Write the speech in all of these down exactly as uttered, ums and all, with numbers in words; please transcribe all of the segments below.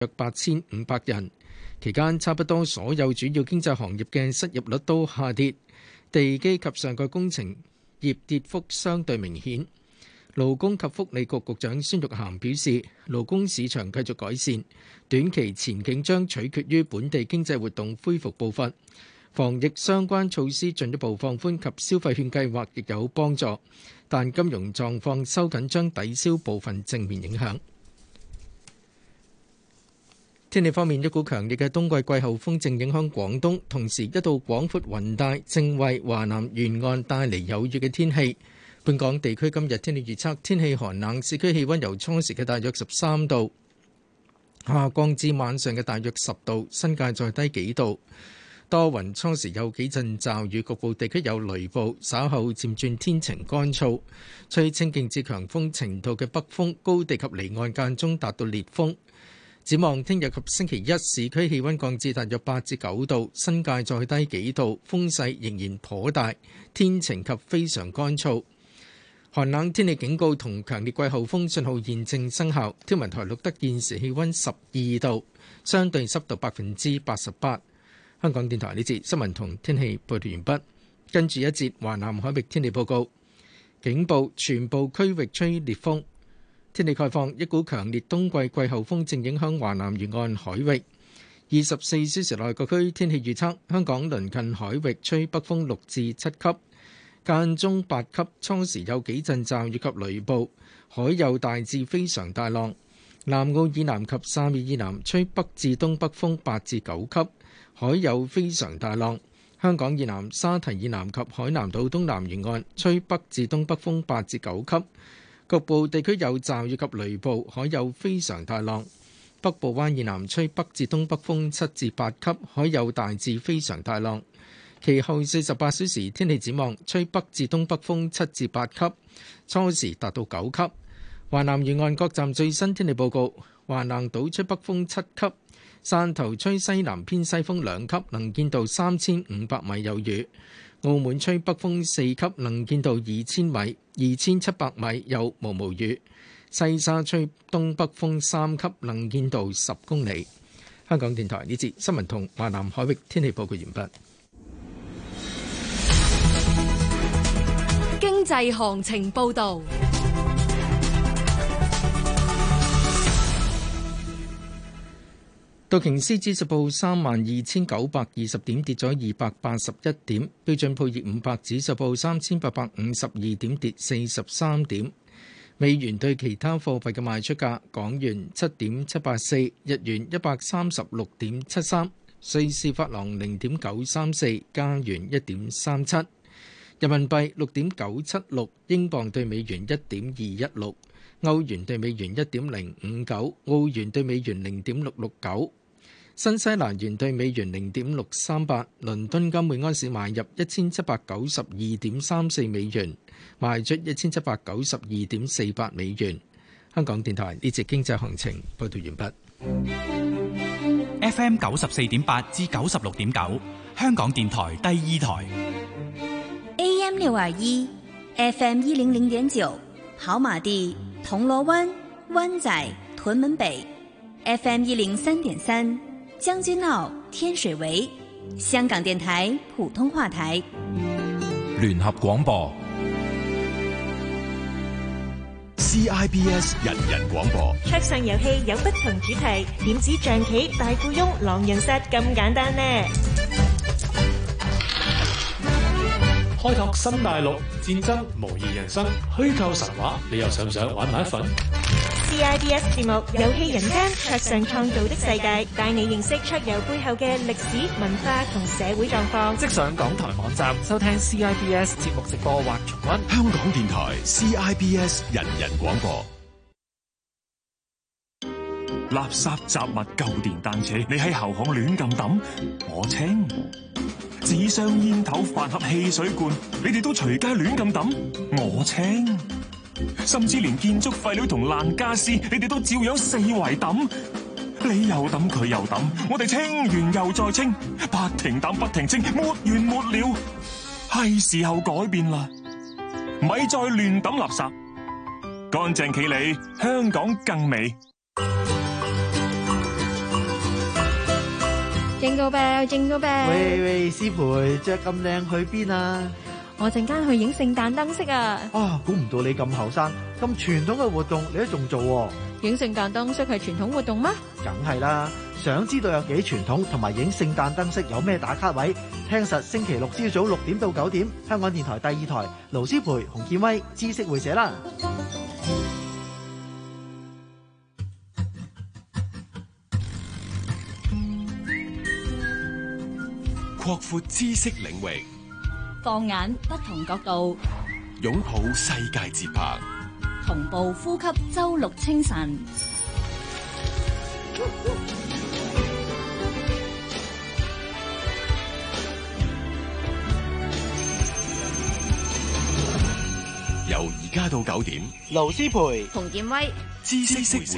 約八千五百人。期間，差不多所有主要經濟行業嘅失業率都下跌，地基及上蓋工程業跌幅相對明顯。勞工及福利局局長孫玉菡表示，勞工市場繼續改善，短期前景將取決於本地經濟活動恢復步伐。防疫相關措施進一步放寬及消費券計劃亦有幫助，但金融狀況收緊將抵消部分正面影響。天氣方面，一股強烈嘅冬季季候風正影響廣東，同時一道廣闊雲帶正為華南沿岸帶嚟有雨嘅天氣。本港地區今日天氣預測，天氣寒冷，市區氣溫由初時嘅大約十三度下降至晚上嘅大約十度，新界再低幾度。多雲，初時有幾陣驟雨，局部地區有雷暴，稍後漸轉天晴乾燥，吹清勁至強風程度嘅北風，高地及離岸間中達到烈風。展望聽日及星期一，市區氣溫降至大約八至九度，新界再低幾度，風勢仍然頗大，天晴及非常乾燥。寒冷天氣警告同強烈季候風信號現正生效。天文台錄得現時氣溫十二度，相對濕度百分之八十八。香港電台呢節新聞同天氣報道完畢，跟住一節華南海域天氣報告。警報，全部區域吹烈風。天氣概況，一股強烈冬季季候風正影響華南沿岸海域。二十四小時內各區天氣預測，香港鄰近海域吹北風六至七級。間中八級，初時有幾陣驟雨及雷暴，海有大至非常大浪。南澳以南及沙面以南吹北至東北風八至九級，海有非常大浪。香港以南、沙堤以南及海南島東南沿岸吹北至東北風八至九級，局部地區有驟雨及雷暴，海有非常大浪。北部灣以南吹北至東北風七至八級，海有大至非常大浪。其後四十八小時天氣展望，吹北至東北風七至八級，初時達到九級。華南沿岸各站最新天氣報告：華南島吹北風七級，汕頭吹西南偏西風兩級，能見度三千五百米有雨；澳門吹北風四級，能見度二千米、二千七百米有毛毛雨；西沙吹東北風三級，能見度十公里。香港電台呢節新聞同華南海域天氣報告完畢。 經濟行情報導。 道瓊斯指數報三萬二千九百二十點，跌咗二百八十一點。標準普爾五百指數報三千八百五十二點，跌四十三點。美元對其他貨幣嘅賣出價：港元七點七八四，日元一百三十六點七三，瑞士法郎零點九三四，加元一點三七。人民幣六點九七六，英鎊對美元一點二一六，歐元對美元一點零五九，澳元對美元零點六六九，新西蘭元對美元零點六三八。倫敦金每安士買入一千七百九十二點三四美元，賣出一千七百九十二點四八美元。香港電台呢節經濟行情報道完畢。 F M 九十四點八至九十六點九，香港電台第二台。 A M 六二一 ，F M 一零零點九，跑馬地、銅鑼灣、灣仔、屯門北 ，F M 一零三點三，將軍澳、天水圍，香港電台普通話台。 聯合廣播 C I B S 人人廣播。 桌上遊戲有不同主題，點止象棋、大富翁、狼人殺咁簡單呢？ 開拓新大陸，戰爭、模擬人生、虛構神話，你又想唔想玩埋一份 ？C I B S 節目《遊戲人間》，桌上創造的世界，帶你認識桌遊背後嘅歷史、文化同社會狀況。 即上港台網站收聽 C I B S 節目直播或重溫。 香港電台 C I B S 人人廣播。垃圾雜物、舊電單車，你喺後巷亂咁抌，我清。紙箱、煙頭、飯盒、汽水罐，你哋都隨街亂咁抌，我清。甚至連建築廢料同爛家私，你哋都照樣四圍抌。你又抌，佢又抌，我哋清完又再清，不停抌不停清，沒完沒了。係時候改變啦，咪再亂抌垃圾，乾淨企理，香港更美。 Jingle Bell Jingle Bell。 喂喂，師培着咁靚去邊啊？ 我陣間去影聖誕燈飾啊！ 啊，估唔到你咁後生，咁傳統嘅活動你都仲做喎。 影聖誕燈飾係傳統活動咩？ 梗係啦，想知道有幾傳統同埋影聖誕燈飾有咩打卡位？聽實星期六朝早六點到九點，香港電台第二台盧思培、洪建威知識會社啦。 擴闊知識領域， 放眼不同角度， 擁抱世界節拍， 同步呼吸周六清晨。 由而家到九點， 盧思培、 洪建威知識會社。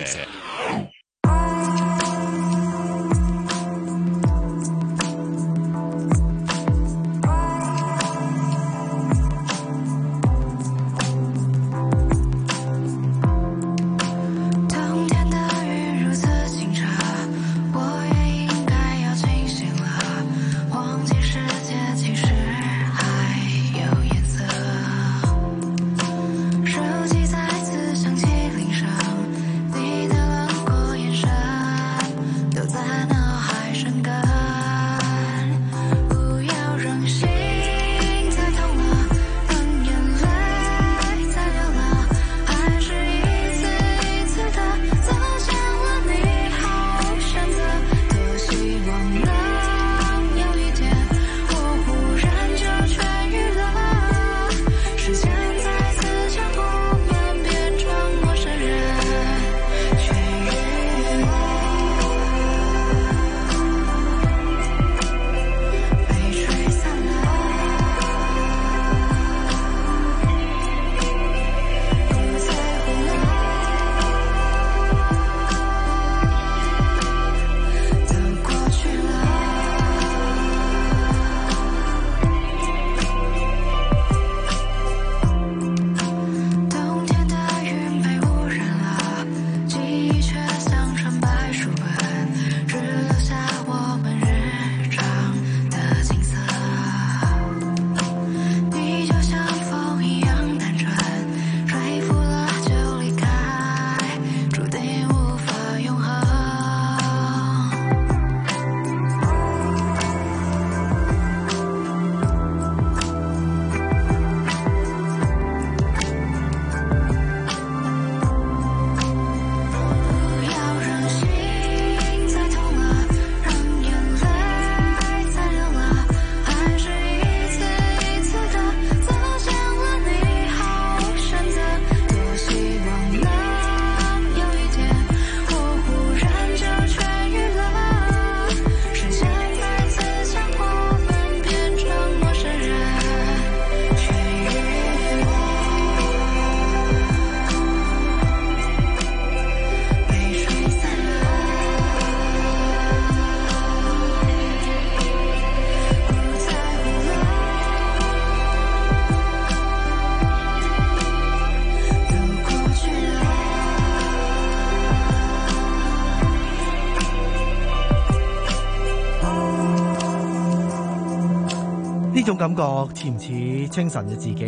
呢種感覺似唔似清晨嘅自己？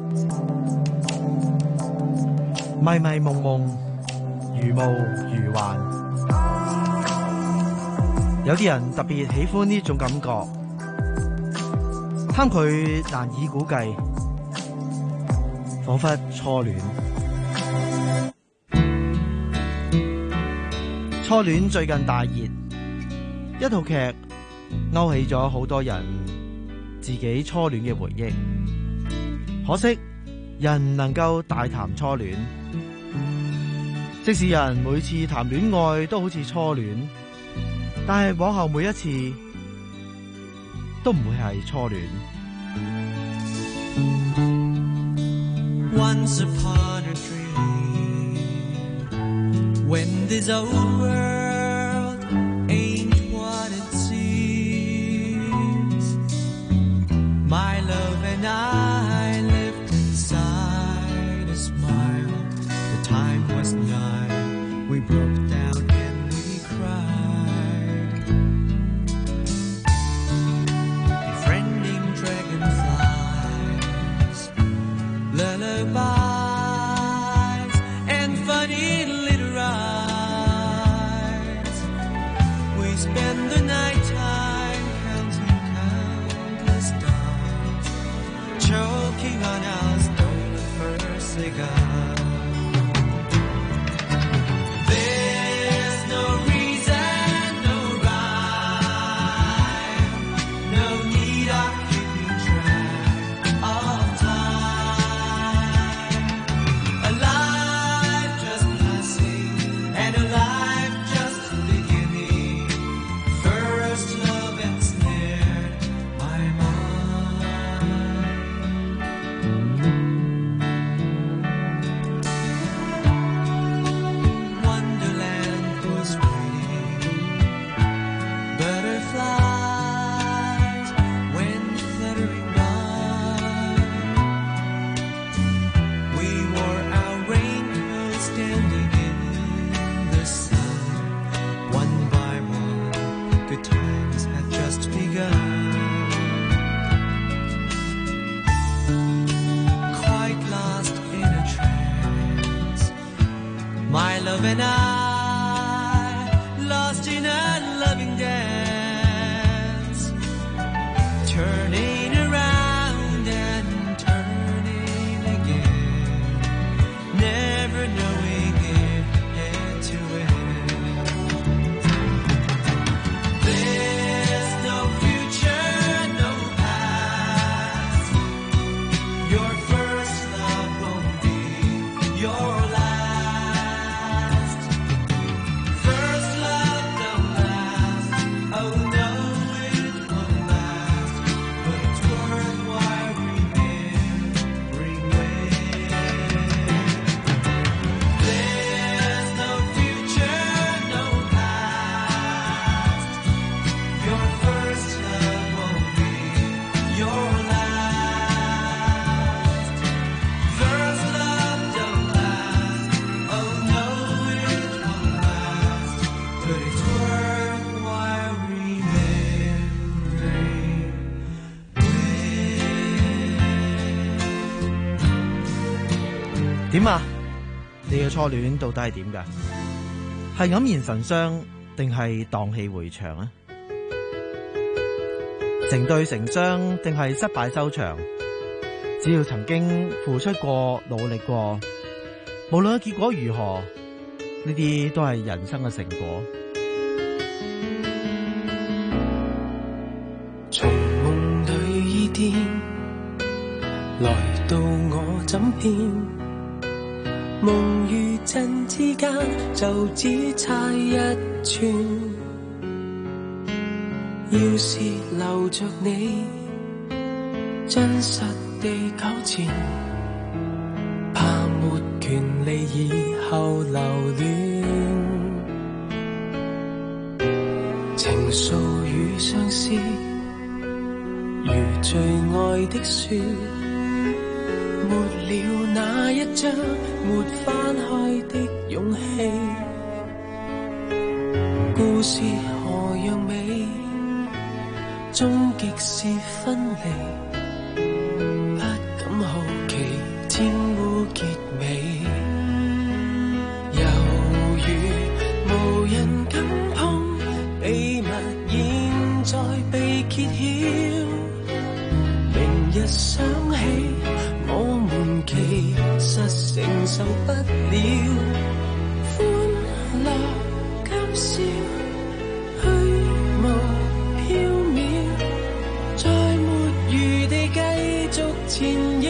迷迷蒙蒙，如夢如幻。有啲人特別喜歡呢種感覺，貪佢難以估計，彷彿初戀。初戀最近大熱，一套劇勾起咗好多人自己初戀嘅回憶。可惜人唔能夠大談初戀，即使人每次談戀愛都好似初戀，但係往後每一次都唔會係初戀。 Once upon a dream, when this old world ain't what it seems, my love and I lived inside a smile. The time was nigh, we broke down and we cried. spend the night time counting countless stars, choking on our stolen first cigar. There's no reason, no rhyme, no need of keeping track of time. A life just passing and a life just beginning. First love ensnared my mind. Wonderland was waiting. Butterflies went fluttering by. We wore our raincoats standing in the sun. One by one, good times had just begun. Quite lost in a trance, my love and I, lost in a loving dance, turning around and turning again, never knowing if had to end. There's no future, no past. Your first love won't be your last. First love don't last. Oh no, it won't last. But it's worthwhile remembering when. There's no future, no past. Your first love won't be your last. First love don't last. Oh no, it won't last. But it's worthwhile remembering when. 點啊？你嘅初戀到底係點㗎？係黯然神傷定係蕩氣迴腸啊？成對成雙定係失敗收場？只要曾經付出過、努力過，無論結果如何，呢啲都係人生嘅成果。 從夢裏依天來到我枕邊，夢與真之間就只差一寸。要是留着你，真實地糾纏，怕沒權利以後留戀。情愫與相思，如最愛的書，沒了那一張沒翻開的勇氣。故事何樣美，終極是分離。不敢好奇天污結尾，猶如無人敢碰，秘密現在被揭曉。明日想起，我們其實承受不了。歡樂今宵，虛無縹緲，再沒餘地繼續纏繞。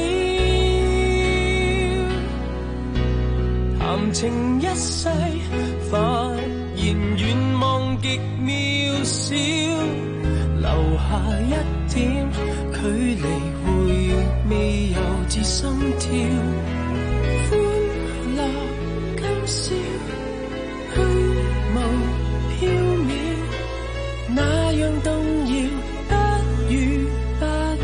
談情一世，發現願望極渺小，留下一點距離會未有至心跳。歡樂今宵，虛無縹緲，那樣動搖，不如罷了。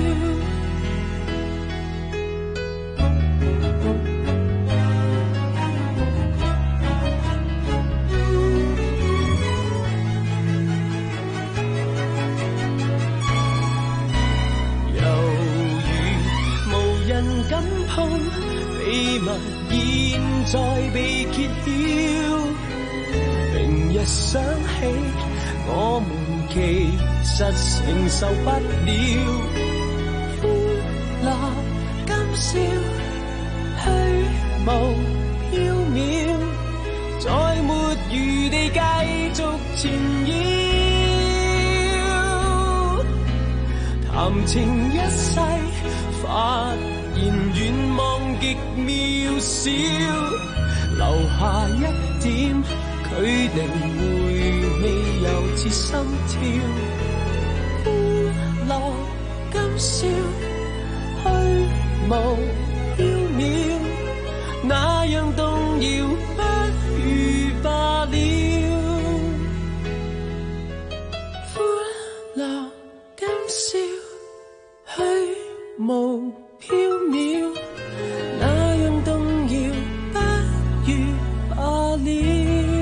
猶如無人敢碰，秘密現在被揭曉。明日想起， 我們其實承受不了。歡樂今宵虛無縹緲，再沒餘地繼續纏繞，談情一世，發現願望極渺小，留下一點距離，回味又似心跳。歡樂今宵虛無縹緲，那樣動搖不如罷了。歡樂今宵虛無縹緲，那樣動搖不如罷了。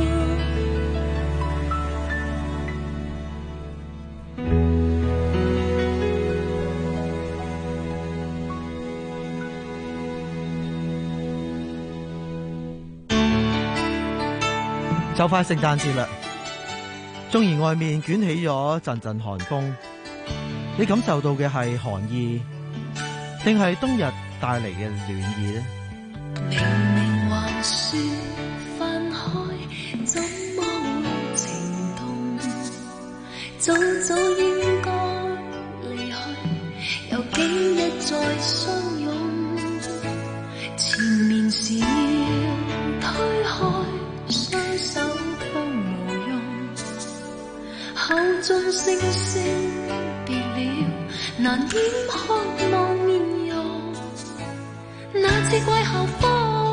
就快聖誕節啦，縱然外面捲起咗陣陣寒風，你感受到嘅係寒意，定係冬日帶嚟嘅暖意呢？ 明明還說分開，怎麼會情動？早早應該離去，有幾日再相擁。前面是要推開，雙手卻無用，口中聲聲別了，難掩渴望面容。那次季候風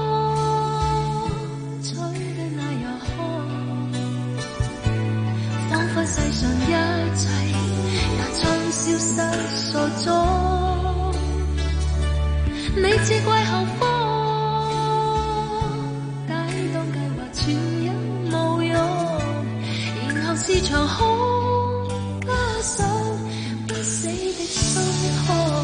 吹得那樣寒，彷彿世上一切也將消失傻咗。你似季候風全有無用，然後是場空加上不死的心痛。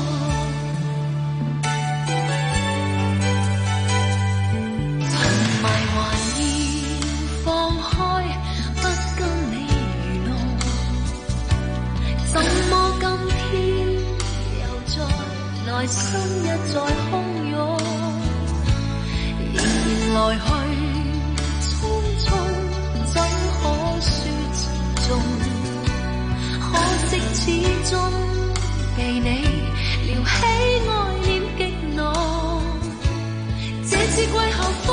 沉迷還要放開，不跟你愚弄，怎麼今天又在內心一再洶湧，仍然來去怎可說沉重？可惜始終被你撩起愛念激濃。這次季候風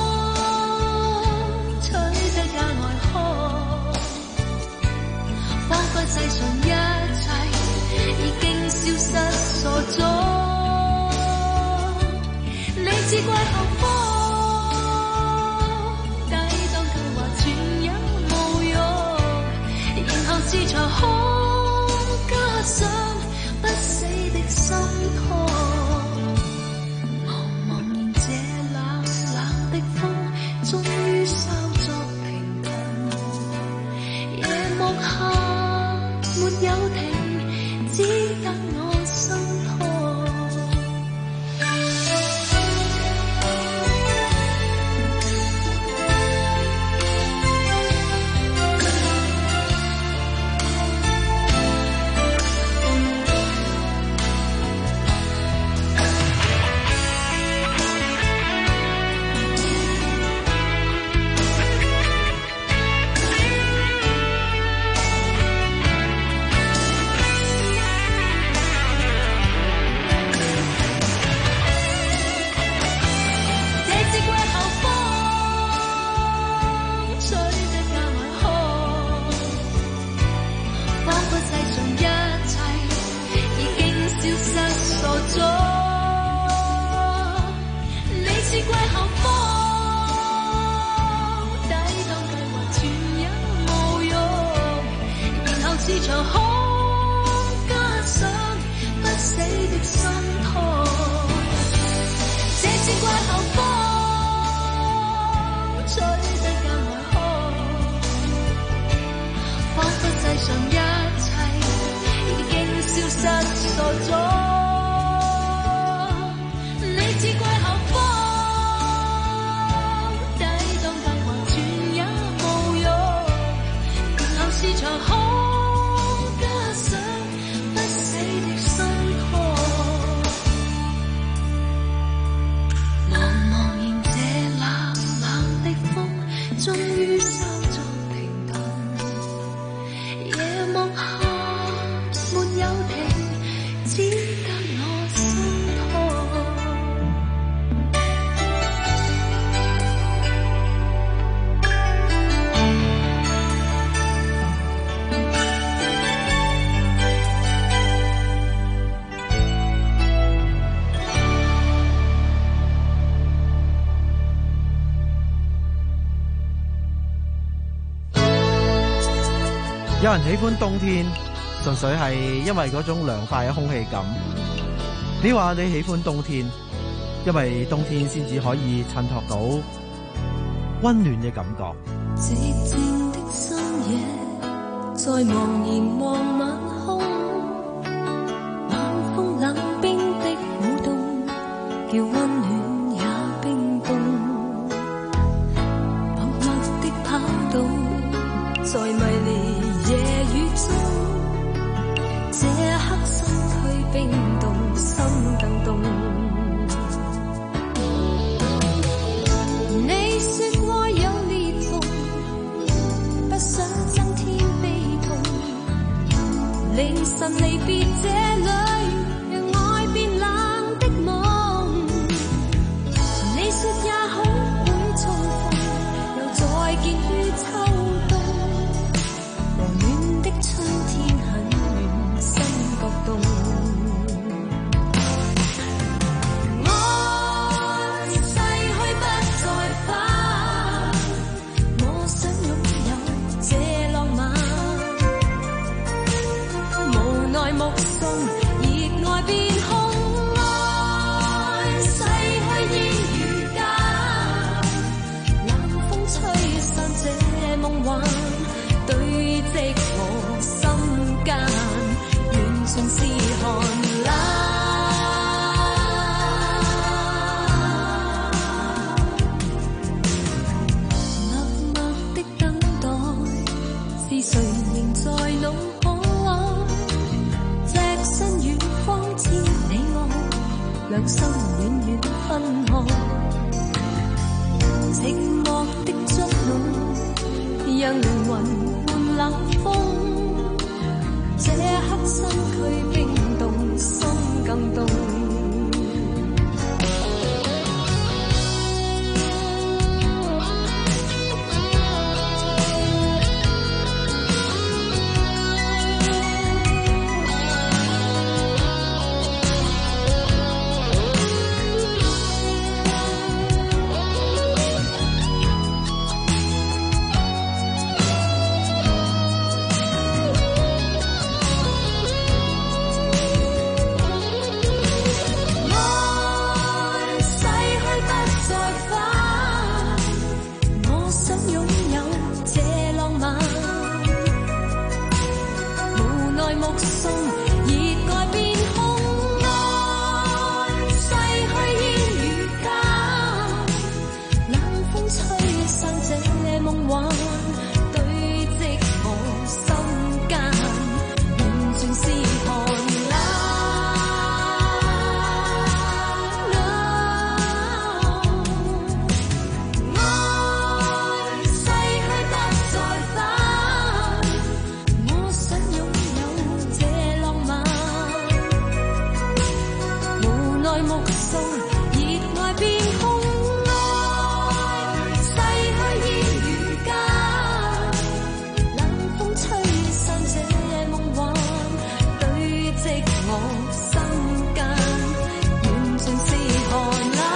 吹得格外寒，彷彿世上一切已經消失傻咗。你似季候風是場空加上不死的心痛。茫茫然這冷冷的風終於稍作停頓，夜幕下沒有停，只得我心痛。場有人喜歡冬天，純粹係因為嗰種涼快嘅空氣感。你話你喜歡冬天，因為冬天先至可以襯托到溫暖嘅感覺。 寂靜的深夜，在茫然望晚空，冷風冷冰的舞動，叫溫暖也冰凍。默默的跑動，在迷離夜雨中，這刻身軀冰凍，心更凍。你說愛有裂縫，不想增添悲痛，凌晨離別這裏，讓愛變冷的夢。你說也許會重逢，又再見於秋冬，和暖的春天很遠，心覺凍。愛逝去不再返，我想擁有這浪漫，無奈目送熱愛變空。愛逝去煙雨間，冷風吹散這夢幻，堆積我心間，完全是寒冷。默默的等待，是誰仍在腦海？隻身遠方知你我，兩心遠遠分開。寂寞的觸弄，讓靈魂換冷風。這刻身軀冰凍，心更凍。愛逝去不再返，我想擁有這浪漫，無奈目送熱愛變空。愛逝去煙雨間，冷風吹散這夢幻，堆積我心間，完全是寒冷。愛逝去不再返，我想擁有這浪漫，無奈目送熱愛變空。愛逝去煙雨間，冷風吹散這夢幻，堆積我心間，完全是寒冷。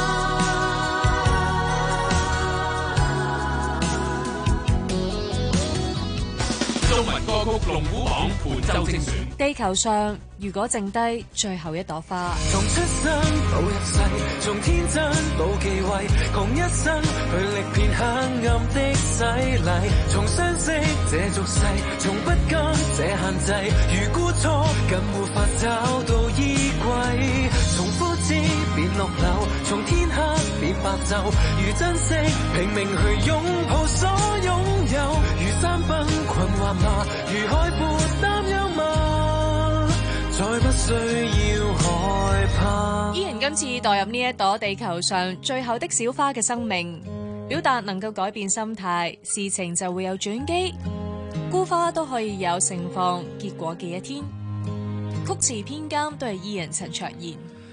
中文歌曲龍虎榜本周精選。 地球上如果剩低最後一朵花， 從出生到入世，從天真到忌諱，窮一生去歷遍黑暗的洗禮。從相識這俗世，從不甘這限制，如孤初更沒法找到衣櫃。從枯枝變綠柳，從天黑變白晝，如珍惜拼命去擁抱所擁有。如山崩困惑嗎？如海闊擔憂嗎？再不需要害怕。 伊人今次代入呢一朵地球上最後的小花嘅生命，表達能夠改變心態，事情就會有轉機。孤花都可以有盛放結果嘅一天。曲詞編監都係伊人陳卓賢。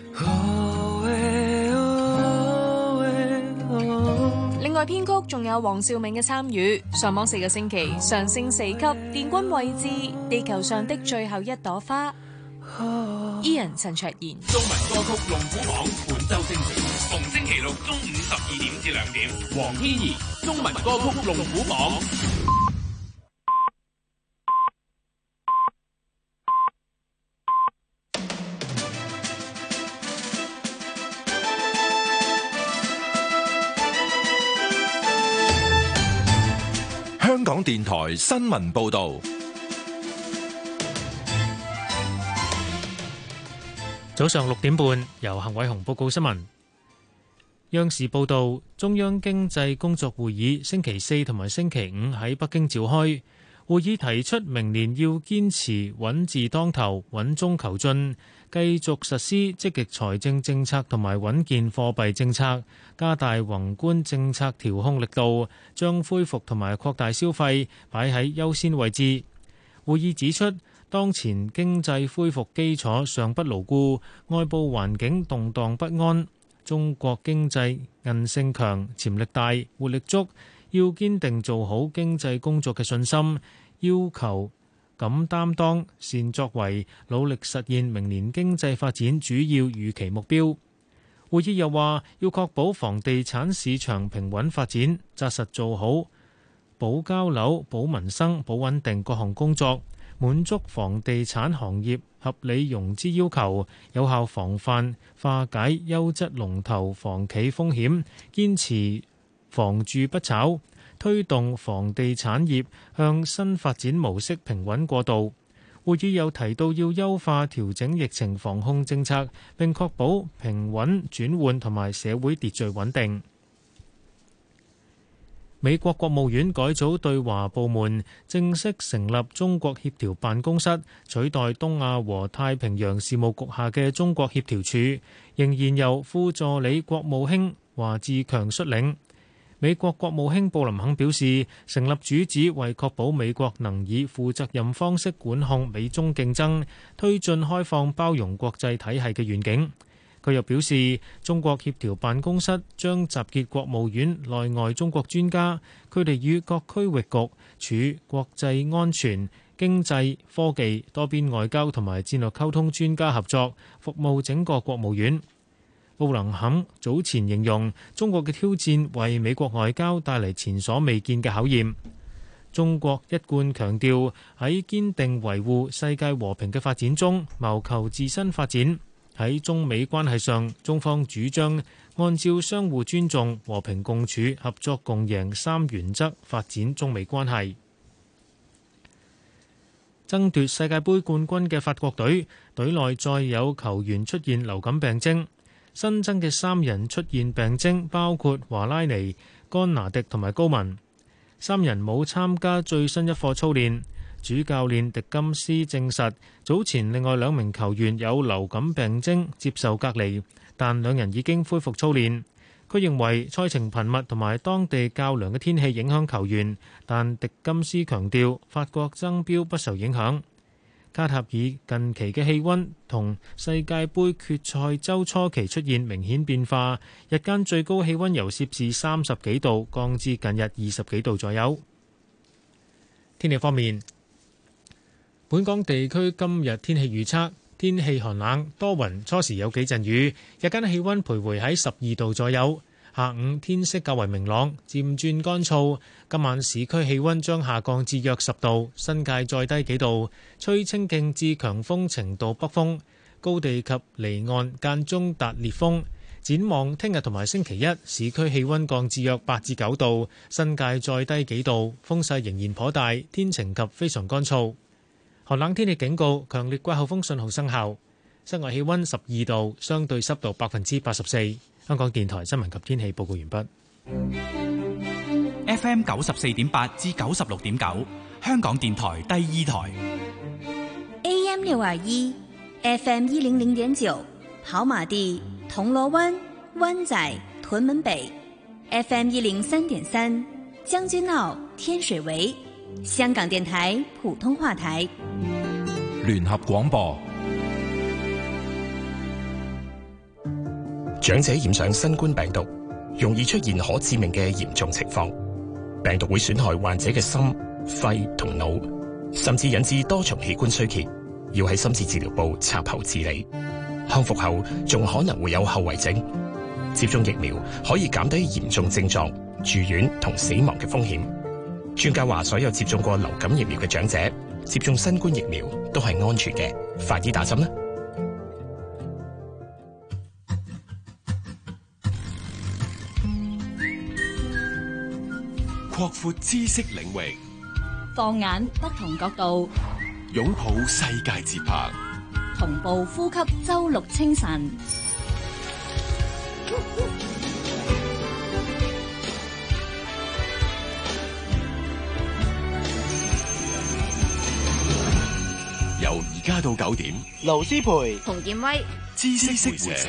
另外編曲仲有黃兆銘嘅參與，上網四個星期上升四級，殿軍位置地球上的最後一朵花。伊人陳卓賢。 中文歌曲龍虎榜本周精選，逢星期六中午十二點至兩點。黃天怡，中文歌曲龍虎榜。 電台新聞報道。 早上六點半，由幸偉雄報告新聞。央視報道，中央經濟工作會議星期四同埋星期五喺北京召開，會議提出明年要堅持穩字當頭、穩中求進，繼續實施積極財政政策同埋穩健貨幣政策，加大宏觀政策調控力度，將恢復同埋擴大消費擺喺優先位置。會議指出，當前經濟恢復基礎尚不牢固，外部環境動盪不安，中國經濟韌性強、潛力大、活力足，要堅定做好經濟工作嘅信心，要求敢擔當、善作為，努力實現明年經濟發展主要預期目標。會議又話，要確保房地產市場平穩發展，紮實做好保交樓、保民生、保穩定各項工作，滿足房地產行業合理融資要求，有效防範化解優質龍頭房企風險，堅持房住不炒，推動房地產業向新發展模式平穩過渡。會議又提到要優化調整疫情防控政策，並確保平穩轉換同埋社會秩序穩定。美國國務院改組對華部門，正式成立中國協調辦公室，取代東亞和太平洋事務局下嘅中國協調處，仍然由副助理國務卿華志強率領。美國國務卿布林肯表示，成立主旨為確保美國能以負責任方式管控美中競爭，推進開放包容國際體系嘅願景。佢又表示，中國協調辦公室將集結國務院內外中國專家，佢哋與各區域局處國際安全、經濟、科技、多邊外交同埋戰略溝通專家合作，服務整個國務院。布林肯早前形容，中國嘅挑戰為美國外交帶嚟前所未見嘅考驗。中國一貫強調喺堅定維護世界和平嘅發展中，謀求自身發展。喺中美關係上，中方主張按照相互尊重、和平共處、合作共贏三原則發展中美關係。爭奪世界盃冠軍嘅法國隊，隊內再有球員出現流感病徵。新增嘅三人出現病徵，包括華拉尼、甘拿迪同埋高文。三人冇參加最新一課操練。主教練迪金斯證實，早前另外兩名球員有流感病徵，接受隔離，但兩人已經恢復操練。佢認為賽程頻密同埋當地較涼嘅天氣影響球員，但迪金斯強調法國爭標不受影響。卡塔爾近期嘅氣溫同世界盃決賽周初期出現明顯變化，日間最高氣溫由攝氏三十幾度降至近日二十幾度左右。天氣方面，本港地區今日天氣預測，天氣寒冷多雲，初時有幾陣雨，日間氣溫徘徊喺十二度左右。下午天色較為明朗，漸轉乾燥。今晚市區氣溫將下降至約十度，新界再低幾度，吹清勁至強風程度北風，高地及離岸間中達烈風。展望聽日同埋星期一，市區氣溫降至約八至九度，新界再低幾度，風勢仍然頗大，天晴及非常乾燥。寒冷天氣警告、強烈季候風信號生效。室外氣溫十二度，相對濕度百分之八十四。香港電台新聞及天氣報告完畢。 F M 九十四點八至九十六點九，香港電台第二台。 A M 六二一 ，F M 一零零點九，跑馬地、銅鑼灣、灣仔、屯門北 ，F M 一零三點三，將軍澳、天水圍。香港電台普通話台。 聯合廣播。 長者染上新冠病毒，容易出現可致命嘅嚴重情況。病毒會損害患者嘅心、肺同腦，甚至引致多重器官衰竭，要喺深切治療部插喉治理。康復後仲可能會有後遺症。接種疫苗可以減低嚴重症狀、住院同死亡嘅風險。專家話，所有接種過流感疫苗嘅長者接種新冠疫苗都係安全嘅，快啲打針啦！ 擴闊知識領域， 放眼不同角度， 擁抱世界節拍， 同步呼吸周六清晨。 由而家到九點， 盧思培、 洪建威、 知識會社。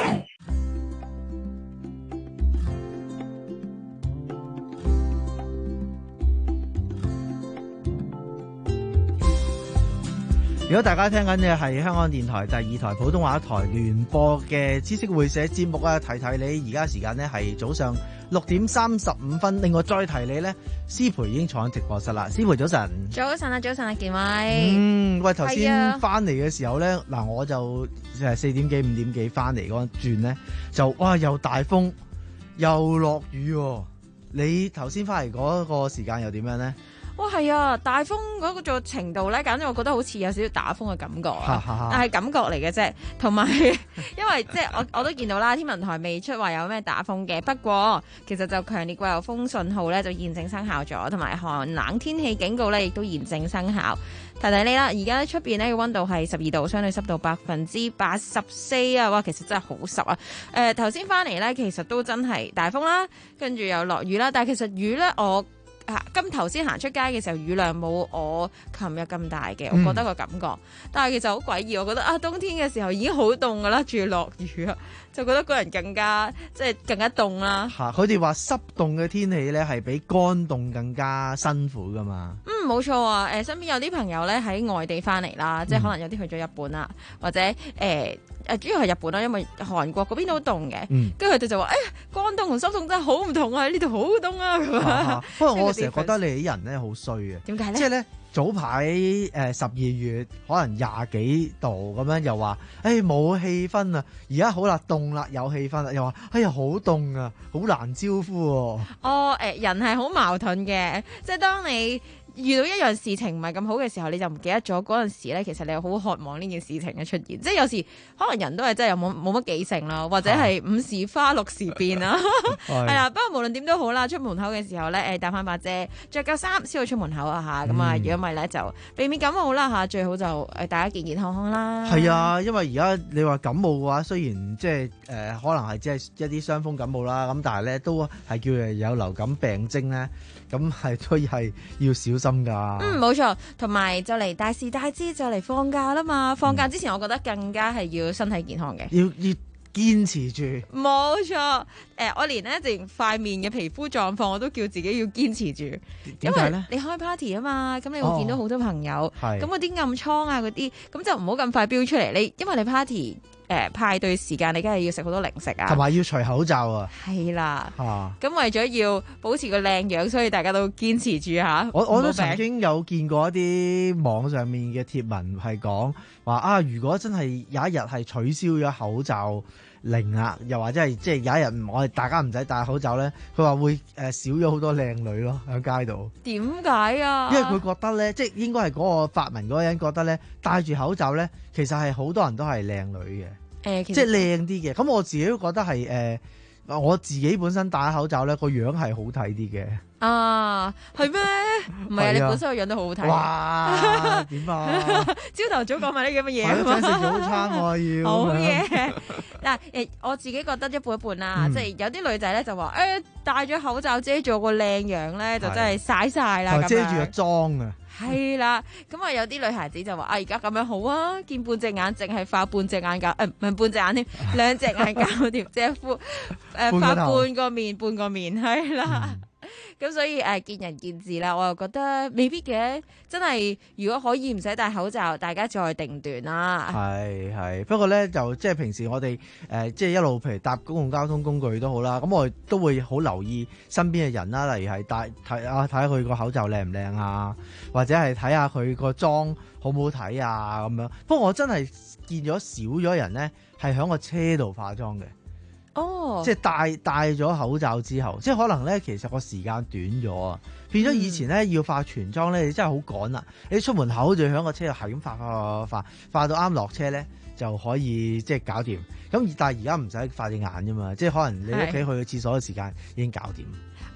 如果大家聽緊嘅係香港電台第二台普通話台聯播嘅知識會社節目啊，提提你而家時間呢係早上六點三十五分。另外再提你呢，思培已經坐喺直播室啦。思培早晨， 早晨啊，早晨啊，健威。 嗯，喂，頭先翻嚟嘅時候咧，嗱，我就誒四點幾五點幾翻嚟嗰轉咧，就哇又大風又落雨喎。你頭先翻嚟嗰個時間又點樣咧？ 哇，係啊！大風嗰個做程度咧，簡直我覺得好似有少少打風嘅感覺啊，但係感覺嚟嘅啫。同埋因為即係我我都見到啦，天文台未出話有咩打風嘅。不過其實就強烈季候風信號咧就現正生效咗，同埋寒冷天氣警告咧亦都現正生效。提提你啦，而家出邊呢個溫度係十二度，相對濕度百分之八十四啊！哇，其實真係好濕啊！誒頭先翻嚟咧，其實都真係大風啦，跟住又落雨啦。但係其實雨咧，我今頭先行出街嘅時候，雨量冇我琴日咁大嘅，我覺得個感覺。嗯、但係其實好詭異，我覺得啊，冬天嘅時候已經好凍噶啦，仲要落雨啊，就覺得個人更加即係更加凍啦。 嚇！佢哋話濕凍嘅天氣咧係比乾凍更加辛苦噶嘛。 嗯，冇錯啊。誒、呃，身邊有啲朋友咧喺外地翻嚟啦，即係可能有啲去咗日本啊，或者誒。呃誒主要係日本啦，因為韓國嗰邊都好凍嘅，跟住佢哋就話：誒、哎、乾凍同濕凍真係好唔同啊！呢度好凍啊！咁啊， 不過我成日覺得你啲人咧好衰嘅。 點解咧？ 即係咧早排誒十二月可能廿幾度咁樣，又話誒冇氣氛啊！而家好啦，凍啦，有氣氛啦，又話哎呀好凍啊，好難招呼喎、啊。 哦誒、呃，人係好矛盾嘅，即係當你遇到一樣事情唔係咁好嘅時候，你就唔記得咗嗰陣時咧，其實你係好渴望呢件事情嘅出現。即係有時可能人都係真係有冇冇乜記性啦，或者係五時花六時變啦。係啦，不過無論點都好啦，出門口嘅時候咧，誒帶翻把遮，着夠衫先去出門口啊嚇。咁啊，如果唔係咧就避免感冒啦嚇，最好就誒大家健健康康啦。 係啊，因為而家你話感冒嘅話，雖然即係誒可能係即係一啲傷風感冒啦，咁但係咧都係叫人有流感病徵咧，咁係都係要小心。 嗯，冇錯，同埋就嚟大時大節就嚟放假啦嘛！放假之前，我覺得更加係要身體健康嘅， 要要堅持住。 冇錯，誒、呃，我連咧淨塊面嘅皮膚狀況，我都叫自己要堅持住。 點解咧？ 你開 party 啊嘛，咁你會見到好多朋友，咁嗰啲暗瘡啊嗰啲，咁就唔好咁快飆出嚟。你因為你 party。誒、呃、派對時間，你梗係要食好多零食啊， 同埋要除口罩啊。 係啦，咁、 啊、 為咗要保持個靚樣，所以大家都堅持住嚇。 我我都曾經有見過一啲網上面嘅貼文係講話啊，如果真係有一日係取消咗口罩令啊，又或者係即係有一日我哋大家唔使戴口罩咧，佢話會誒、呃、少咗好多靚女咯喺街度。 點解啊？ 因為佢覺得咧，即係應該係嗰個發文嗰個人覺得咧，戴住口罩咧，其實係好多人都係靚女嘅。誒、呃，即係靚啲嘅，咁我自己都覺得係誒、呃，我自己本身戴口罩咧，個樣係好睇啲嘅。 啊，係咩？唔係啊，你本身個樣都好好睇。 哇，點啊？ 朝頭早講埋呢咁嘅嘢。 我想食早餐，我要。 好嘢。嗱，誒，我自己覺得一半一半啦，嗯、即係有啲女仔咧就話，誒、欸，戴咗口罩遮住個靚樣咧，就真係嘥晒啦。 遮住個妝啊！ 係啦，咁啊有啲女孩子就話啊，而家咁樣好啊，見半隻眼淨係化半隻眼搞，誒唔係半隻眼添，兩隻眼搞掂，即係敷誒化半個面，半個面係啦。咁、嗯、所以誒、呃、見仁見智啦，我又覺得未必嘅，真係如果可以唔使戴口罩，大家再定斷啦。係係，不過咧就即係平時我哋誒、呃、即係一路譬如搭公共交通工具都好啦，咁我哋都會好留意身邊嘅人啦，例如係戴睇啊睇下佢個口罩靚唔靚啊，或者係睇下佢個妝好唔好睇啊咁樣。不過我真係見咗少咗人咧，係喺個車度化妝嘅。 哦， 即係戴戴咗口罩之後，即係可能咧，其實個時間短咗啊，變咗以前咧、嗯、要化全妝咧，你真係好趕啦！你出門口就喺個車度係咁化化化化，化到啱落車咧就可以即係搞掂。咁但係而家唔使化隻眼啫嘛，即係可能你屋企去個廁所嘅時間已經搞掂。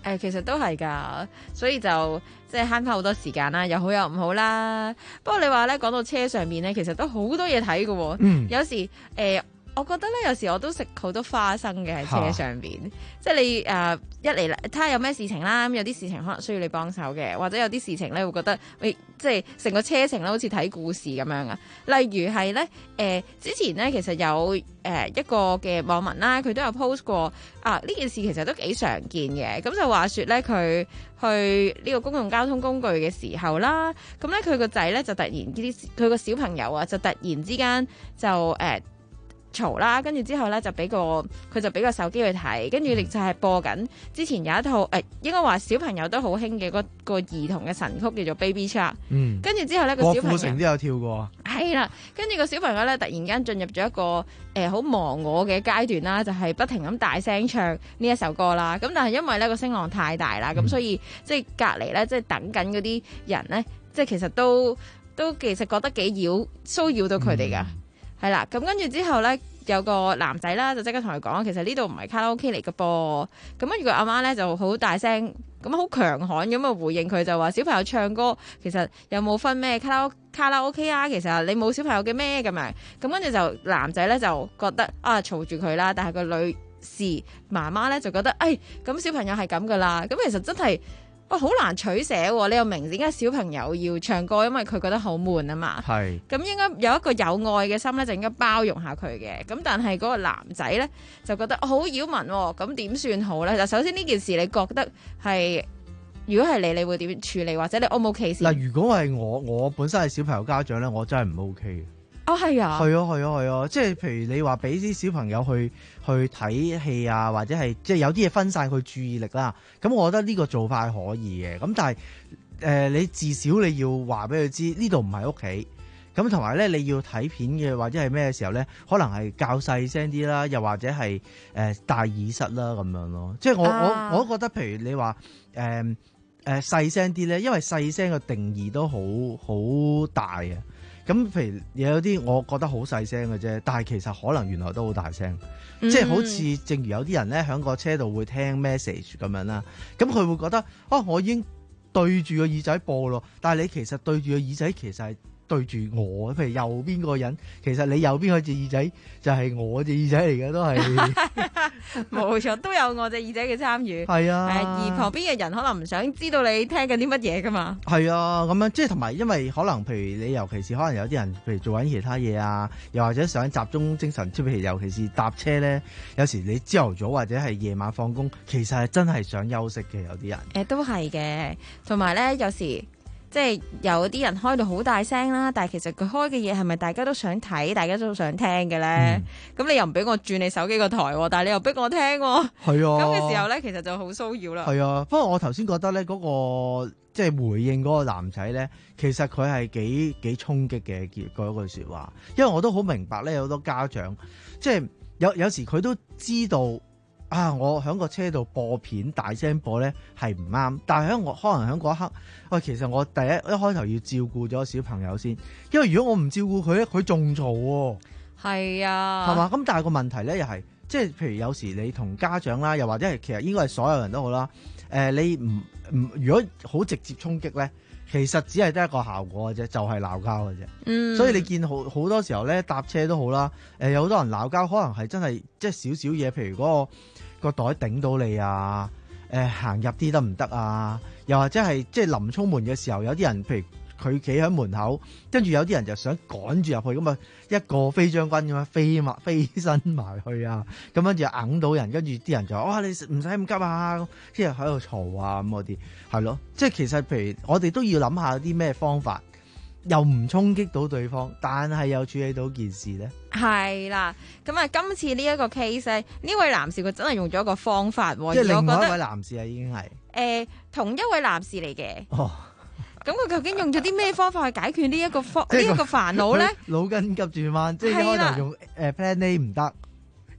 誒，其實都係㗎，所以就即係慳翻好多時間啦，有好有唔好啦。不過你話咧，講到車上面咧，其實都好多嘢睇㗎喎。嗯，有時誒。呃我覺得咧，有時我都食好多花生嘅喺車上邊，啊、即係你誒、呃、一嚟睇下有咩事情啦，咁有啲事情可能需要你幫手嘅，或者有啲事情咧會覺得，喂，即係成個車程咧好似睇故事咁樣啊。例如係咧誒，之前咧其實有誒、呃、一個嘅網民啦，佢都有 post 過啊，呢件事其實都幾常見嘅。咁就話説咧，佢去呢個公共交通工具嘅時候啦，咁咧佢個仔咧就突然啲，佢個小朋友啊就突然之間就誒。呃嘈啦，跟住之後咧就俾個佢就俾個手機去睇，跟住亦就係播緊之前有一套誒、呃，應該話小朋友都好興嘅嗰個兒童嘅神曲叫做 Baby Shark。嗯，跟住之後咧個小朋友郭富城都有跳過。 係啦，跟住個小朋友咧突然間進入咗一個誒好忘我嘅階段啦，就係、是、不停咁大聲唱呢一首歌啦。咁但係因為咧個聲浪太大啦，咁、嗯、所以即係隔離咧即係等緊嗰啲人咧，即係其實都都其實覺得幾擾騷擾到佢哋噶。嗯係啦，咁跟住之後咧，有個男仔啦，就即刻同佢講，其實呢度唔係卡拉 OK 嚟嘅噃。咁跟住個阿媽咧就好大聲，咁好強悍咁啊回應佢，就話小朋友唱歌其實有冇分咩卡拉卡拉 OK 啊？其實你冇小朋友嘅咩咁樣。咁跟住就男仔咧就覺得啊嘈住佢啦，但係個女士媽媽咧就覺得，誒咁小朋友係咁噶啦。咁其實真係。哇，好難取捨喎！你又明點解小朋友要唱歌，因為佢覺得好悶啊嘛。係。咁應該有一個有愛嘅心咧，就應該包容下佢嘅。咁但係嗰個男仔咧就覺得好擾民喎，咁點算好咧？就首先呢件事，你覺得係如果係你，你會點處理，或者你 O 唔 OK 先？ 嗱，如果係我，我本身係小朋友家長咧，我真係唔 OK 嘅。 哦，係啊， 係啊，係啊，係啊，即係譬如你話俾啲小朋友去去睇戲啊，或者係即係有啲嘢分散佢注意力啦。咁我覺得呢個做法係可以嘅。咁但係誒、呃，你至少你要話俾佢知呢度唔係屋企。咁同埋咧，你要睇片嘅或者係咩時候咧，可能係較細聲啲啦，又或者係誒戴耳塞啦咁樣咯。即係我、啊、我我都覺得，譬如你話誒誒細聲啲咧，因為細聲嘅定義都好好大啊。咁譬如有啲我覺得好細聲嘅啫，但係其實可能原來都好大聲，嗯、即係好似正如有啲人咧喺個車度會聽 message 咁樣啦，咁佢會覺得哦，我已經對住個耳仔播咯，但係你其實對住個耳仔其實係對住我，譬如右邊個人，其實你右邊嗰隻耳仔就係我隻耳仔嚟嘅，都係冇錯，都有我隻耳仔嘅參與。係啊，而旁邊嘅人可能唔想知道你聽緊啲乜嘢噶嘛。係啊，咁樣即係同埋，因為可能譬如你尤其是可能有啲人，譬如做緊其他嘢啊，又或者想集中精神，即係譬如尤其是搭車咧，有時你朝頭早或者係夜晚放工，其實係真係想休息嘅，有啲人。 誒，都係嘅，同埋咧，有時。即係有啲人開到好大聲啦，但係其實佢開嘅嘢係咪大家都想睇，大家都想聽嘅咧？咁、嗯、你又唔俾我轉你手機個台，但係你又逼我聽，係啊。咁嘅時候咧，其實就好騷擾啦。 係啊，不過我頭先覺得咧，嗰個即係回應嗰個男仔咧，其實佢係幾幾衝擊嘅嗰句說話，因為我都好明白咧，有好多家長即係有有時佢都知道。啊！我喺個車度播片，大聲播咧係唔啱，但係喺我可能喺嗰一刻，喂，其實我第一一開頭要照顧咗小朋友先，因為如果我唔照顧佢咧，佢仲嘈喎。係啊，係嘛？咁但係個問題咧又係，即係譬如有時你同家長啦，又或者係其實應該係所有人都好啦。誒、呃，你唔唔如果好直接衝擊咧，其實只係得一個效果嘅啫，就係鬧交嘅啫。嗯，所以你見好好多時候咧搭車都好啦，誒、呃、有好多人鬧交，可能係真係即係少少嘢，譬如嗰、嗰個。個袋頂到你啊！誒、呃，行入啲得唔得啊？又或者係即係臨衝門嘅時候，有啲人譬如佢企喺門口，跟住有啲人就想趕住入去，咁啊一個飛將軍咁樣飛埋飛身埋去啊！咁跟住硬到人，跟住啲人就話：哇！你唔使咁急啊！即係喺度嘈啊咁嗰啲，係咯。即係其實譬如我哋都要諗下啲咩方法。又唔衝擊到對方，但係又處理到件事咧。 係啦，咁啊，今次呢一個 case 呢位男士佢真係用咗一個方法， 即係另外一位男士啊，已經係誒、 呃、同一位男士嚟嘅。哦，咁佢究竟用咗啲咩方法去解決呢一個方呢一個煩惱咧？ 腦筋急轉彎，即係一開頭用誒 plan A 唔得。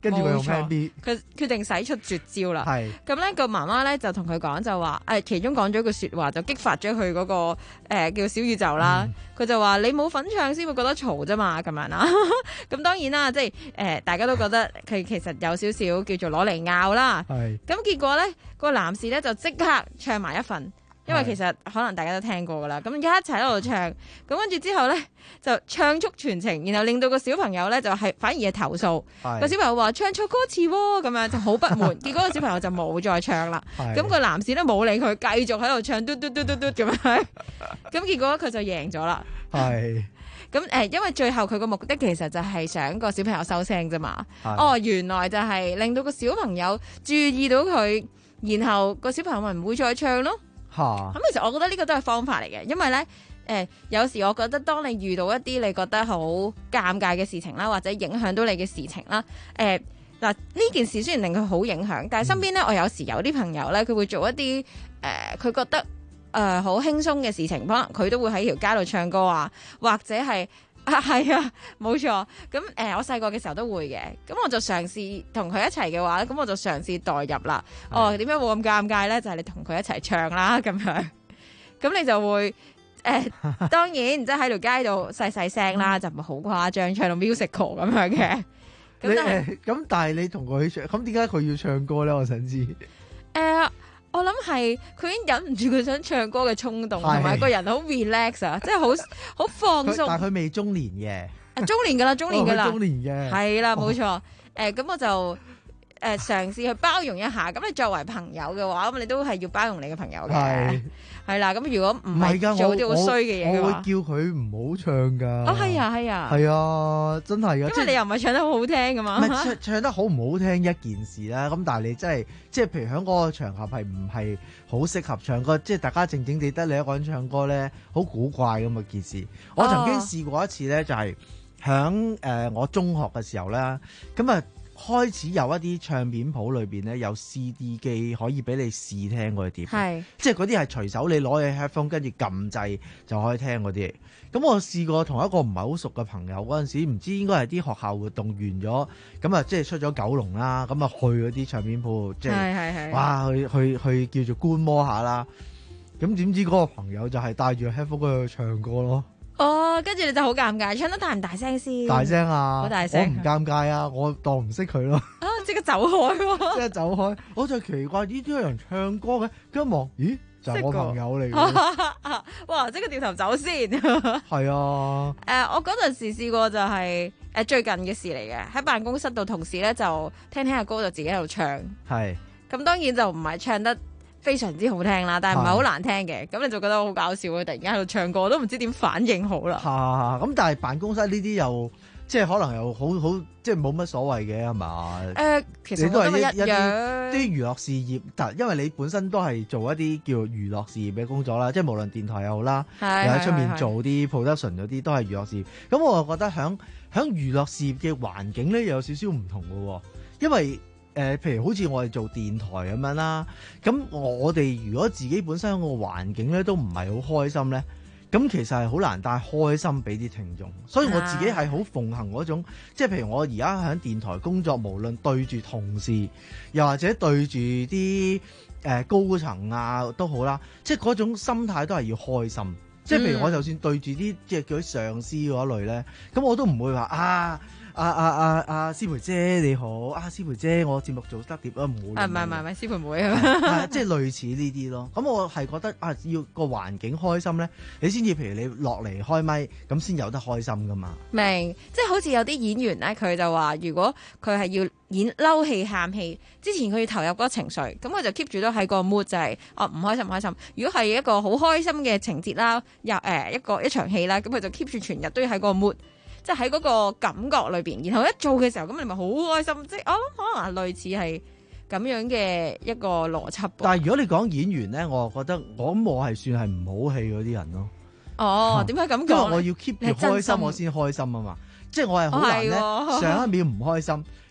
跟住佢用 plan B， 佢決定使出絕招啦。 係咁咧個媽媽咧就同佢講就話誒，其中講咗句説話就激發咗佢嗰個、呃、叫小宇宙啦。佢、嗯、就話你冇份唱先會覺得嘈啫嘛，咁樣啦。咁當然啦，即係誒、呃、大家都覺得佢其實有少少叫做攞嚟拗啦。係咁結果咧個男士咧就即刻唱埋一份。因為其實可能大家都聽過噶啦，咁一齊喺度唱，咁跟住之後咧就唱足全程，然後令到個小朋友咧就係反而係投訴，個小朋友話唱錯歌詞喎，咁樣就好不滿，結果個小朋友就冇再唱啦，咁個男士都冇理佢，繼續喺度唱嘟嘟嘟嘟嘟咁樣，咁結果佢就贏咗啦。係。咁誒，因為最後佢個目的其實就係想個小朋友收聲啫嘛。哦，原來就係令到個小朋友注意到佢，然後個小朋友咪唔會再唱咯。咁其實我覺得呢個都係方法嚟嘅，因為咧誒、呃、有時我覺得當你遇到一啲你覺得好尷尬嘅事情啦，或者影響到你嘅事情啦，誒嗱呢件事雖然令佢好影響，但係身邊咧我有時有啲朋友咧佢會做一啲誒佢覺得誒好輕鬆嘅事情，可能佢都會喺條街度唱歌啊，或者係啊係啊冇錯，咁誒、呃、我細個嘅時候都會嘅，咁我就嘗試同佢一齊嘅話咧，咁我就嘗試代入啦。哦，點解冇咁尷尬咧？就係、是、你同佢一齊唱啦，咁樣，咁你就會誒、呃、當然即係喺條街度細細聲啦，就唔係好誇張，唱到 musical 咁樣嘅。咁但係咁，但係你同佢唱，咁點解佢要唱歌咧？我想知。誒、 呃。我諗係佢已經忍唔住佢想唱歌嘅衝動，同埋個人好 relax 啊，即係好好放鬆。 但係佢未中年嘅， 啊中年噶啦，中年噶啦， 哦、中年嘅係啦，冇錯。誒、哦，咁、呃、我就誒嘗試去包容一下。咁你作為朋友嘅話，咁你都係要包容你嘅朋友嘅。係啦，咁如果唔係做啲好衰嘅嘢嘅話， 我會叫佢唔好唱噶。 哦，係啊，係啊， 係啊，真係噶。 因為你又唔係唱得好好聽噶嘛。 唔係唱唱得好唔好聽一件事啦。咁但係你真係即係，譬如喺嗰個場合係唔係好適合唱歌，即係大家靜靜地得你一個人唱歌咧，好古怪咁嘅件事。我曾經試過一次咧，就係喺誒我中學嘅時候啦，咁啊。開始有一啲唱片鋪裏邊咧有 C D 機可以俾你試聽嗰啲碟，係即係嗰啲係隨手你攞起 headphone 跟住撳掣就可以聽嗰啲。咁我試過同一個唔係好熟嘅朋友嗰陣時，唔知應該係啲學校活動完咗，咁啊即係出咗九龍啦，咁啊去嗰啲唱片鋪，即係哇去去去叫做觀摩下啦。咁點知嗰個朋友就係帶住 headphone 嗰度唱歌咯。 哦，跟住你就好尷尬，唱得大唔大聲先？ 大聲啊！ 好大聲！ 我唔尷尬啊，我當唔識佢咯。 啊！即刻走開喎！ 即刻走開！我就奇怪呢啲有人唱歌嘅，跟住望，咦，就係我朋友嚟嘅。 哇！即刻掉頭走先。 係啊。 誒、呃，我嗰陣時試過就係、是、誒、呃、最近嘅事嚟嘅，喺辦公室度同事咧就聽聽下歌就自己喺度唱。係。咁當然就唔係唱得非常之好聽啦，但係唔係好難聽嘅，咁你就覺得好搞笑啊！突然間喺度唱歌，都唔知點反應好啦。 嚇！咁但係辦公室呢啲又即係可能又好好，即係冇乜所謂嘅係嘛？誒、呃， 其實你都係一一樣啲娛樂事業，但因為你本身都係做一啲叫娛樂事業嘅工作啦，即係無論電台又好啦，又喺出面做啲 production 嗰啲都係娛樂事業。咁我就覺得響響娛樂事業嘅環境咧，有少少唔同嘅喎，因為。誒、呃，譬如好似我哋做電台咁樣啦，咁我哋如果自己本身個環境咧都唔係好開心咧，咁其實係好難帶開心俾啲聽眾。所以我自己係好奉行嗰種，即係譬如我而家喺電台工作，無論對住同事，又或者對住啲誒高層啊都好啦，即係嗰種心態都係要開心。即係譬如我就算對住啲即係叫啲上司嗰類咧，咁我都唔會話啊。啊啊啊啊！師培姐你好，啊師培姐我節目做得碟啊，唔會。啊唔係唔係唔係師培妹啊，即係類似呢啲咯。咁我係覺得啊，要個環境開心咧，你先至譬如你落嚟開咪，咁先有得開心噶嘛。明，即係好似有啲演員咧，佢就話如果佢係要演嬲戲喊戲，之前佢要投入嗰個情緒，咁佢就 keep 住都喺個 mood 就係哦唔開心唔開心。如果係一個好開心嘅情節啦，又誒一個一場戲啦，咁佢就 keep 住全日都要喺個 mood。即係喺嗰個感覺裏邊，然後一做嘅時候，咁你咪好開心。即係我諗可能係類似係咁樣嘅一個邏輯。 但係如果你講演員咧，我覺得我諗我係算係唔好戲嗰啲人咯。 哦，點解咁講？ 因為我要 keep 住開心，我先開心啊嘛。即係我係好難咧，上一秒唔開心，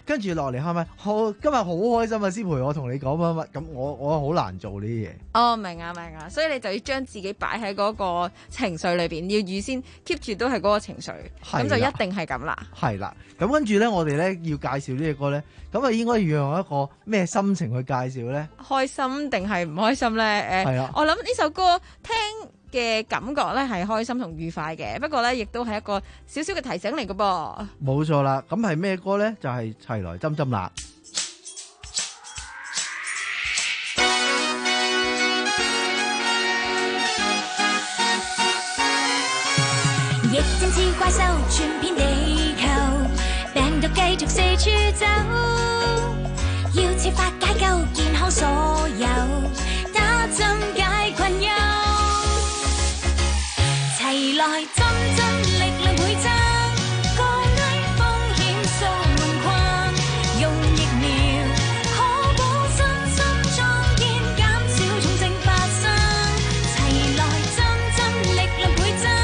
跟住落嚟係咪？好，今日好開心啊！師培，我同你講乜乜，咁我我好難做呢啲嘢。 哦，明啊明啊，所以你就要將自己擺喺嗰個情緒裏邊，要預先 keep 住都係嗰個情緒，咁就一定係咁啦。 係啦，咁跟住咧，我哋咧要介紹呢隻歌咧，咁啊應該要用一個咩心情去介紹咧？開心定係唔開心咧？誒，係啊，我諗呢首歌聽嘅感覺咧係開心同愉快嘅，不過咧亦都係一個少少嘅提醒嚟嘅噃。 冇錯啦，咁係咩歌咧？就係齊來針針啦。 疫症似怪獸，傳遍地球，病毒繼續四處走，要設法解救健康所有，打針解困憂，齊來針針力量倍增，降低風險掃門框，用疫苗可保身心壯健，減少重症發生，齊來針針力量倍增。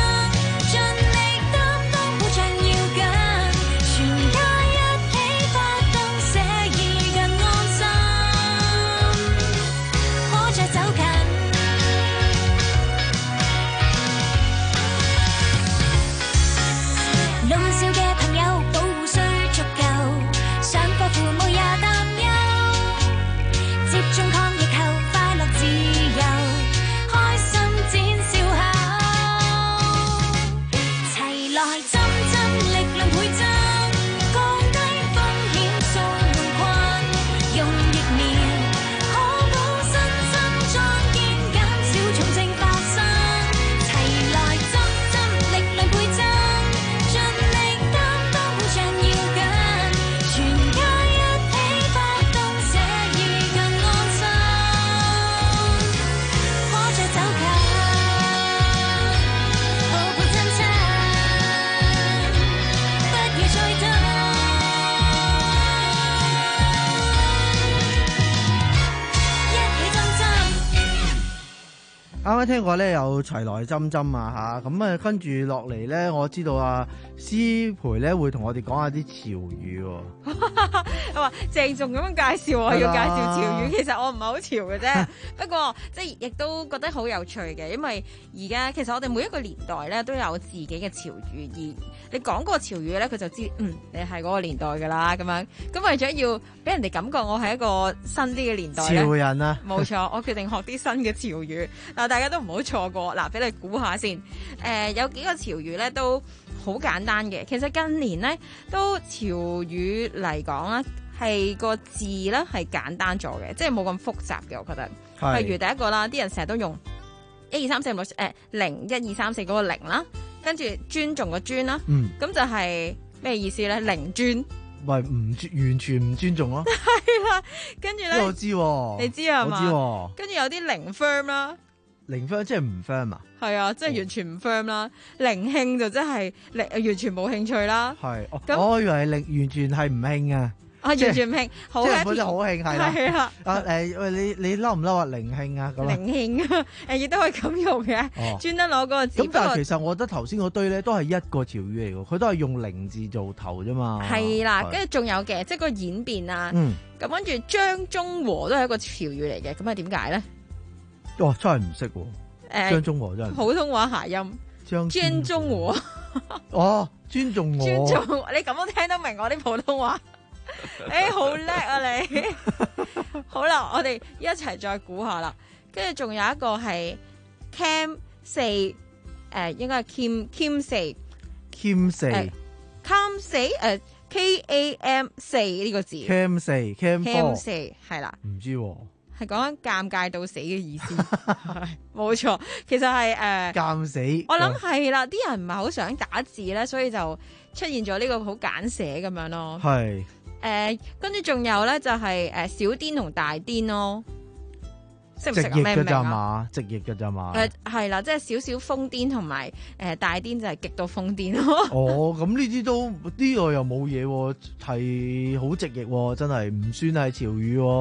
啱啱聽過咧有齊來針針啊嚇，咁啊跟住落嚟咧，我知道啊師培咧會同我哋講下啲潮語喎。 話鄭重咁樣介紹我要介紹潮語，其實我唔係好潮嘅啫。不過即係亦都覺得好有趣嘅，因為而家其實我哋每一個年代咧都有自己嘅潮語，而你講個潮語咧，佢就知嗯你係嗰個年代㗎啦咁樣。咁為咗要俾人哋感覺我係一個新啲嘅年代咧， 潮人啊， 冇錯，我決定學啲新嘅潮語。嗱，大家都唔好錯過。嗱，俾你估下先。誒、呃，有幾個潮語咧都好簡單嘅。其實近年咧都潮語嚟講啦，係個字咧係簡單咗嘅，即係冇咁複雜嘅。我覺得，例如第一個啦，啲人成日都用一二三四五六誒零一二三四嗰個零啦，跟住尊重個尊啦，咁、嗯、就係咩意思咧？零尊。 喂，唔完全唔尊重咯。 係啦，跟住咧， 我知、啊， 你知係嘛？ 我知、啊。 跟住有啲零 firm 啦， 零 firm 即係唔 firm 啊？係啊，即係完全唔 firm 啦。零興就真係零完全冇興趣啦。 係，我以為係零完全係唔興啊。 啊，完全唔興，好即係本身好興係啦。 係啦。 啊誒，喂，你你嬲唔嬲啊？零興啊，咁零興啊，誒亦都可以咁用嘅，專登攞嗰個字。 咁但係其實我覺得頭先嗰堆咧都係一個潮語嚟嘅，佢都係用零字做頭啫嘛。 係啦，跟住仲有嘅，即係個演變啊。嗯。咁跟住張中和都係一個潮語嚟嘅，咁係點解咧？ 哇，真係唔識喎。誒，張中和真係。 普通話諧音。張尊中和。 哦，尊重我。 尊重，你咁都聽得明我啲普通話？誒、欸，好叻啊你！好啦，我哋一齊再估下啦。跟住仲有一個係 Cam 四，誒，應該係 Kim Kim 四 ，Kim 四 ，Cam 四，誒 K A M 四呢個字 ，Cam 四 ，Cam 四係啦， 唔知喎、啊， 係講緊尷尬到死嘅意思，冇錯，其實係誒尷死。 我諗係啦，啲人唔係好想打字咧，所以就出現咗呢個好簡寫咁樣咯。 係。 誒，跟住仲有咧，就係誒小癲同大癲咯，識唔識啊？ 咩名啊？直譯嘅咋嘛，直譯嘅咋嘛？ 誒係啦，即係少少瘋癲同埋誒大癲就係極度瘋癲咯。 哦，咁呢啲都呢個又冇嘢喎，係好直譯喎，真係唔算係潮語喎。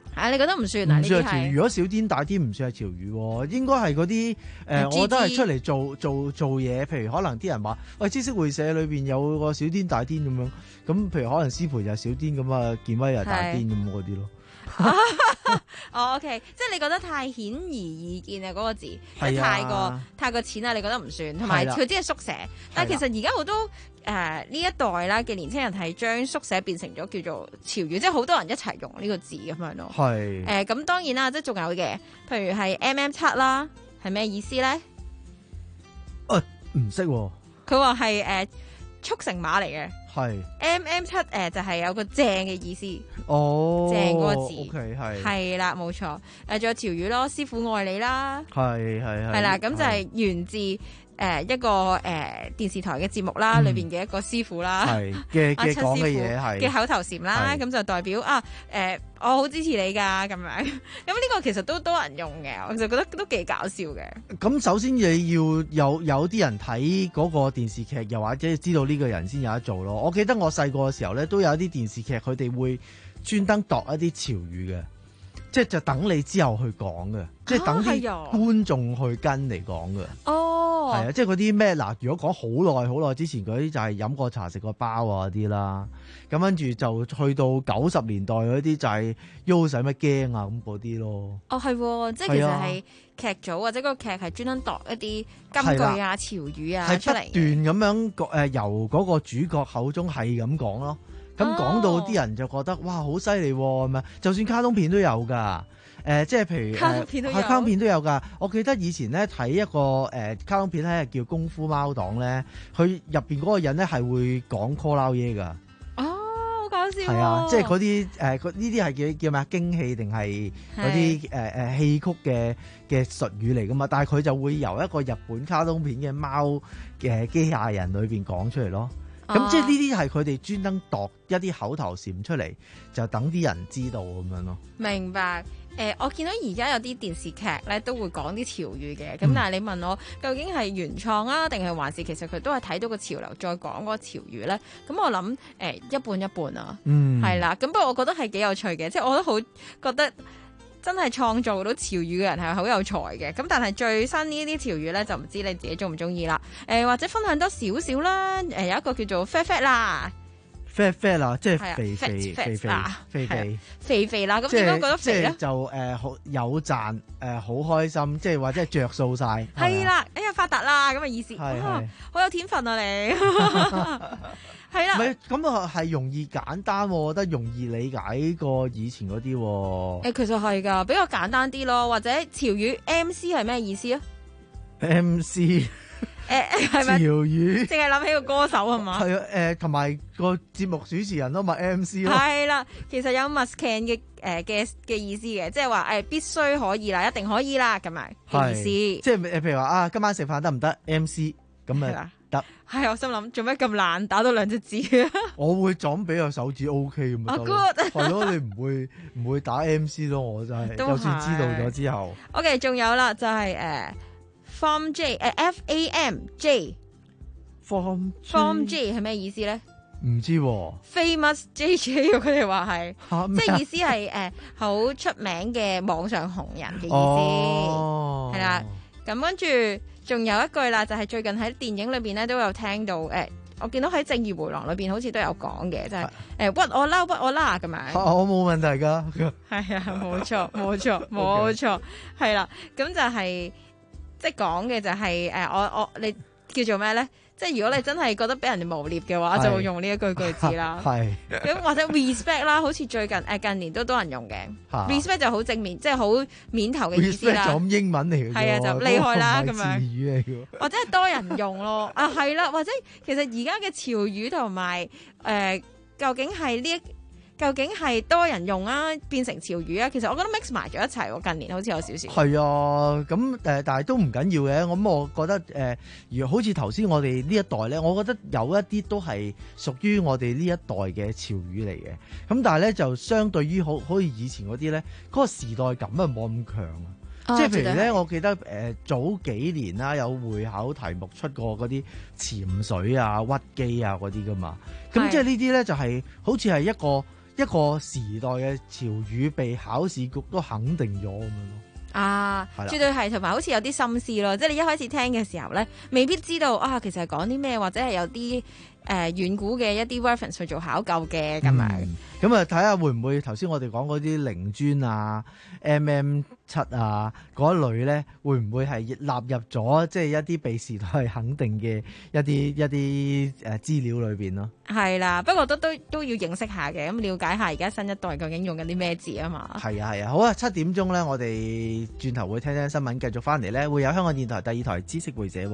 啊，你覺得唔算啊？ 唔算係潮語。 呢啲係如果小癲大癲唔算係潮語喎，應該係嗰啲誒，我覺得係出嚟做做做嘢。譬如可能啲人話，喂，知識會社裏邊有個小癲大癲咁樣，咁譬如可能師培就係小癲咁啊，健威又係大癲咁嗰啲咯。 哦，OK，即係你覺得太顯而易見啊嗰個字，即係係啊太過太過淺啊，你覺得唔算，同埋係啦佢只係縮寫。但係其實而家好多誒呢、呃、一代啦嘅年輕人係將縮寫變成咗叫做潮語，即係好多人一齊用呢個字咁樣咯。 係誒咁當然啦，即係仲有嘅，譬如係 M M 七啦，係咩意思咧？ 誒唔識喎， 佢話係誒速成碼嚟嘅。 係 M M 七誒就係有個正嘅意思， 哦， 正嗰個字 ，OK 係係啦，冇錯。誒仲有潮語咯，師傅愛你啦， 係係係係啦，咁就係源自誒一個誒電視台嘅節目啦，裏邊嘅一個師傅啦， 係嘅阿七嘅講嘅師傅嘢係嘅口頭禪啦， 係咁就代表啊誒我好支持你㗎咁樣，咁呢個其實都多人用嘅，我就覺得都幾搞笑嘅。 咁首先你要有有啲人睇嗰個電視劇，又或者知道呢個人先有得做咯。我記得我細個嘅時候咧，都有一啲電視劇，佢哋會專登度一啲潮語嘅，即係就等你之後去講嘅，即係等啲係啊觀眾去跟嚟講嘅。 哦， 係啊，即係嗰啲咩嗱？如果講好耐好耐之前嗰啲，就係飲過茶食過包啊嗰啲啦。咁跟住就去到九十年代嗰啲，就係喐使乜驚啊咁嗰啲咯。 哦，係喎，即係其實係劇組或者個劇係專登度一啲金句啊、潮語啊係不出嚟。 斷咁樣誒由嗰個主角口中係咁講咯。咁講到啲人就覺得哇好犀利喎咁樣，就算卡通片都有㗎。誒、呃，即係譬如卡通片都有係卡通片都有㗎。我記得以前咧睇一個誒、呃、卡通片咧叫《功夫貓黨》咧，佢入邊嗰個人咧係會講 call 撈嘢㗎。 哦，好搞笑喎！ 係啊，即係嗰啲誒，呢啲係叫叫咩啊？驚氣定係嗰啲誒誒戲曲嘅嘅術語嚟㗎嘛？但係佢就會由一個日本卡通片嘅貓嘅機械人裏邊講出嚟咯。咁、 啊即係呢啲係佢哋專登度一啲口頭禪出嚟，就等啲人知道咁樣咯。 明白。誒、呃，我見到而家有啲電視劇咧都會講啲潮語嘅，咁、 嗯但係你問我究竟係原創啊，定係還是其實佢都係睇到個潮流再講嗰個潮語咧？咁我諗誒、呃、一半一半啊， 嗯， 係啦。咁不過我覺得係幾有趣嘅，即係我都好覺得真係創造到潮語嘅人係好有才嘅。咁但係最新呢啲潮語咧，就唔知你自己中唔中意啦。誒、呃、或者分享多少少啦。誒、呃、有一個叫做 fat fat 啦。 fat fat 啦，即係係啊肥肥 fat- 肥 fat 肥啊肥肥係啊。肥肥啦，咁即係點解覺得肥咧即係？就誒好、有賺誒好開心，即係或者係着數晒。 係啦，哎呀發達啦咁嘅意思， 係哇係好有天分啊你，係啦。 唔係咁啊，係容易簡單喎，我覺得容易理解過以前嗰啲喎。 誒其實係㗎，比較簡單啲咯，或者潮語 M C 係咩意思啊？ M C 誒係咪？ 潮語淨係諗起個歌手係嘛？ 係啊，誒同埋個節目主持人咯，咪 M C 咯。 係啦，其實有 must can 嘅誒嘅嘅意思嘅，即係話誒必須可以啦，一定可以啦咁樣嘅意思。 即係誒，譬如話啊，今晚食飯得唔得 ？M C 咁係啦啊得。 係我心諗做咩咁懶打到兩隻字啊？ 我會就咁俾個手指 O K 咁咪得咯。 啊，good 係咯，你唔會唔會打 M C 咯？我真係， 都就算係知道咗之後。 OK，仲有啦，就係誒 form J 誒 F A M J form form J 係咩意思咧？ 唔知喎。 famous J J 佢哋話係， 嚇咩啊即係意思係誒好出名嘅網上紅人嘅意思， 哦係啦。咁跟住仲有一句啦，就係最近喺電影裏邊咧都有聽到誒，我見到喺《正義回廊》裏邊好似都有講嘅，就係誒屈我啦屈我啦咁樣。 嚇我冇問題㗎。 係啊，冇錯冇錯冇錯，係啦。咁就係即係講嘅就係誒我我你叫做咩咧？即係如果你真係覺得俾人哋誣蔑嘅話， 係就會用呢一句句子啦。 係咁或者 respect 啦，好似最近誒近年都多人用嘅。 嚇 respect 就好正面，即係好面頭嘅意思 respect 啦。 就咁英文嚟嘅啫喎， 係啊就厲害啦嗰個唔係咁樣字語嚟嘅喎。 或者係多人用咯，啊係啦，或者其實而家嘅潮語同埋誒究竟係呢一究竟係多人用啊，變成潮語啊？其實我覺得 mix 埋咗一齊喎，近年好似有少少。 係啊，咁誒、呃，但係都唔緊要嘅。咁我覺得誒、呃，如好似頭先我哋呢一代咧，我覺得有一啲都係屬於我哋呢一代嘅潮語嚟嘅。咁但係咧，就相對於好好似以前嗰啲咧，嗰、嗰個時代感啊冇咁強啊。 哦即係譬如咧， 絕對係我記得誒、呃、早幾年啦，有會考題目出過嗰啲潛水啊、屈機啊嗰啲噶嘛。咁係即係呢啲咧就係、好似係一個一個時代嘅潮語被考試局都肯定咗咁樣咯。 啊， 係啦絕對係，同埋好似有啲心思咯，即係你一開始聽嘅時候咧，未必知道啊，其實係講啲咩，或者係有啲誒遠古嘅一啲 reference 去做考究嘅咁樣。 咁啊，睇下會唔會頭先我哋講嗰啲靈磚啊、M M 七啊嗰一類咧，會唔會係納入咗即係一啲被時代肯定嘅一啲一啲誒資料裏邊咯？ 係啦，不過都都都要認識下嘅，咁了解下而家新一代究竟用緊啲咩字啊嘛。 係啊係啊，好啊，七點鐘咧，我哋轉頭會聽聽新聞，繼續翻嚟咧，會有香港電台第二台知識會者。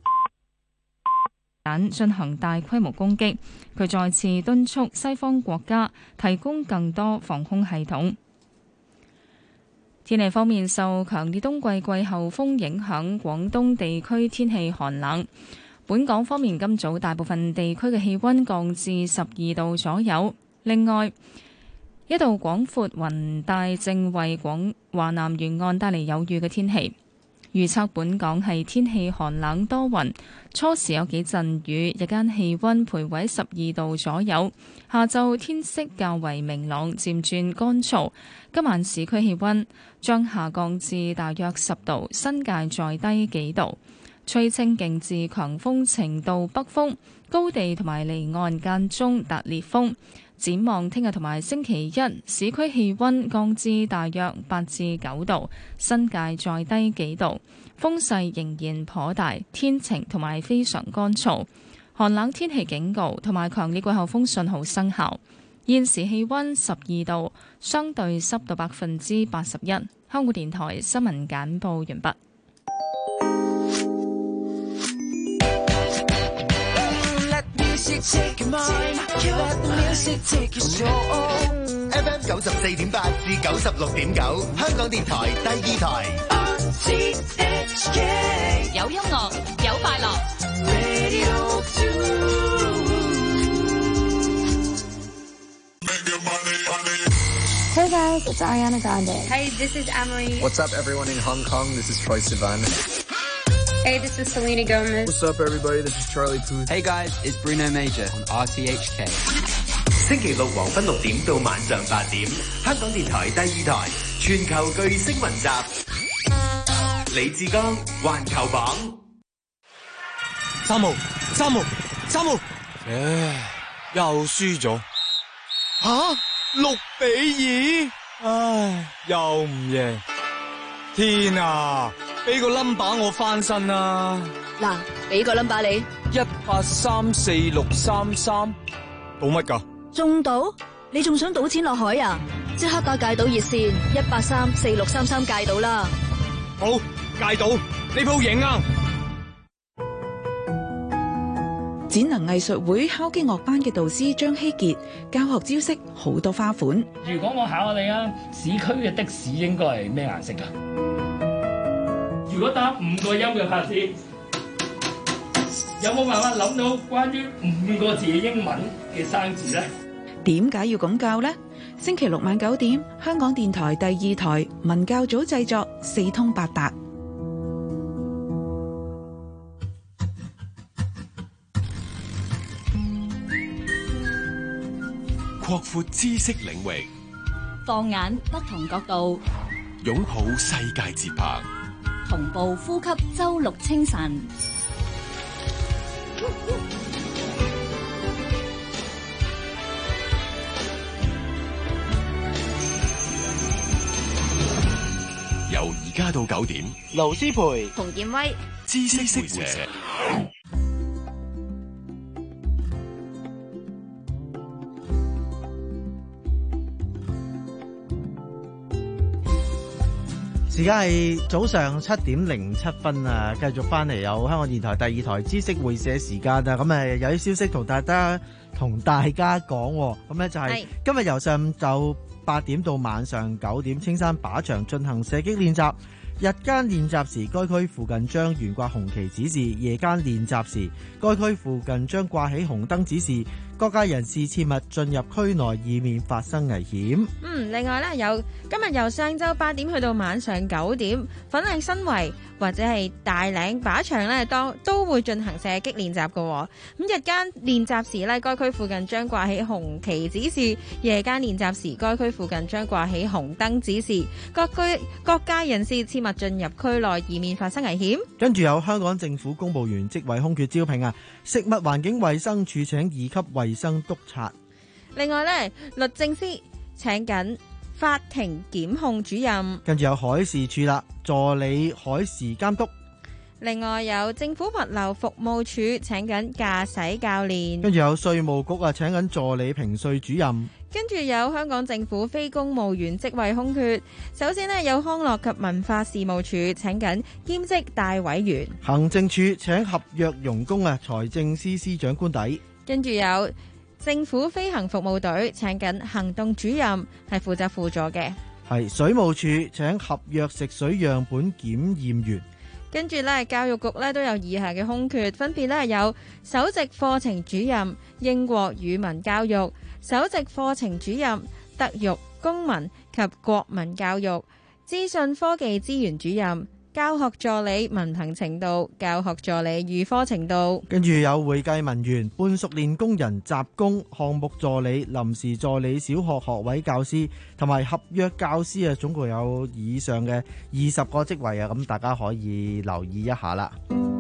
進行大規模攻擊，佢再次敦促西方國家提供更多防空系統。天氣方面，受強烈冬季季候風影響，廣東地區天氣寒冷。本港方面，今早大部分地區嘅氣溫降至十二度左右。另外，一道廣闊雲帶正為廣華南沿岸帶嚟有雨嘅天氣。預測本港係天氣寒冷多雲，初時有幾陣雨，日間氣溫徘徊十二度左右。下晝天色較為明朗，漸轉乾燥。今晚市區氣溫將下降至大約十度，新界再低幾度。吹清勁至強風程度北風，高地同埋離岸間中達烈風。展望聽日同埋星期一，市區氣溫降至大約八至九度，新界再低幾度，風勢仍然頗大，天晴同埋非常乾燥，寒冷天氣警告同埋強烈季候風信號生效。現時氣溫十二度，相對濕度百分之八十一。香港電台新聞簡報完畢。 Take your mind, let the music take your soul. F M 九十四點八至九十六點九，香港電台第二台。R T H K 有音樂，有快樂。 Radio two. Hey guys, it's Ariana Grande. Hey, this is Emily. What's up, everyone in Hong Kong? This is Troye Sivan. Hey, this is Selena Gomez. What's up, everybody? This is Charlie Puth. Hey guys, it's Bruno Major on R T H K. 星期六黃昏六點到晚上八點，香港電台第二台全球巨星雲集，李志剛環球榜。 三號，三號，三號，唉，又輸咗。吓，六比二，唉，又唔贏。天啊！俾個 number 我翻身啊！ 嗱，俾個 number 你， 一八三四六三三，賭乜噶？ 中賭？你仲想賭錢落海啊？即刻打戒賭熱線一八三四六三三戒賭啦！ 好，戒賭，呢鋪贏啊！ 展能藝術會敲擊樂班嘅導師張希傑教學招式好多花款。 如果我考下你啊，市區嘅的士應該係咩顏色噶？如果打五個音嘅拍子，有冇辦法諗到關於五個字嘅英文嘅生字咧？ 點解要咁教呢？星期六晚九點，香港電台第二台文教組製作，四通八達。 擴闊知識領域， 放眼不同角度， 擁抱世界節拍， 同步呼吸周六清晨。 由而家到九點， 盧思培、 馮建威， 知識會者。 時間係早上七點零七分啊！繼續翻嚟有香港電台第二台知識會社時間啊！咁誒有啲消息同大家同大家講，咁咧就係今日由上午就八點到晚上九點，青山靶場進行射擊練習。日間練習時，該區附近將懸掛紅旗指示；夜間練習時，該區附近將掛起紅燈指示。 各界人士切勿進入區內，以免發生危險。 嗯，另外咧，有今日由上晝八點去到晚上九點，粉嶺新圍或者係大嶺靶場咧，當都會進行射擊練習嘅。咁日間練習時咧，該區附近將掛起紅旗指示；夜間練習時，該區附近將掛起紅燈指示。各區各界人士切勿進入區內，以免發生危險。 跟住有香港政府公務員職位空缺招聘啊！食物環境衛生署請二級衛生督察。 另外咧，律政司請緊法庭檢控主任。 跟住有海事處啦，助理海事監督。 另外有政府物流服務處請緊駕駛教練。 跟住有稅務局啊，請緊助理評稅主任。 跟住有香港政府非公務員職位空缺，首先呢，有康樂及文化事務處請緊兼職大委員。 行政處請合約傭工啊，財政司司長官邸。 跟住有政府飛行服務隊請緊行動主任，係負責輔助嘅。 係水務處請合約食水樣本檢驗員。 跟住咧，教育局咧都有以下嘅空缺，分別咧有首席課程主任英國語文教育、首席課程主任德育、公民及國民教育、資訊科技資源主任、教學助理文憑程度、教學助理預科程度。跟住有會計文員、半熟練工人、雜工、項目助理、臨時助理、小學學位教師同埋合約教師啊，總共有以上嘅二十個職位啊，咁大家可以留意一下啦。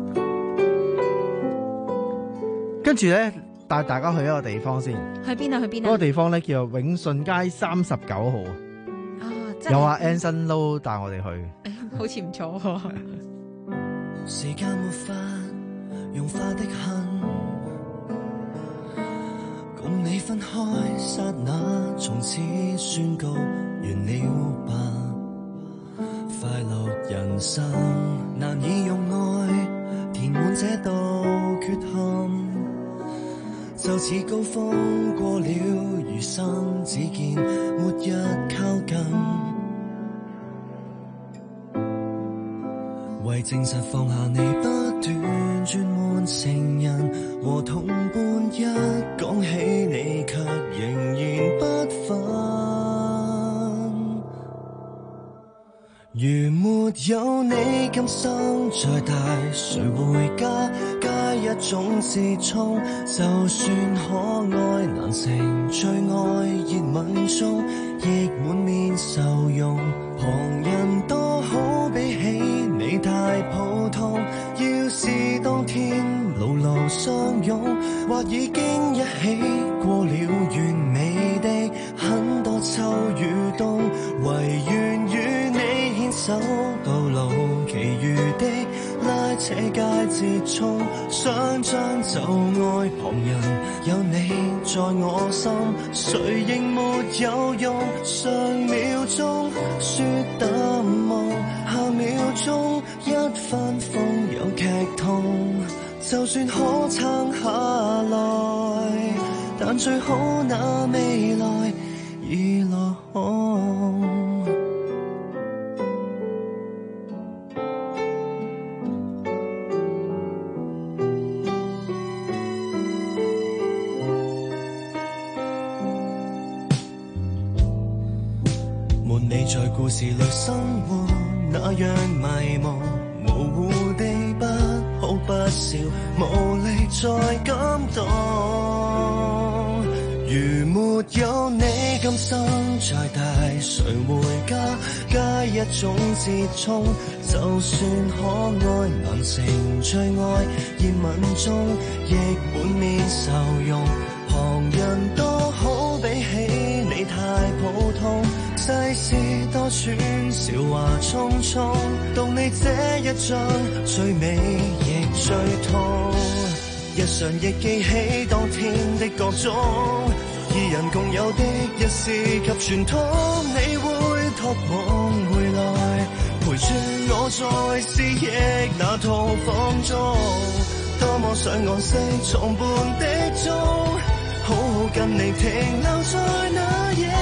跟住呢，帶大家去一個地方先。 去邊啊？去邊啊？ 嗰個地方呢，叫做永順街三十九號。 啊， 有阿 Anson Lo 帶我哋去。 好似唔錯喎。 時間沒法融化的恨，共你分開剎那，從此宣告完了吧。快樂人生難以用愛填滿這道缺陷，就似高峰過了餘生，只見末日靠近。為證實放下你，不斷轉換情人和同伴，一講起你卻仍然不分。如沒有你，今生再大，誰會加加一種自衝？就算可愛難成最愛熱吻中，亦滿面愁容。旁人多好，比起你太普通。要是當天牢牢相擁，或已經一起過了完美的很多秋與冬，唯願與你牽手到老，其餘的拉扯皆折衷。想將就愛旁人，有你在我心，誰仍沒有用。上秒鐘說淡忘，下秒鐘一番風有劇痛。就算可撐下來，但最好那未來已落空。你在故事裏生活那樣迷茫，模糊地不好不笑，無力再感動。如沒有你，今生再大，誰會加加一種折衷？就算可愛難成最愛熱吻中，亦滿面愁容。旁人多好，比起你太普通。世事多轉，笑話匆匆，到你這一張最美亦最痛。日常亦記起當天的各種，二人共有的一絲及傳統。你會托夢回來，陪住我在思憶那套房中。多麼想按息床伴的鐘，好好跟你停留在那夜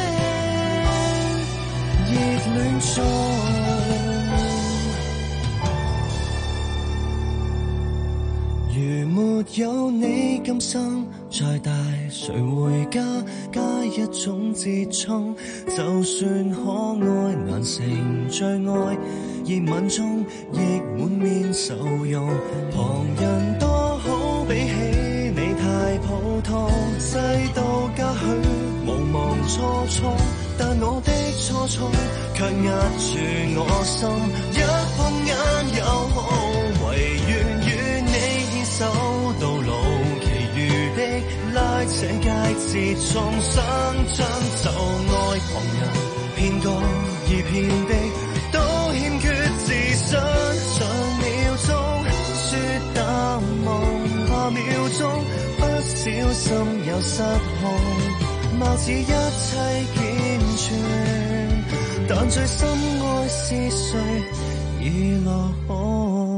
熱戀中。如沒有你今生再大，誰會加加一種折衷？就算可愛難成最愛，熱吻中亦滿面愁容。旁人多好，比起你太普通，世道嘉許無望初衷，但我的初衷卻壓住我心，一碰眼又好，唯願與你牽手到老，其餘的拉扯皆自重，想將就愛旁人騙過而騙的都欠缺自信，上秒鐘說淡忘，下秒鐘不小心有失控，貌似一切健全，但最深愛是誰已落空。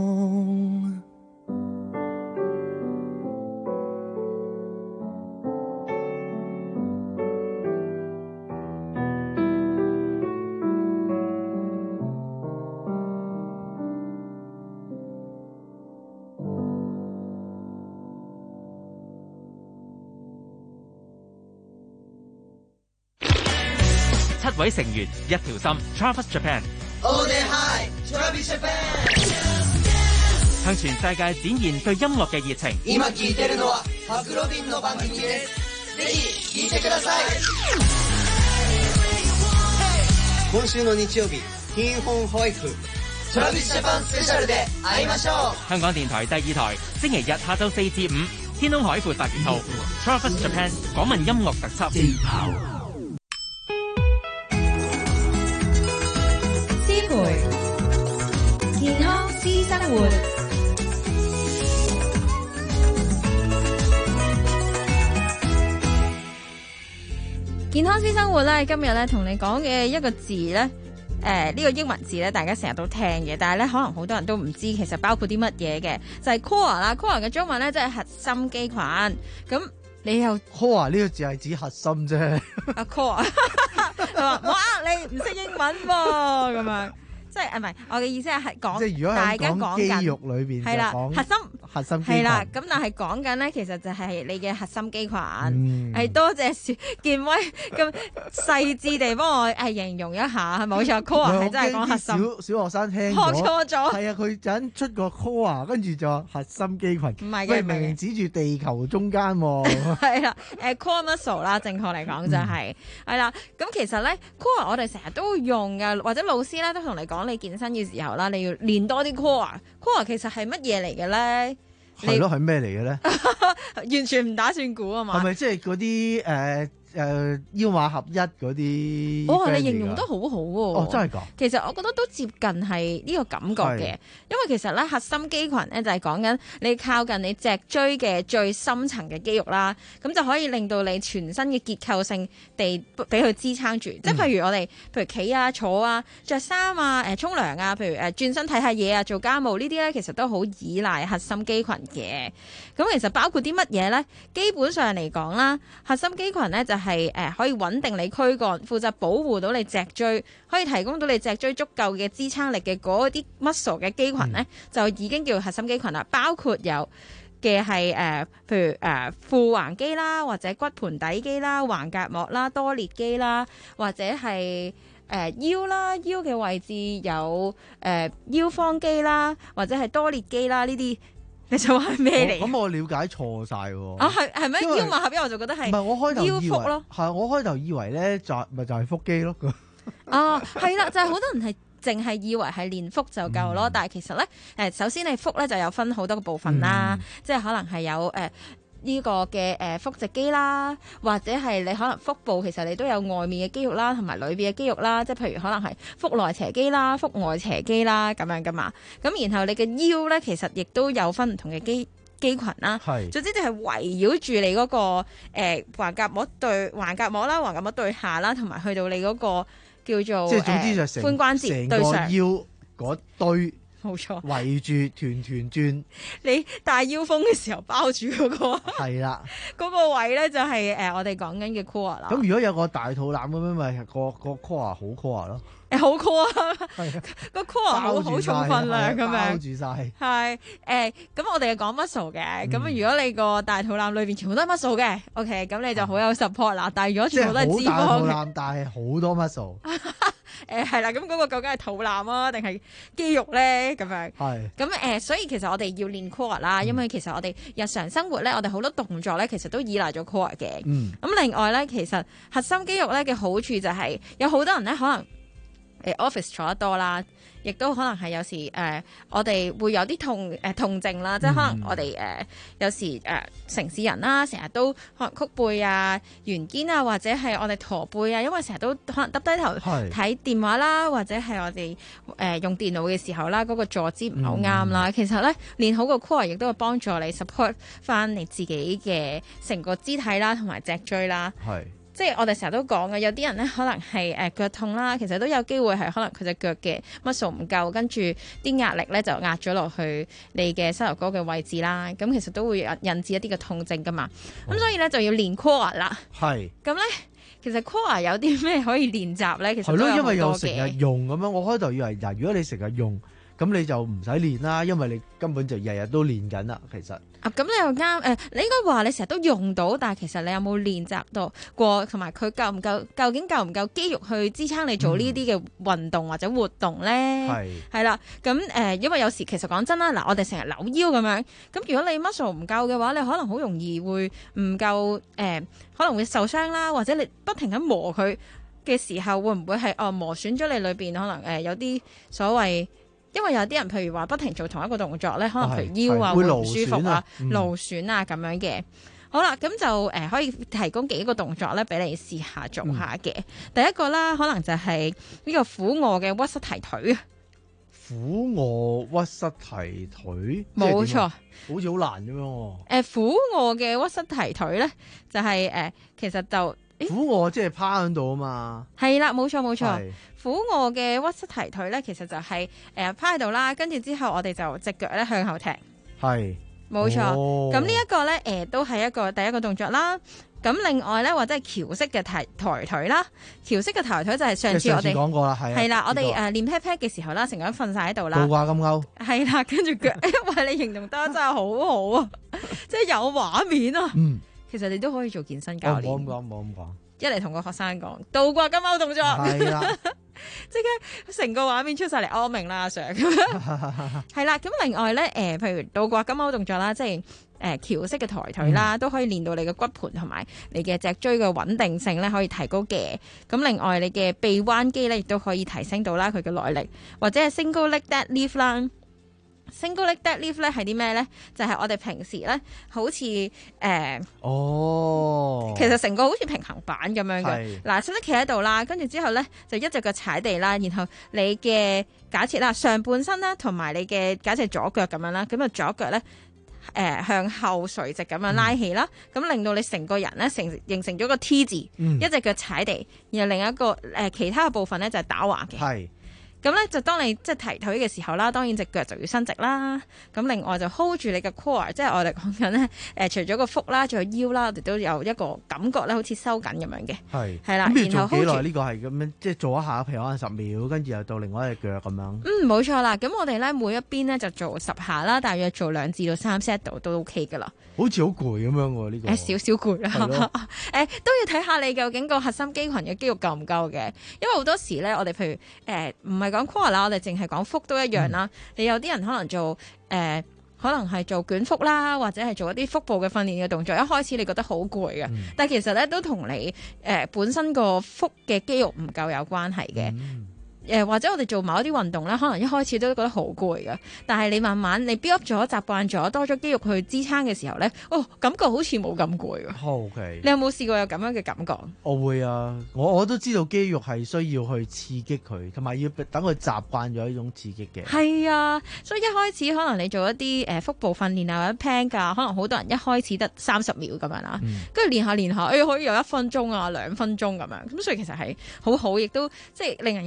七位成員一條心 Travis Japan All day high Travis Japan 向全世界展現對音樂嘅熱情。 今聴いてるのはハクロビンの番組です。ぜひ聴いてください。今週の日曜日天本ハワイフ Travis Japan スペシャルで會いましょう。 香港電台第二台星期日下晝四至五天空海闊八件號 Travis Japan 港聞音樂特輯。 健康私生活， 健康私生活咧，今日咧同你講嘅一個字咧，誒、呃、呢、這個英文字咧，大家成日都聽嘅，但係咧可能好多人都唔知其實包括啲乜嘢嘅，就係、是、core 啦 ，core 嘅中文咧即係核心肌群，咁你又 core 呢個字係指核心啫， 啊 core， 佢話我呃你唔識英文噃，咁樣。即係誒唔係，我嘅意思係講，即係如果大家講肌肉裏邊係啦，核心核心肌群係啦， 咁但係講緊咧，其實就係你嘅核心肌群。係、 嗯、 多謝健威咁細緻地幫我係形容一下，係冇錯 core 係真係講核心。 小小學生聽學錯咗， 係啊，佢陣出個 core， 跟住就話核心肌群， 唔係嘅， 喂，明明指住地球中間喎。 係啦，誒 core muscle 啦，正確嚟講就係係啦。咁其實咧 core 我哋成日都會用嘅，或者老師咧都同你講，你健身嘅時候啦，你要練多啲 core。core 其實係乜嘢嚟嘅咧？ 係咯，係咩嚟嘅咧？ 完全唔打算估啊嘛。 係咪即係嗰啲誒誒腰馬合一嗰啲？ 哦，你形容得好好喎。 哦，真係㗎。其實我覺得都接近係呢個感覺嘅，因為其實咧核心肌群咧就係講緊你靠近你脊椎嘅最深層嘅肌肉啦，咁就可以令到你全身嘅結構性地俾佢支撐住。嗯、即係譬如我哋譬如企啊、坐啊、着衫啊、誒沖涼啊，譬如誒轉身睇下嘢啊、做家務呢啲咧，其實都好依賴核心肌群嘅。咁其實包括啲乜嘢咧？基本上嚟講啦，核心肌群咧就係誒可以穩定你軀幹，負責保護到你脊椎，可以提供到你脊椎足夠嘅支撐力嘅嗰啲 muscle 嘅肌群咧，嗯、就已經叫核心肌群啦。包括有嘅係誒，譬如誒副橫肌啦，或者骨盆底肌啦、橫膈膜啦、多裂肌啦，或者係誒腰啦，腰嘅位置有誒腰方肌啦，或者係多裂肌啦呢啲。你就話係咩嚟？ 咁我了解錯晒喎。 啊，係係咩？腰馬合一我就覺得係。唔係我開頭腰腹咯。 係我開頭以為咧就咪就係腹肌咯。 啊，係啦，就係、是、好多人係淨係以為係練腹就夠咯，嗯、但係其實咧誒，首先你腹咧就有分好多個部分啦，嗯、即係可能係有誒。呃呢個嘅誒腹直肌啦，或者係你可能腹部其實你都有外面嘅肌肉啦，同埋裏邊嘅肌肉啦，即係譬如可能係腹內斜肌啦、腹外斜肌啦咁樣噶嘛。咁然後你嘅腰咧，其實亦都有分唔同嘅肌肌群啦。係。總之就係圍繞住你嗰、那個誒、呃、橫膈膜對橫膈膜啦、橫膈膜對下啦，同埋去到你嗰個叫做即係總之就成、 呃、髖關節對上腰嗰堆。 冇錯， 圍住團團轉。 你戴腰封嘅時候包住嗰、那個係啦， 嗰個位咧就係、是、誒、呃、我哋講緊嘅 core 啦。 咁如果有個大肚腩咁樣，咪、那個個 core 好 core 咯。 誒好 core 啊，個 core 好好重分量咁樣， 包住晒。 係誒，咁我哋係講 muscle 嘅，咁、嗯、如果你個大肚腩裏邊全部都係 muscle 嘅 ，OK， 咁你就好有 support 啦。但係如果全部都係脂肪嘅， 大肚腩但係好多 muscle。 誒係啦，咁嗰個究竟係肚腩啊，定係肌肉咧？咁樣係咁誒，所以其實我哋要練 core 啦，嗯、因為其實我哋日常生活咧，我哋好多動作咧，其實都依賴咗 core 嘅。嗯，咁另外咧，其實核心肌肉咧嘅好處就係、是、有好多人咧可能。誒 office 坐得多啦，亦都可能係有時誒、呃，我哋會有啲痛誒、呃、痛症啦，即係可能我哋誒、呃、有時誒、呃、城市人啦，成日都可能曲背啊、圓肩啊，或者係我哋駝背啊，因為成日都可能耷低頭睇電話啦，或者係我哋誒、呃、用電腦嘅時候啦，嗰、那個坐姿唔係好啱啦。嗯、其實咧練好個 core 亦都會幫助你 support 翻你自己嘅成個肢體啦，同埋脊椎啦。係。即係我哋成日都講嘅，有啲人咧可能係誒、呃、腳痛啦，其實都有機會係可能佢隻腳嘅 muscle 唔夠，跟住啲壓力咧就壓咗落去你嘅膝頭哥嘅位置啦。咁其實都會引致一啲嘅痛症噶嘛。咁、哦、所以咧就要練 core 啦。係。咁咧其實 core 有啲咩可以練習咧？其實都有好多嘅。係咯，因為又成日用咁樣，我開頭以為嗱，如果你成日用，咁你就唔使練啦，因為你根本就日日都練緊啦。其實。啊，咁你又啱誒、呃，你應該話你成日都用到，但係其實你有冇練習到過，同埋佢夠唔夠？究竟夠唔夠肌肉去支撐你做呢啲嘅運動或者活動咧？係係啦，咁誒、呃，因為有時其實講真啦，嗱，我哋成日扭腰咁樣，咁如果你 muscle 唔夠嘅話，你可能好容易會唔夠誒，可能會受傷啦，或者你不停咁磨佢嘅時候，會唔會係哦磨損咗你裏邊可能誒、呃、有啲所謂？因為有啲人譬如話不停做同一個動作咧，可能譬如腰啊會唔舒服啊、勞損啊咁、嗯、樣嘅。好啦，咁就誒、呃、可以提供幾個動作咧，俾你試下做下嘅。嗯、第一個啦，可能就係呢個俯臥嘅屈膝提腿啊。俯臥屈膝提腿，冇錯，好似好難咁樣喎。誒，俯臥嘅屈膝提腿咧，就係、是、誒、呃，其實就。俯臥即係趴喺度啊嘛，係啦，冇錯冇錯。俯臥嘅屈膝提腿咧，其實就係、是、誒、呃、趴喺度啦，跟住之後我哋就隻腳咧向後踢，係冇錯。咁、哦、呢一個咧誒、呃、都係一個第一個動作啦。咁另外咧或者係橋式嘅抬抬腿啦，橋式嘅抬腿就係上次我哋講過啦，係係啦，我哋誒練 pat pat 嘅時候啦，成個人瞓晒喺度啦，倒掛金鈎，係啦，跟住腳，因為你形容得真係好好啊，即係有畫面啊。嗯。其實你都可以做健身教練。冇咁講，冇咁講。一嚟同個學生講倒掛金鈎動作，係啦，即刻成個畫面出晒嚟。我明啦，阿 Sir 咁樣。係啦，咁另外咧，誒、呃，譬如倒掛金鈎動作啦，即係誒橋式嘅抬腿啦，嗯、都可以練到你嘅骨盤同埋你嘅脊椎嘅穩定性咧，可以提高嘅。咁另外你嘅臂彎肌咧，亦都可以提升到啦，佢嘅耐力，或者係 single leg deadlift 啦。Single leg deadlift 咧係啲咩咧？就係、是、我哋平時咧，好似誒，呃、哦，其實成個好似平衡板咁樣嘅。嗱，識得企喺度啦，跟住之後咧就一隻腳踩地啦，然後你嘅假設啦，上半身啦，同埋你嘅假設左腳咁樣啦，咁啊左腳咧誒、呃、向後垂直咁樣拉起啦，咁、嗯、令到你成個人咧成形成咗個 T 字，嗯、一隻腳踩地，然後另一個誒、呃、其他嘅部分咧就係打橫嘅。係。咁咧就當你即係提腿嘅時候啦，當然隻腳就要伸直啦。咁另外就 hold 住你嘅 core，即係我哋講緊咧誒，除咗個腹啦，仲有腰啦，我哋都有一個感覺咧，好似收緊咁樣嘅。係係啦，然後 hold 住。呢個係咁樣，即係做一下，譬如可能十秒，跟住又到另外一隻腳咁樣。嗯，冇錯啦。咁我哋咧每一邊咧就做十下啦，大約做兩至到三 set 度都 OK 噶啦。好似好攰咁樣喎，呢、這個誒少少攰啦。誒的、欸、都要睇下你究竟個核心肌群嘅肌肉夠唔夠嘅，因為好多時咧，我哋譬如誒唔係講 core 啦，我哋淨係講腹都一樣啦。嗯、你有啲人可能做誒、呃，可能係做捲腹啦，或者係做一啲腹部嘅訓練嘅動作，一開始你覺得好攰嘅，嗯、但係其實咧都同你誒、呃、本身個腹嘅肌肉唔夠有關係嘅。嗯誒或者我哋做某一啲運動咧，可能一開始都覺得好攰嘅，但係你慢慢你 build up 咗、習慣咗、多咗肌肉去支撐嘅時候咧，哦，感覺好似冇咁攰喎。OK，你有冇試過有咁樣嘅感覺？我會啊，我我都知道肌肉係需要去刺激佢，同埋要等佢習慣咗呢種刺激嘅。係啊，所以一開始可能你做一啲誒、呃、腹部訓練啊或者 plank 㗎，可能好多人一開始得三十秒咁樣啦，跟住、嗯、練下練下，誒、哎、可以有一分鐘啊兩分鐘咁樣，咁所以其實係好好，亦都即係令人嘅感覺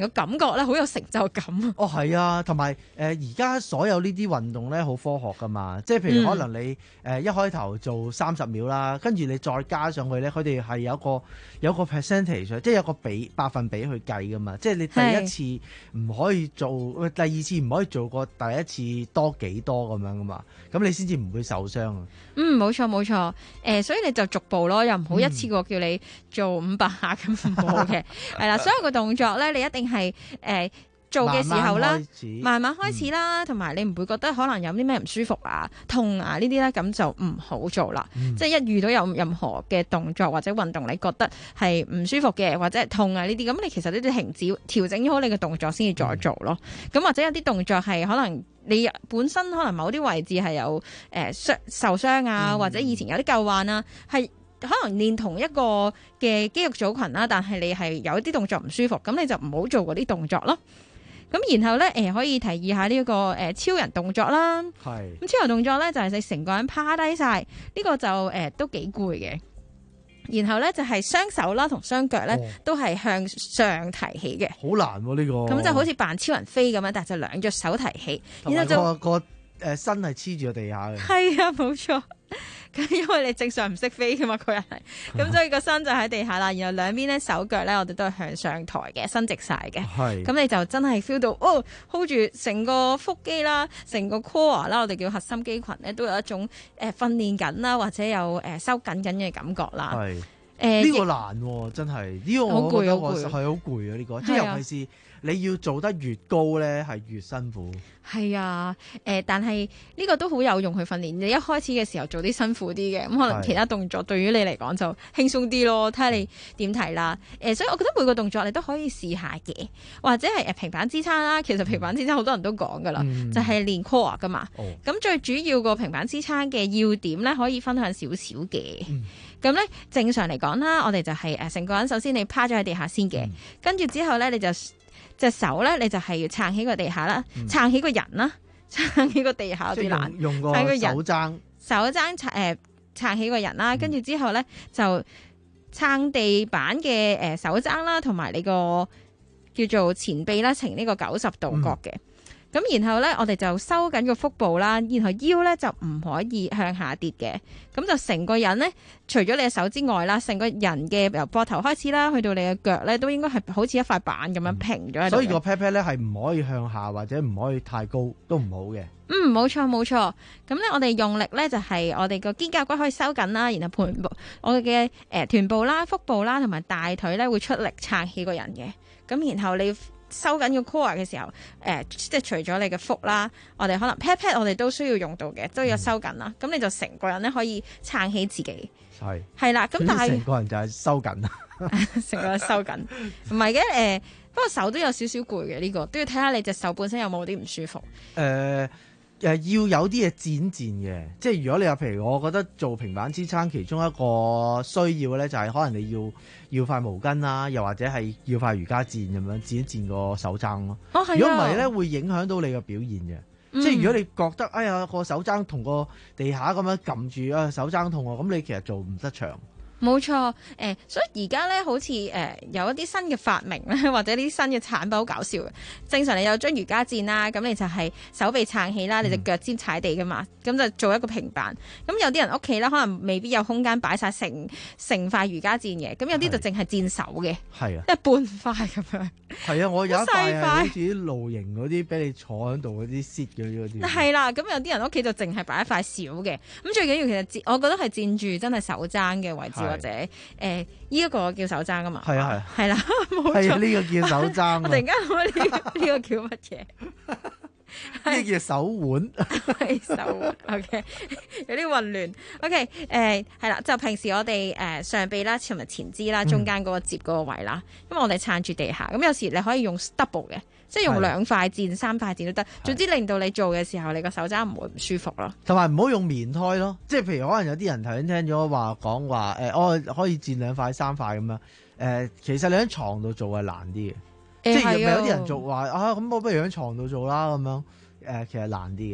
覺咧，好有成就感啊！ 哦，係啊，同埋誒而家所有呢啲運動咧好科學噶嘛，即係譬如可能你誒、嗯呃、一開頭做三十秒啦，跟住你再加上去咧，佢哋係有個有個 percentage， 即係有個比百分比去計噶嘛，即係你第一次唔可以做，第二次唔可以做過第一次多幾多咁樣噶嘛，咁你先至唔會受傷啊。 嗯，冇錯冇錯，誒、呃，所以你就逐步咯，又唔好一次過叫你做五百下咁唔好嘅，係啦，所有個動作咧，你一定係誒、呃、做嘅時候啦，慢慢開始啦，同埋、嗯、你唔會覺得可能有啲咩唔舒服啊、痛啊呢啲咧，咁就唔好做啦。嗯、即係一遇到有任何嘅動作或者運動，你覺得係唔舒服嘅或者係痛啊呢啲，咁你其實都要停止調整好你嘅動作先至再做咯。咁、嗯、或者有啲動作係可能。你本身可能某啲位置係有誒傷、呃、受傷啊，嗯、或者以前有啲舊患啊，係可能練同一個嘅肌肉組群啦，但係你係有啲動作唔舒服，咁你就唔好做嗰啲動作咯。咁然後咧誒、呃、可以提議下呢、這、一個誒、呃、超人動作啦。係咁超人動作咧就係、是、你成個人趴低晒，呢、這個就誒、呃、都幾攰嘅。然後咧就係雙手啦同雙腳咧、哦、都係向上提起嘅，好難喎呢個。咁就好似扮超人飛咁樣，但係就兩隻手提起，然後就個個誒身係黐住個地下嘅。係啊，冇錯。咁因為你正常唔識飛噶嘛，個人係，咁所以個身就喺地下啦。然後兩邊咧手腳咧，我哋都係向上抬嘅，伸直晒嘅。係。咁你就真係 feel 到哦 ，hold 住成個腹肌啦，成個 core 啦，我哋叫核心肌群咧，都有一種誒訓練緊啦，或者有誒、呃、收緊緊嘅感覺啦。係。誒、呃，呢、這個難、啊、真係呢、這個我覺得我係好攰啊！呢、這個即係尤其是你要做得越高咧，係越辛苦。係啊，誒、呃，但係呢個都好有用去訓練。你一開始嘅時候做啲辛苦啲嘅，咁可能其他動作對於你嚟講就輕鬆啲咯。睇下你點睇啦。誒、呃，所以我覺得每個動作你都可以試下嘅，或者係誒平板支撐啦。其實平板支撐好多人都講噶啦，嗯、就係練 core 噶嘛。咁、哦、最主要個平板支撐嘅要點咧，可以分享少少嘅。咁、嗯、咧正常嚟講啦，我哋就係誒成個人首先你趴咗喺地下先嘅，跟、嗯、住之後咧你就。隻手咧，你就係要撐起個地下啦，撐、嗯、起個人啦，撐起個地下有啲難，用個手踭，手踭撐誒撐起個人啦，跟、嗯、住之後咧就撐地板嘅誒手踭啦，同埋你個叫做前臂啦，呈呢個九十度角嘅。咁、嗯、然後咧，我哋就收緊個腹部啦，然後腰咧就唔可以向下跌嘅。咁就成個人咧，除咗你嘅手之外啦，成個人嘅由膊頭開始啦，去到你嘅腳咧，都應該係好似一塊板咁樣平咗喺度。所以個 pat pat 咧係唔可以向下或者唔可以太高，都唔好嘅。嗯，冇錯冇錯。咁咧，我哋用力咧就係、是、我哋個肩胛骨可以收緊啦，然後盤部我哋嘅誒臀部啦、腹部啦同埋大腿咧會出力撐起個人嘅。咁然後你收緊個 core 嘅時候，誒、呃，即係除咗你嘅腹啦，我哋可能 pat pat 我哋都需要用到嘅，都要收緊啦。咁、嗯、你就成個人咧可以撐起自己，係係啦。咁但係成個人就係收緊啦，成個人收緊，唔係嘅，誒、呃，不過手都有少少攰嘅，呢、這個都要睇下你隻手本身有冇啲唔舒服。誒、呃。誒要有啲嘢墊墊嘅，即係如果你話譬如我覺得做平板支撐其中一個需要咧，就係可能你要要塊毛巾啦，又或者係要塊瑜伽墊咁樣墊一墊個手踭咯。哦，係啊。如果唔係咧，會影響到你嘅表現嘅、嗯。即係如果你覺得哎呀個手踭同個地下咁樣撳住啊手踭痛啊，咁你其實做唔得長。冇錯，誒、呃，所以而家咧好似誒、呃、有一啲新嘅發明咧，或者啲新嘅產品好搞笑嘅。正常你有張瑜伽墊啦，咁你就係手臂撐起啦，你隻腳尖踩地噶嘛，咁、嗯、就做一個平板。咁有啲人屋企咧可能未必有空間擺晒成成塊瑜伽墊嘅，咁有啲就淨係墊手嘅，係啊，即係半塊咁樣。係啊，我有一塊好似啲露營嗰啲俾你坐喺度嗰啲 sit 嗰啲。係啦，咁有啲人屋企就淨係擺一塊小嘅，咁最緊要其實我覺得係墊住真係手踭嘅位置。或者誒呢一個叫手踭啊嘛，係啊係，係啦，冇錯，呢、呢個叫手踭。我突然間諗呢呢個叫乜嘢？呢叫手腕，係手腕。OK， 有啲混亂。OK， 誒係啦，就平時我哋誒、呃、上臂啦，同埋前肢啦，中間嗰個接嗰個位啦，因為我哋撐住地下，咁有時你可以用 double 嘅。即係用兩塊墊、三塊墊都得，總之令到你做嘅時候，你個手踭唔會唔舒服咯。同埋唔好用棉胎咯，即係譬如可能有啲人頭先聽咗話講話誒，我可以墊兩塊、三塊咁樣。誒、呃，其實你喺床度做係難啲嘅、欸，即係有啲人做話啊，咁我不如喺床度做啦咁樣。誒、呃，其實難啲嘅。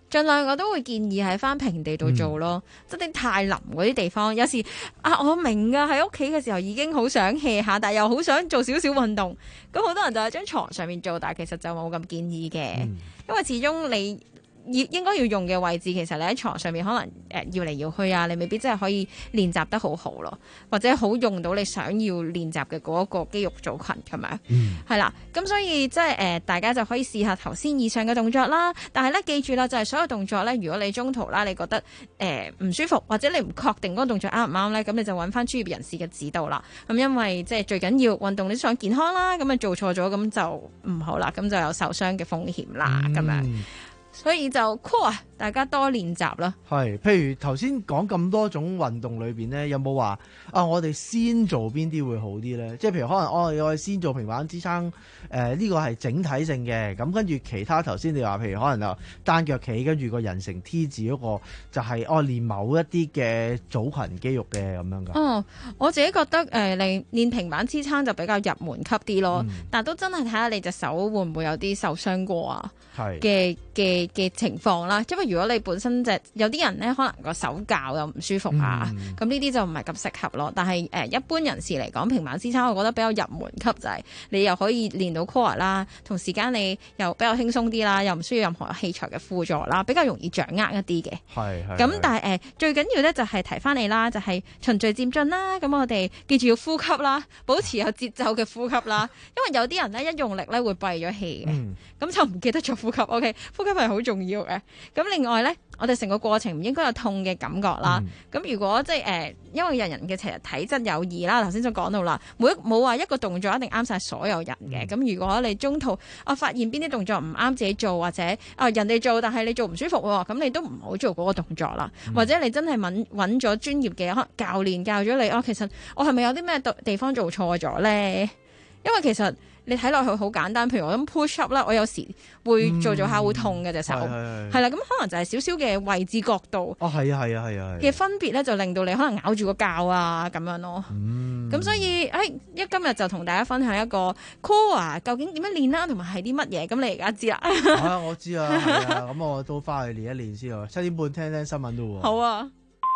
盡量我都會建議喺翻平地度做咯，即係啲太腍嗰啲地方。有時啊，我明㗎，喺屋企嘅時候已經好想 hea 下，但係又好想做少少運動。咁好多人就喺張床上面做，但係其實就冇咁建議嘅，嗯、因為始終你要應該要用嘅位置，其實你喺床上面可能誒搖嚟搖去啊，你未必真係可以練習得好好咯，或者好用到你想要練習嘅嗰一個肌肉組群咁樣，係、嗯、啦。咁所以即係誒，大家就可以試下頭先以上嘅動作啦。但係咧，記住啦，就係、是、所有動作咧，如果你中途啦，你覺得誒唔、呃、舒服，或者你唔確定嗰個動作啱唔啱咧，咁你就揾翻專業人士嘅指導啦。咁因為即係最緊要運動你想健康啦，咁啊做錯咗咁就唔好啦，咁就有受傷嘅風險啦，咁、嗯、樣。所以就 core 大家多練習啦。 係，譬如頭先講咁多種運動裏邊咧，有冇話啊？我哋先做邊啲會好啲咧？即係譬如可能我哋我哋先做平板支撐，誒、呃、呢、這個係整體性嘅。咁跟住其他頭先你話，譬如可能就單腳企，跟住個人成 T 字嗰個就係哦練某一啲嘅組群肌肉嘅咁樣㗎。 哦，我自己覺得誒，你、呃、練平板支撐就比較入門級啲咯。嗯、但都真係睇下你隻手會唔會有啲受傷過啊？嘅嘅嘅情況啦，因為如果你本身隻有啲人咧，可能個手教又唔舒服啊，咁呢啲就唔係咁適合咯。但係誒、呃、一般人士嚟講，平板支撐我覺得比較入門級，就係、是、你又可以練到 core 啦，同時間你又比較輕鬆啲啦，又唔需要任何器材嘅輔助啦，比較容易掌握一啲嘅。係係。咁但係誒、呃、最緊要咧就係提翻你啦，就係、是、循序漸進啦。咁我哋記住要呼吸啦，保持有節奏嘅呼吸啦。因為有啲人咧一用力咧會閉咗氣嘅，咁、嗯、就唔記得咗呼吸。OK， 呼吸係好重要嘅。咁另外咧，我哋成個過程唔應該有痛嘅感覺啦。咁、嗯、如果即係誒，因為人人嘅其實體質有異啦，頭先就講到啦，每冇話一個動作一定啱晒所有人嘅。咁、嗯、如果你中途啊發現邊啲動作唔啱自己做，或者啊人哋做但係你做唔舒服喎，咁你都唔好做嗰個動作啦。嗯、或者你真係揾揾咗專業嘅可能教練教咗你，哦、啊，其實我係咪有啲咩地方做錯咗咧？因為其實你睇落去好簡單，譬如我咁 push up 啦，我有時會做做下會痛嘅隻手，係啦，咁可能就係少少嘅位置角度，哦係啊係啊係啊嘅分別咧，就令到你可能咬住個教啊咁樣咯。咁、嗯、所以誒，一今日就同大家分享一個 core 究竟點樣練啦，同埋係啲乜嘢？咁你而家知啦。 啊，我知啊，係啊，咁我都翻去練一練先啊。七點半聽聽新聞都喎。好啊。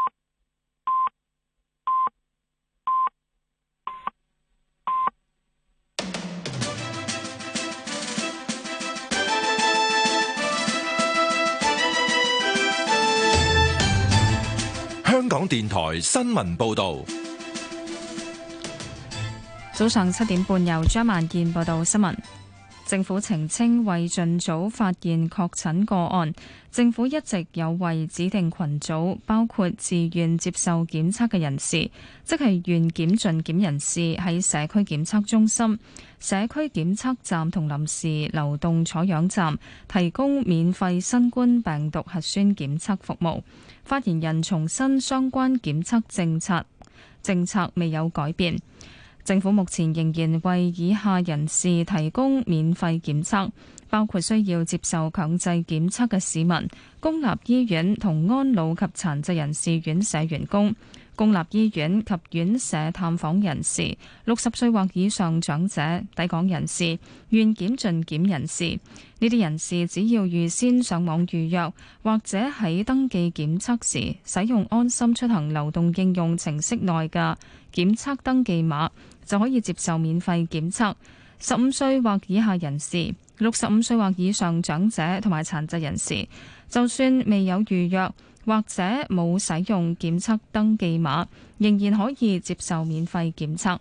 香港電台新聞報道， 早上七點半由張萬健報道新聞。政府澄清，為盡早發現確診個案，政府一直有為指定群組，包括自願接受檢測嘅人士，即係願檢盡檢人士，喺社區檢測中心、社區檢測站同臨時流動採樣站提供免費新冠病毒核酸檢測服務。發言人重申相關檢測政策政策未有改變，政府目前仍然為以下人士提供免費檢測，包括需要接受強制檢測嘅市民、公立醫院同安老及殘疾人士院舍員工、公立醫院及院舍探訪人士、六十歲或以上長者、抵港人士、願檢盡檢人士。呢啲人士只要預先上網預約，或者喺登記檢測時使用安心出行流動應用程式內嘅檢測登記碼，就可以接受免費檢測。十五歲或以下人士、六十五歲或以上長者同埋殘疾人士，就算未有預約或者冇使用檢測登記碼，仍然可以接受免費檢測。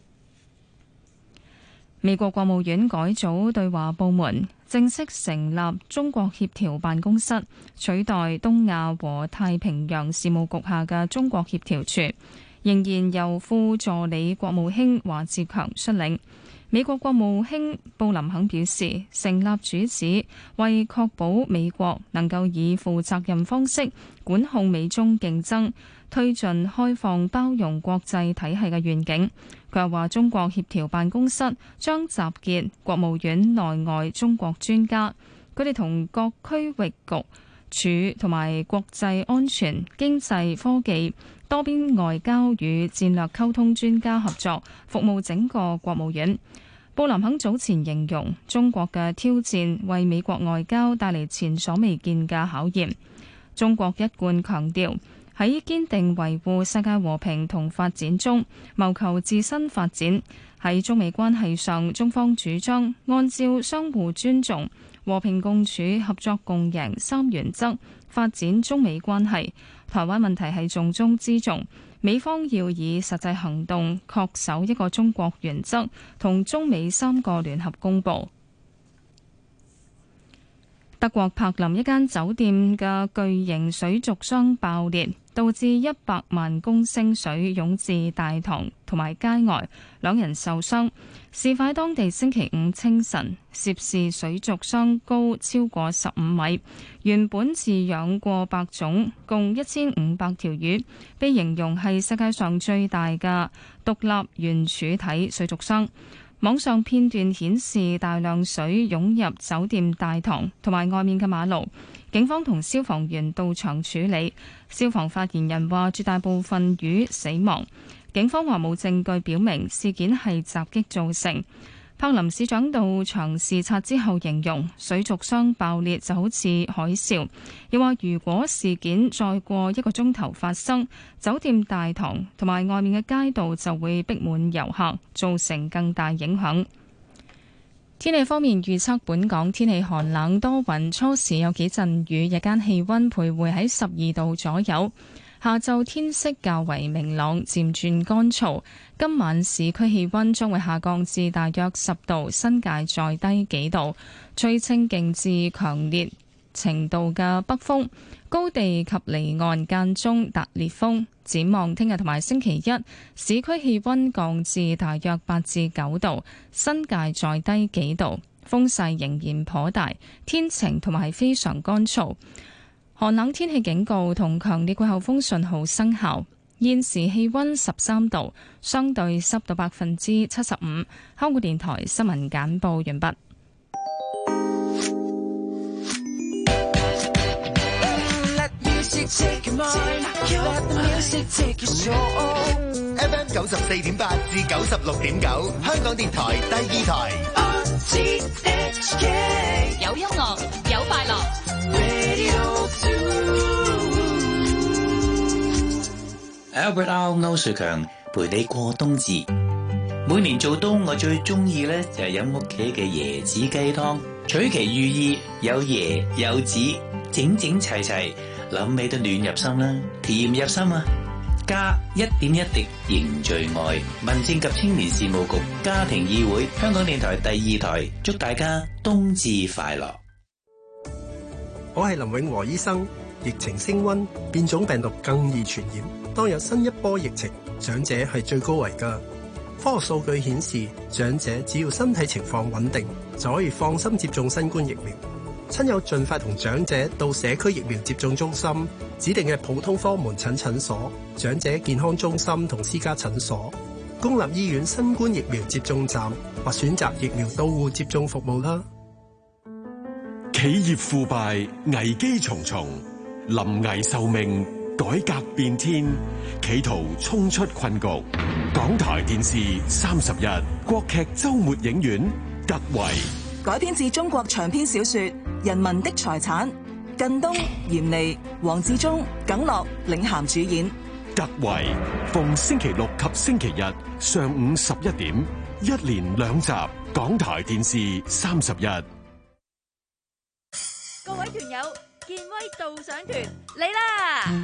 美國國務院改組對華部門，正式成立中國協調辦公室，取代東亞和太平洋事務局下嘅中國協調處，仍然由副助理國務卿華志強率領。美國國務卿布林肯表示，成立主旨為確保美國能夠以負責任方式管控美中競爭，推進開放包容國際體系嘅願景。佢又話，中國協調辦公室將集結國務院內外中國專家，佢哋同各區域局處同埋國際安全、經濟、科技、多邊外交與戰略溝通專家合作，服務整個國務院。 布林肯早前形容中國嘅挑戰為美國外交帶嚟前所未見嘅考驗。中國一貫強調喺堅定維護世界和平同發展中，謀求自身發展。喺中美關係上，中方主張按照相互尊重、和平共處、合作共贏三原則發展中美關係。台灣問題係重中之重。美方要以實際行動恪守一個中國原則同中美三個聯合公報。德國柏林一間酒店嘅巨型水族箱爆裂，導致一百萬公升水湧至大堂同埋街外，兩人受傷。事發當地星期五清晨，涉事水族箱高超過十五米，原本飼養過百種，共一千五百條魚，被形容係世界上最大嘅獨立圓柱體水族箱。網上片段顯示大量水湧入酒店大堂同埋外面嘅馬路，警方同消防員到場處理。消防發言人話絕大部分魚死亡。警方話冇證據表明事件係襲擊造成。柏林市長到場視察之後形容水族箱爆裂就好似海嘯，又話如果事件再過一個鐘頭發生，酒店大堂同埋外面嘅街道就會逼滿遊客，造成更大影響。天氣方面預測，本港天氣寒冷多雲，初時有幾陣雨，日間氣溫徘徊喺十二度左右。下晝天色較為明朗，漸轉乾燥。今晚市區氣溫將會下降至大約十度，新界再低幾度。吹清勁至強烈程度嘅北風，高地及離岸間中達烈風。展望聽日同埋星期一，市區氣溫降至大約八至九度，新界再低幾度。風勢仍然頗大，天晴同埋非常乾燥。寒冷天氣警告同強烈季候風信號生效。現時氣溫十三度，相對濕度百分之七十五。香港電台新聞簡報完畢。 F M 九十四點八至九十六點九，香港電台第二台。 有音樂，有快樂。 Albert R 歐瑞強陪你過冬至。每年做冬，我最中意咧就係飲屋企嘅椰子雞湯，取其寓意有椰有子，整整齊齊，諗起都暖入心啦，甜入心啊！加一點一滴凝聚愛，民政及青年事務局家庭議會，香港電台第二台，祝大家冬至快樂。 我係林永和醫生。疫情升溫，變種病毒更易傳染。當有新一波疫情，長者係最高危㗎。科學數據顯示，長者只要身體情況穩定，就可以放心接種新冠疫苗。親友盡快同長者到社區疫苗接種中心、指定嘅普通科門診診所、長者健康中心同私家診所、公立醫院新冠疫苗接種站或選擇疫苗到戶接種服務啦。 企業腐敗，危機重重。臨危受命，改革變天，企圖衝出困局。港台電視三十日國劇周末影院，突圍改編自中國長篇小說《人民的財產》，靳東、閻妮、黃志忠、耿樂領銜主演。 突圍逢星期六及星期日上午十一點，一連兩集。港台電視三十日。 各位團友，健威導賞團嚟啦！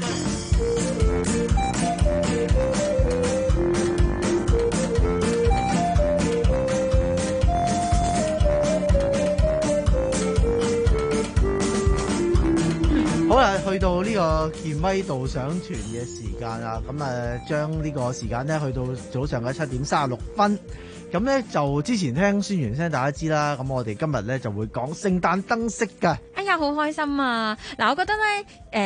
好啦，去到呢個健威導賞團嘅時間啦，咁啊將呢個時間咧去到早上嘅七點三十六分。咁咧就之前聽宣傳聲，大家知啦。咁我哋今日咧就會講聖誕燈飾㗎。 哎呀，好開心啊！嗱，我覺得咧，誒、呃。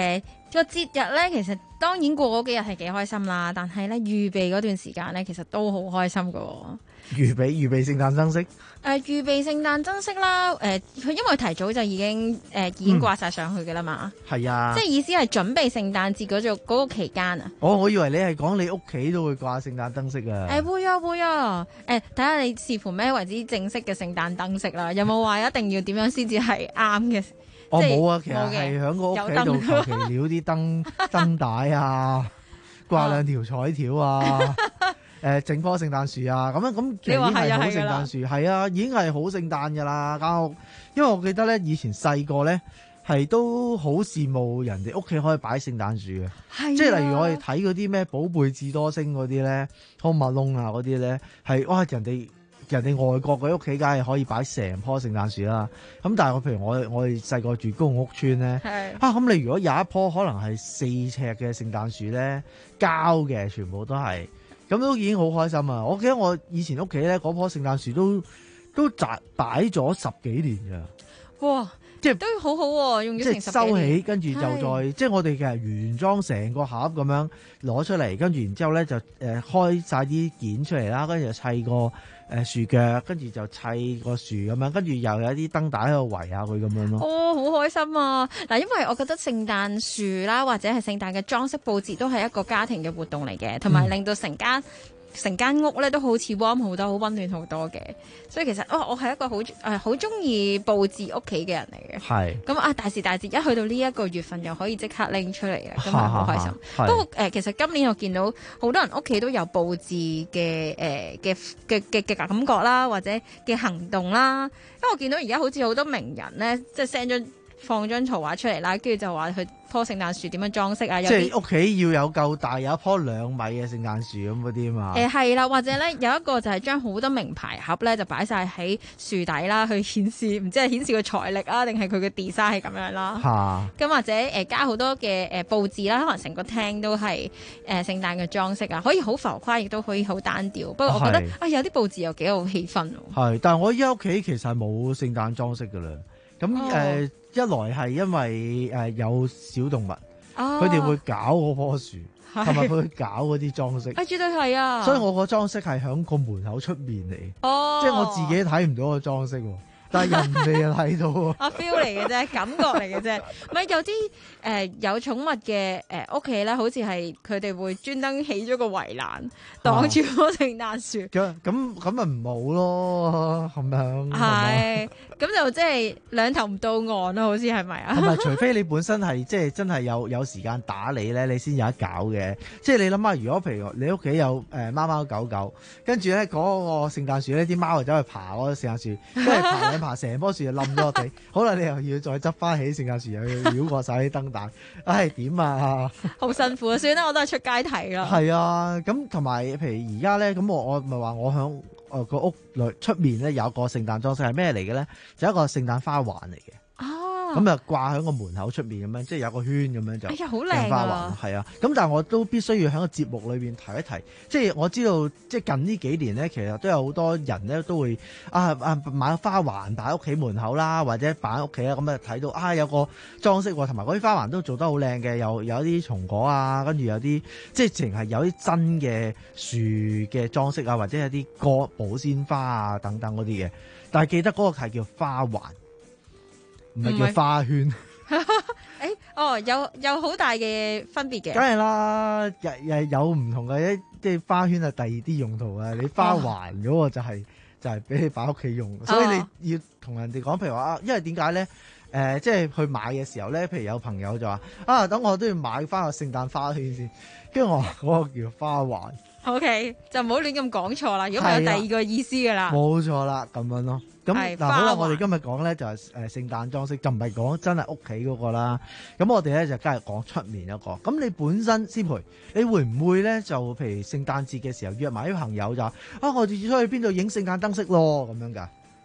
個節日咧，其實當然過嗰幾日係幾開心啦，但係咧預備嗰段時間咧，其實都好開心噶。 預備預備聖誕燈飾，誒、 呃、預備聖誕燈飾啦，誒、呃、佢因為提早就已經誒、呃、已經掛晒上去嘅啦嘛， 係、嗯、啊， 即係意思係準備聖誕節嗰種嗰個期間啊。 哦，我以為你係講你屋企都會掛聖誕燈飾啊。 誒、呃、會啊會啊，誒睇下你視乎咩為之正式嘅聖誕燈飾啦，有冇話一定要點樣先至係啱嘅？ 我冇啊，其實係喺個屋企度求其撩啲燈燈帶啊，掛兩條彩條啊。誒整棵聖誕樹啊，咁樣咁其實已經係好聖誕樹，係啊，已經係好聖誕㗎啦間屋。因為我記得咧，以前細個咧係都好羨慕人哋屋企可以擺聖誕樹嘅，即係例如我哋睇嗰啲咩寶貝智多星嗰啲咧，康馬窿啊嗰啲咧，係哇人哋人哋外國嘅屋企梗係可以擺成棵聖誕樹啦。咁但係我譬如我我哋細個住公共屋邨咧，啊咁你如果有一棵可能係四尺嘅聖誕樹咧，膠嘅全部都係。咁都已經好開心啊！我記得我以前屋企咧嗰棵聖誕樹都都摘擺咗十幾年㗎。哇！即係都好好、啊、喎，用咗成十幾年。即係收起，跟住就再即係我哋其實原裝成個盒咁樣攞出嚟，跟住然之後咧就誒、呃、開晒啲件出嚟啦，跟住就砌個誒樹腳，跟住就砌個樹咁樣，跟住又有啲燈帶喺度圍下佢咁樣咯。哦，好開心啊！嗱，因為我覺得聖誕樹啦，或者係聖誕嘅裝飾佈置都係一個家庭嘅活動嚟嘅，同埋令到成家。成間屋咧都好似 warm 好多，好溫暖好多嘅，所以其實哦，我係一個好誒好中意佈置屋企嘅人嚟嘅。係咁啊，大時大節一去到呢一個月份，又可以即刻拎出嚟啊，咁啊好開心。不過誒、呃，其實今年我見到好多人屋企都有佈置嘅誒嘅嘅嘅嘅感覺啦，或者嘅行動啦。因為我見到而家好似好多名人咧，即係 send 張放張圖畫出嚟啦，跟住就話佢棵聖誕樹點樣裝飾啊？有即係屋企要有夠大，有一棵兩米嘅聖誕樹咁嗰啲啊嘛。誒係啦，或者咧有一個就係將好多名牌盒咧就擺晒喺樹底啦，去顯示唔知係顯示個財力啊，定係佢嘅 design 係咁樣啦。嚇！咁或者誒加好多嘅誒佈置啦，可能成個廳都係誒聖誕嘅裝飾啊，可以好浮誇，亦都可以好單調。不過我覺得啊，有啲佈置又幾有氣氛喎。係，但係我依家屋企其實係冇聖誕裝飾㗎啦。咁誒。哦呃一來係因為誒、呃、有小動物，佢哋、哦、會搞嗰棵樹，同埋佢會搞嗰啲裝飾。啊，絕對係啊！所以我個裝飾係喺個門口出面嚟，哦、即係我自己睇唔到個裝飾喎。但係人哋又睇到喎，啊 feel 嚟嘅啫，感覺嚟嘅啫。唔係有啲誒、呃、有寵物嘅誒屋企咧，好似係佢哋會專登起咗個圍欄擋住棵聖誕樹。咁咁咁咪唔好咯，咁樣。係，咁就即係兩頭唔到岸咯，好似係咪啊？同埋除非你本身係即係真係有有時間打理咧，你先有得搞嘅。即係你諗下，如果譬如你屋企有誒、呃、貓貓狗狗，跟住咧嗰個聖誕樹咧，啲貓就走去爬嗰個聖誕樹，跟住爬爬成棵樹就冧咗落地，好啦，你又要再執翻起聖誕樹，又要繞過晒啲燈帶，唉點啊？好辛苦啊！算啦，我都係出街睇啦。係啊，咁同埋譬如而家咧，咁我我咪話我響誒個屋內出面咧有個聖誕裝飾係咩嚟嘅咧？就一個聖誕花環嚟嘅。咁啊掛喺個門口出面咁樣，即係有個圈咁樣就。哎呀，好靚花環，係啊！咁但係我都必須要喺個節目裏邊提一提，即係我知道，即係近呢幾年咧，其實都有好多人咧都會啊啊買花環擺喺屋企門口啦，或者擺喺屋企啦，咁啊睇到啊有個裝飾喎，同埋嗰啲花環都做得好靚嘅，又有啲松果啊，跟住有啲即係淨係有啲真嘅樹嘅裝飾啊，或者有啲個保鮮花啊等等嗰啲嘅，但係記得嗰個係叫花環。唔係叫花圈，誒、欸，哦，有有好大嘅分別嘅，梗係啦，又又有唔同嘅，即係花圈係第二啲用途啊，你花環嗰個就係、是哦、就係俾你擺屋企用，所以你要同人哋講，譬如話啊，因為點解咧？誒、呃，即係去買嘅時候咧，譬如有朋友就話啊，等我都要買翻個聖誕花圈先，跟住我話嗰個叫花環。O、okay, K， 就唔好亂咁講錯啦，如果唔係有第二個意思噶啦。冇錯啦，咁樣咯。咁嗱，好啦，我哋今日講咧就係誒聖誕裝飾，就唔係講真係屋企嗰個啦。咁我哋咧就梗係講出面一個。咁你本身先培，你會唔會咧就譬如聖誕節嘅時候約埋啲朋友就啊，我哋出去邊度影聖誕燈飾咯咁樣噶？哦，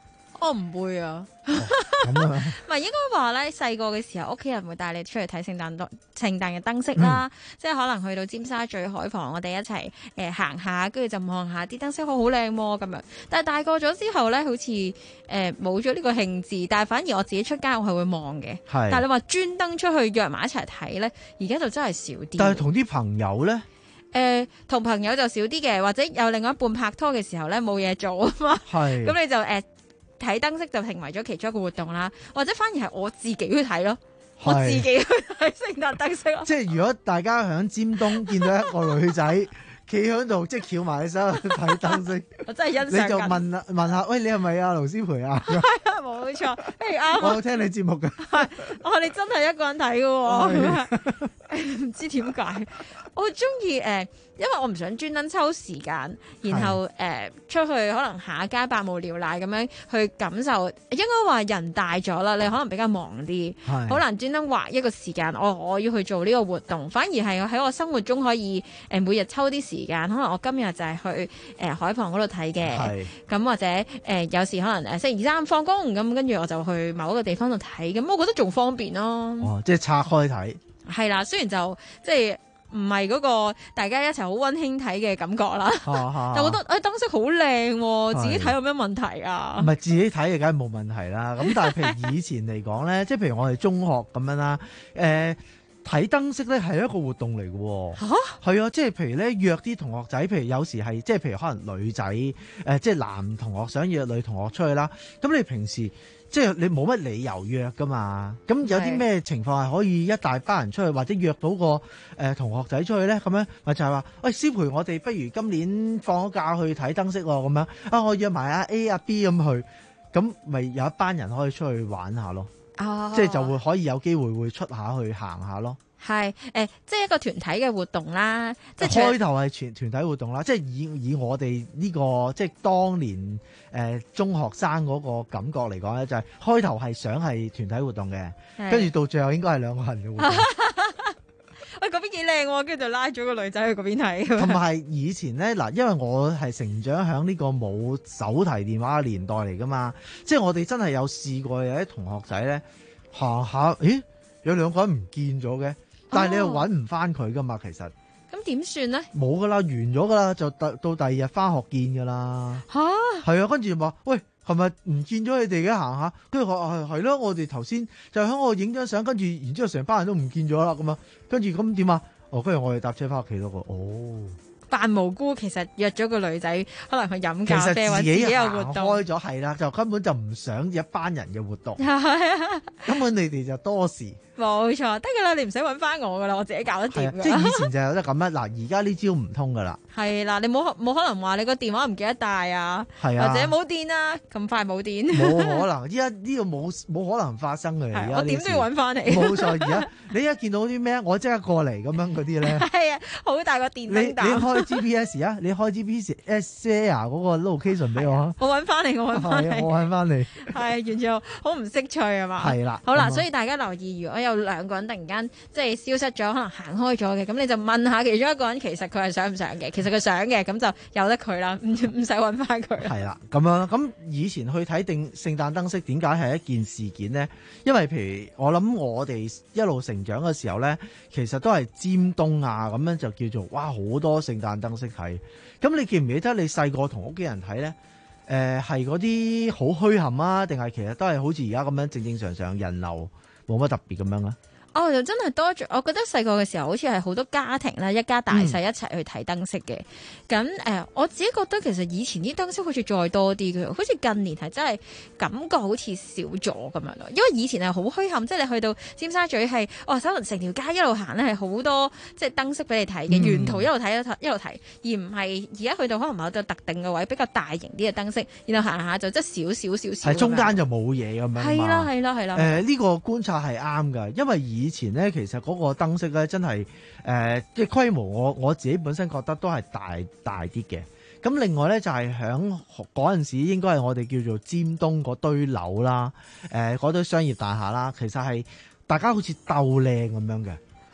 我唔會啊。 咁啊， 唔係應該話咧，細個嘅時候，屋企人會帶你出去睇聖誕燈、聖誕嘅燈飾啦。嗯、即係可能去到尖沙咀海旁，我哋一齊誒、呃、行下，跟住就望下啲燈飾好好靚喎咁樣。但係大個咗之後咧，好似誒冇咗呢個興致。但係反而我自己出街，我係會望嘅。係。但係你話專登出去約埋一齊睇咧，而家就真係少啲。 但係同啲朋友咧？ 誒同、呃、朋友就少啲嘅，或者有另外一半拍拖嘅時候咧，冇嘢做啊嘛。係。咁你就誒。呃睇燈飾就成為咗其中一個活動啦，或者反而係我自己去睇咯，我自己去睇聖誕燈飾咯。 即係如果大家響尖東見到一個女仔企喺度，即係翹埋手睇燈飾， 我真係欣賞。 你就問問下，喂，你係咪阿盧思培啊？係啊，冇錯。誒啱。我有聽你節目嘅。 係，我哋真係一個人睇嘅喎，唔知點解。我好中意誒，因為我唔想專登抽時間，然後誒、呃、出去可能行街百無聊賴咁樣去感受。應該話人大咗啦，你可能比較忙啲，好難專登劃一個時間。我我要去做呢個活動，反而係喺我生活中可以誒每日抽啲時間。可能我今日就係去誒、呃、海旁嗰度睇嘅，咁或者誒、呃、有時可能誒星期二三放工咁，跟住我就去某一個地方度睇，咁我覺得仲方便咯。 哦，即係拆開睇。係啦，雖然就即係。唔係嗰個大家一齊好溫馨睇嘅感覺啦，但我覺得誒燈飾好靚，自己睇有咩問題啊？ 唔係自己睇嘅梗係冇問題啦。咁但係譬如以前嚟講咧，即係譬如我哋中學咁樣啦，誒睇燈飾咧係一個活動嚟嘅。嚇係啊，即係譬如咧約啲同學仔，譬如有時係即係譬如可能女仔誒、呃，即係男同學想約女同學出去啦。咁你平時即係你冇乜理由約噶嘛？咁有啲咩情況係可以一大班人出去，或者約到個誒、呃、同學仔出去咧？咁樣咪就係話，喂，思培，我哋不如今年放咗假去睇燈飾喎，咁樣啊，我約埋阿 A 阿 B 咁去，咁咪有一班人可以出去玩下咯。哦，即係就會可以有機會會出下去行下咯。 係誒、呃，即係一個團體嘅活動啦。即係開頭係全團體活動啦，即係以以我哋呢、這個即係當年誒、呃、中學生嗰個感覺嚟講咧，就係、是、開頭係想係團體活動嘅，跟住到最後應該係兩個人嘅活動。 喂，嗰邊幾靚喎，跟住就拉咗個女仔去嗰邊睇。 同埋以前咧嗱，因為我係成長喺呢個冇手提電話嘅年代嚟噶嘛，即係我哋真係有試過有啲同學仔咧行下，咦有兩個人唔見咗嘅。但係你又揾唔翻佢噶嘛？其實咁點算咧？ 冇噶啦，完咗噶啦，就到到第二日翻學見噶啦。吓係啊，跟住話喂，係咪唔見咗你哋嘅？行下，跟住話係係咯，我哋頭先就喺我影張相，跟住然之後成班人都唔見咗啦，咁啊，跟住咁點啊？哦，跟住我哋搭車翻屋企嗰個，哦。 扮無辜，其實約咗個女仔，可能去飲咖啡或者自己有活動。 開咗係啦，就根本就唔想一班人嘅活動。係啊，根本你哋就多事。 冇錯，得噶啦，你唔使揾翻我噶啦，我自己搞得掂。 即係以前就有得咁啦，嗱，而家呢招唔通噶啦。 係啦，你冇冇可能話你個電話唔記得帶啊？係啊，或者冇電啊？咁快冇電？冇可能，依家呢個冇冇可能發生嘅。 係，我點都要揾翻你。 冇錯，而家你一見到啲咩，我即刻過嚟咁樣嗰啲咧。係啊，好大個電燈膽。 你你開 G P S 啊？你開 G P S share 嗰個 location 俾我。 我揾翻你，我揾翻你。 我揾翻你。 係完全好唔識趣啊嘛。 係啦。 好啦，所以大家留意，如果有兩個人突然間即係消失咗，可能行開咗嘅，咁你就問下其中一個人，其實佢係想唔想嘅？其實佢想嘅，咁就由得佢啦，唔唔使揾翻佢。 係啦，咁樣啦。咁以前去睇定聖誕燈飾，點解係一件事件呢？因為譬如我諗我哋一路成長嘅時候呢，其實都係尖東啊，咁樣就叫做哇好多聖誕燈飾睇。咁你記唔記得你細個同屋企人睇呢？誒係嗰啲好墟冚啊，定係其實都係好似而家咁樣正正常常人流冇乜特別咁樣咧？ 哦，就真係多咗。我覺得細個嘅時候，好似係好多家庭啦，一家大細一齊去睇燈飾嘅。咁誒、嗯呃，我自己覺得其實以前啲燈飾好似再多啲嘅，好似近年係真係感覺好似少咗咁樣咯。因為以前係好墟冚，即係你去到尖沙咀係，哦，可能成條街一路行咧係好多即係燈飾俾你睇嘅，沿途一路睇一路睇，而唔係而家去到可能某個特定嘅位比較大型啲嘅燈飾，然後行下就即係少少少少。係中間就冇嘢咁樣嘛。 係啦係啦係啦。誒呢、 呃呢個觀察係啱㗎，因為以前咧其實嗰個燈飾咧真係誒即係規模我，我我自己本身覺得都係大大啲嘅。咁另外咧就係響嗰陣時應該係我哋叫做尖東嗰堆樓啦，誒、呃、嗰堆商業大廈啦，其實係大家好似鬥靚咁樣嘅。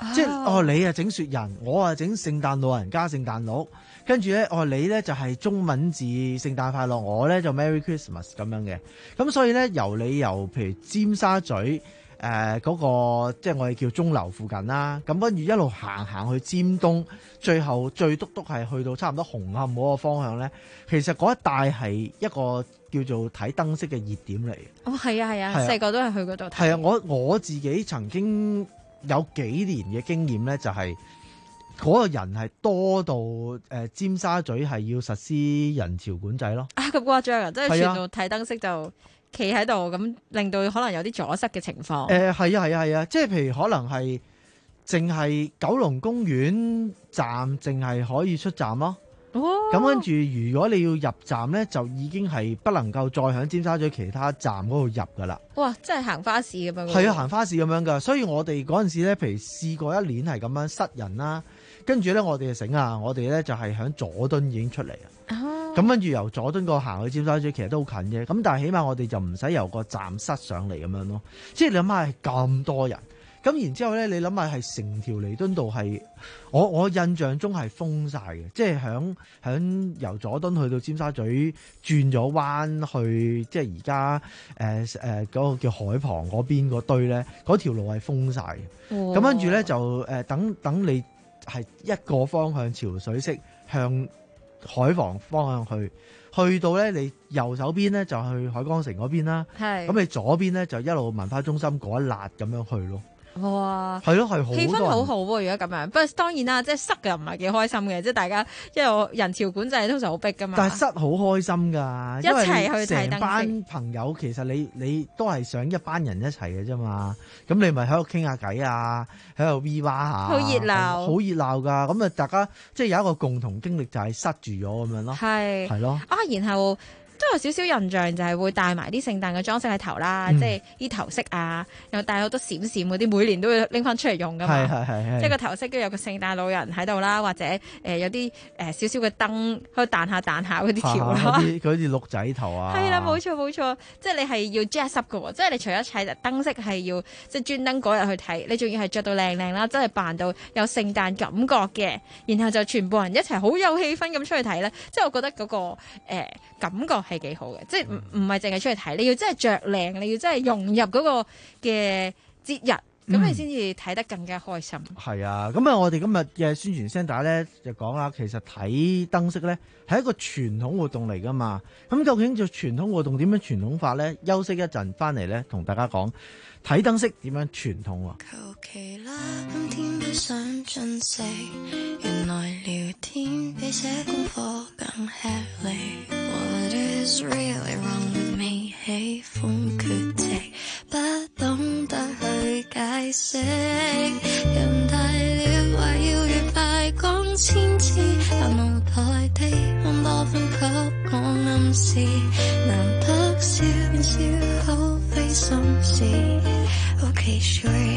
即係哦，你啊整雪人，我啊整聖誕老人加聖誕鹿，跟住咧哦你咧就係中文字聖誕快樂，我咧就 Merry Christmas 咁樣嘅。咁所以咧由你由譬如尖沙咀誒嗰、呃那個即係我哋叫鐘樓附近啦，咁跟住一路行行去尖東，最後最篤篤係去到差唔多紅磡嗰個方向咧，其實嗰一帶係一個叫做睇燈飾嘅熱點嚟。 哦，係啊係啊，細個、啊、都係去嗰度睇。 係啊，我我自己曾經有幾年嘅經驗咧，就係、是、嗰個人係多到誒、呃、尖沙咀係要實施人潮管制咯。 啊，咁誇張啊！即係全部睇燈飾就企喺度，咁令到可能有啲阻塞嘅情況。 誒係啊係啊係啊，即係譬如可能係淨係九龍公園站淨係可以出站咯。哦，咁跟住如果你要入站咧，就已經係不能夠再喺尖沙咀其他站嗰度入噶啦。 哇！真係行花市咁樣。 係啊，行花市咁樣噶。所以我哋嗰陣時咧，譬如試過一年係咁樣塞人啦，跟住咧我哋就醒啊，我哋咧就係喺佐敦已經出嚟啊。咁跟住由佐敦個行去尖沙咀，其實都好近啫。咁但係起碼我哋就唔使由個站塞上嚟咁樣咯。即係你諗下係咁多人。咁然之後咧，你諗下係成條彌敦道係我我印象中係封晒嘅，即係響響由佐敦去到尖沙咀轉咗彎去，即係而家誒誒嗰個叫海旁嗰邊嗰堆咧，嗰條路係封晒嘅。咁跟住咧就誒、呃、等等你係一個方向潮水式向海旁方向去，去到咧你右手邊咧就去海港城嗰邊啦，咁你左邊咧就一路文化中心嗰一辣咁樣去咯。 哇， 係咯，係好氣氛好好喎！如果咁樣，不過當然啦，即係塞又唔係幾開心嘅，即係大家因為人潮管制通常好逼噶嘛。但係塞好開心㗎， 一齊去睇燈飾。成班朋友其實你你都係想一班人一齊嘅啫嘛，咁你咪喺度傾下偈啊，喺度 V 哇下，好熱鬧，好熱鬧㗎。咁啊，大家即係有一個共同經歷就係塞住咗咁樣咯，係係咯啊， 然後。都有少少印象，就係會帶埋啲聖誕嘅裝飾喺頭啦，嗯、即係啲頭飾啊，又帶好多閃閃嗰啲，每年都會拎翻出嚟用噶嘛。係係係，即係個頭飾跟住有個聖誕老人喺度啦，或者誒、呃、有啲誒少少嘅燈喺度彈下彈下嗰啲條啦。 嗰啲啲鹿仔頭啊。 係啦，冇錯冇錯，即係你係要 dress up 嘅喎，即係你除咗睇燈飾係要即係專登嗰日去睇，你仲要係着到靚靚啦，真係扮到有聖誕感覺嘅，然後就全部人一齊好有氣氛咁出去睇咧，即係我覺得嗰、那個、呃、感覺係幾好嘅，即係唔唔係淨係出去睇，你要真係着靚，你要真係融入嗰個嘅節日，咁、嗯、你先至睇得更加開心。 係啊，咁啊，我哋今日嘅宣傳聲帶咧就講啦，其實睇燈飾咧係一個傳統活動嚟噶嘛。咁究竟做傳統活動點樣傳統法咧？休息一陣翻嚟咧，同大家講睇燈飾點樣傳統啊。求其啦，今天不想進食，原來聊天比寫功課更吃力。What is really wrong with me？ 喜歡缺席，不懂得去解釋。人大了，話要愉快講千次，但無奈地看多分給我暗示，難得笑便笑好非心事。Okay, sure.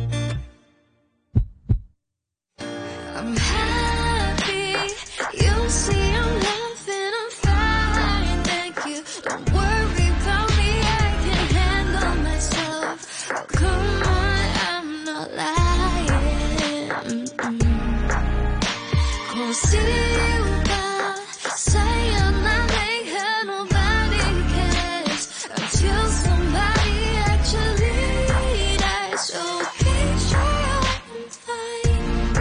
I'm happy. You see I'm laughing, I'm fine, thank you. Don't worry about me, I can handle myself. Oh, come on, I'm not lying. Mm-mm. 'Cause you got say I'm not making nobody cares until somebody actually dies. Okay, sure, I'm fine. .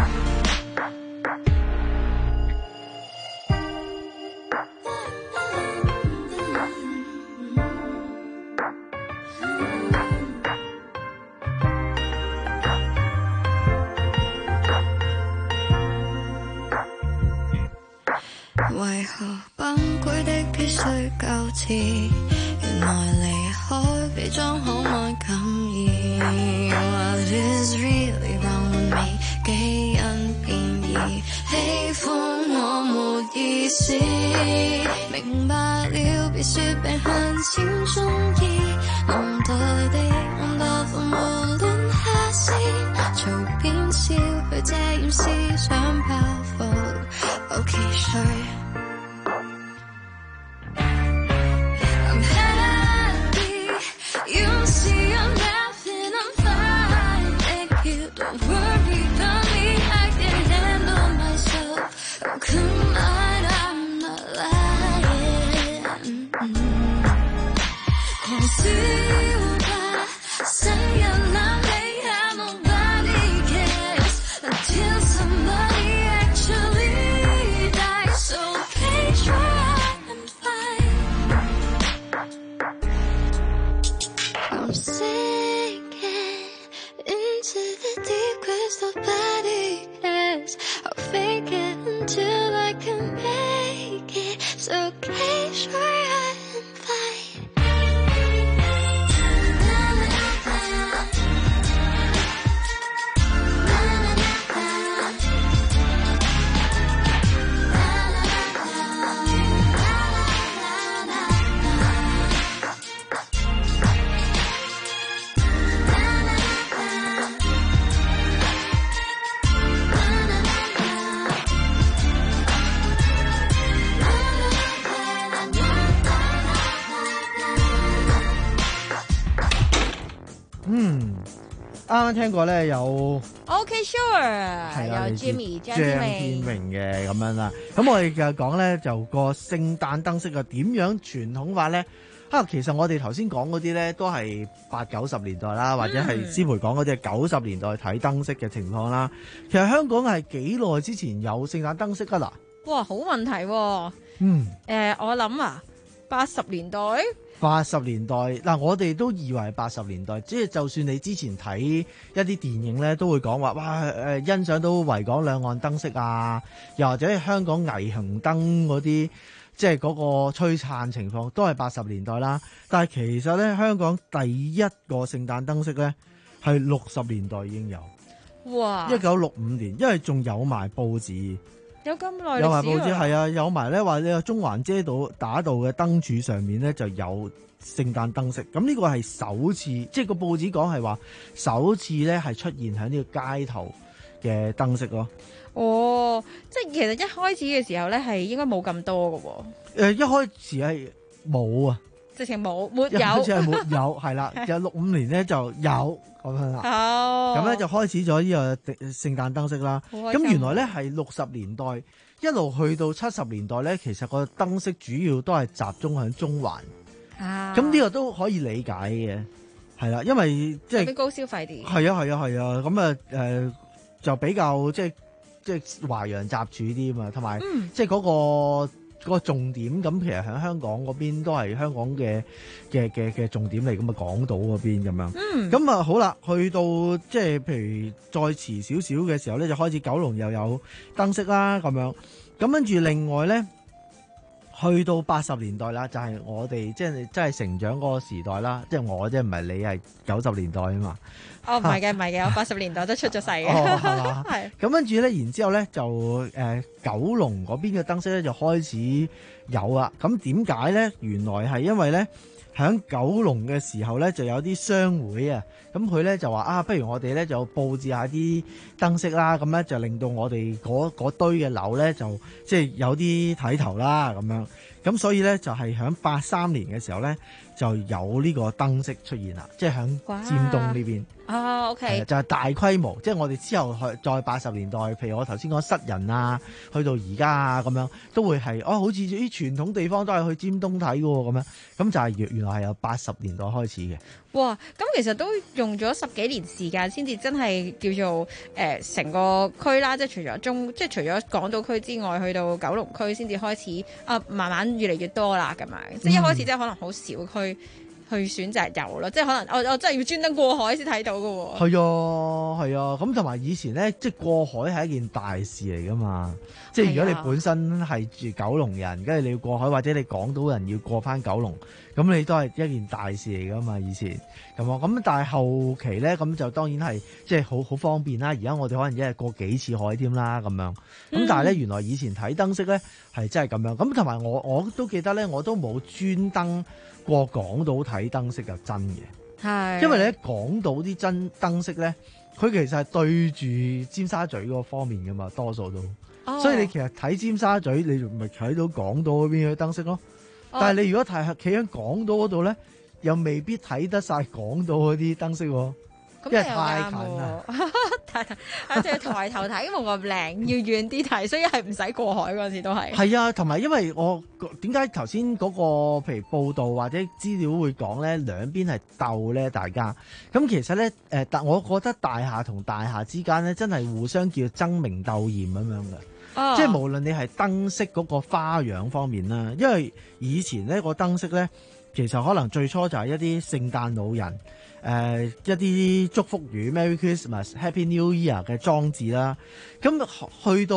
為何崩潰的必須糾纏？原來離開被裝好愛感染。What is really wrong with me？ 基因變異，喜歡我沒意思。明白了，別說病恨漸中意。能代地看多份無論下次，隨便笑去遮掩思想包袱。Okay, sure. I'm happy. You see I'm laughing, I'm fine. Thank you. Don't worry about So case we're in fight. 嗯，啱啱聽過咧有 OK Sure， 係啦， 有 Jimmy 張天天明明嘅咁樣啦。咁我哋就講咧就個聖誕燈飾啊點樣傳統法咧？啊，其實我哋頭先講嗰啲咧都係八九十年代啦，或者係師培講嗰啲係九十年代睇燈飾嘅情況啦。其實香港係幾耐之前有聖誕燈飾啊？嗱， 哇，好問題喎。 嗯， 誒、呃，我諗啊，八十年代。 八十年代嗱，我哋都以為係八十年代，即係就算你之前睇一啲電影咧，都會講話哇誒，欣賞到維港兩岸燈飾啊，又或者係香港霓虹燈嗰啲，即係嗰個璀璨情況，都係八十年代啦。但係其實咧，香港第一個聖誕燈飾咧係六十年代已經有， 哇！ 一九六五年，因為仲有埋報紙。 有咁耐歷史， 有埋報紙係啊，有埋咧話呢個中環遮道打道嘅燈柱上面咧就有聖誕燈飾，咁呢個係首次，即係個報紙講係話首次咧係出現喺呢個街頭嘅燈飾咯。 哦，即係其實一開始嘅時候咧係應該冇咁多㗎喎。誒、 呃，一開始係冇啊， 直情冇，沒有， 一開始係沒有，係啦，就六五年咧就有。咁樣啦，咁咧、oh. 就開始咗呢個聖誕燈飾啦。咁原來咧係六十年代一路去到七十年代咧，其實個燈飾主要都係集中喺中環。啊，咁呢個都可以理解嘅，係啦，因為即係高消費啲。 係啊係啊係啊，咁啊誒就比較即係即係華洋雜處啲啊嘛，同埋即係嗰個。嗰個重點咁，其實喺香港嗰邊都係香港嘅嘅嘅嘅重點嚟，咁啊港島嗰邊咁樣。嗯，咁啊好啦，去到即係譬如再遲少少嘅時候咧，就開始九龍又有燈飾啦咁樣。咁跟住另外咧，去到八十年代啦，就係、是、我哋即係真係成長嗰個時代啦。即係我即係唔係你係九十年代啊嘛。 哦，唔係嘅，唔係嘅，我八十年代都出咗世嘅。 哦，係嘛？ 係。 咁跟住咧，然之後咧就誒、呃、九龍嗰邊嘅燈飾咧就開始有啦。咁點解咧？原來係因為咧喺九龍嘅時候咧就有啲商會啊，咁佢咧就話啊，不如我哋咧就佈置下啲燈飾啦，咁咧就令到我哋嗰嗰堆嘅樓咧就即係有啲睇頭啦咁樣。咁所以咧就係喺八三年嘅時候咧就有呢個燈飾出現啦，即係喺尖東呢邊。 哦 ，OK， 就係、是、大規模，即係我哋之後去再八十年代，譬如我頭先講失人啊，去到而家啊咁樣，都會係哦，好似啲傳統地方都係去尖東睇嘅喎，咁樣，咁就係原原來係由八十年代開始嘅。 哇！咁其實都用咗十幾年時間先至真係叫做誒成、呃、個區啦，即係除咗中，即係除咗港島區之外，去到九龍區先至開始啊，慢慢越嚟越多啦咁樣。嗯、即係一開始即係可能好少區去選擇有咯，即係可能我我真係要專登過海先睇到㗎喎。 係啊，係啊，咁同埋以前咧，即係過海係一件大事嚟噶嘛。即係如果你本身係住九龍人，跟住你要過海，或者你港島人要過翻九龍，咁你都係一件大事嚟噶嘛。以前咁啊，咁但係後期咧，咁就當然係即係好好方便啦。而家我哋可能一日過幾次海添啦，咁樣。咁但係咧，原來以前睇燈飾咧係真係咁樣。咁同埋我我都記得咧，我都冇專登過港島睇燈飾就真嘅，係因為你喺港島啲真燈飾咧，佢其實係對住尖沙咀嗰方面噶嘛，多數都，哦、所以你其實睇尖沙咀，你咪睇到港島嗰邊嘅燈飾咯。哦、但係你如果睇企喺港島嗰度咧，又未必睇得晒港島嗰啲燈飾喎。因為太近啦， 抬頭啊，即係抬頭睇冇咁靚，要遠啲睇，所以係唔使過海嗰陣時都係。係啊，同埋因為我點解頭先嗰個譬如報道或者資料會講咧，兩邊係鬥咧，大家咁其實咧誒，但我覺得大廈同大廈之間咧，真係互相叫爭名鬥豔咁樣嘅。哦、即係無論你係燈飾嗰個花樣方面啦，因為以前呢個燈飾咧，其實可能最初就係一啲聖誕老人。誒、呃、一啲祝福語 Merry Christmas Happy New Year 嘅裝置啦，咁去到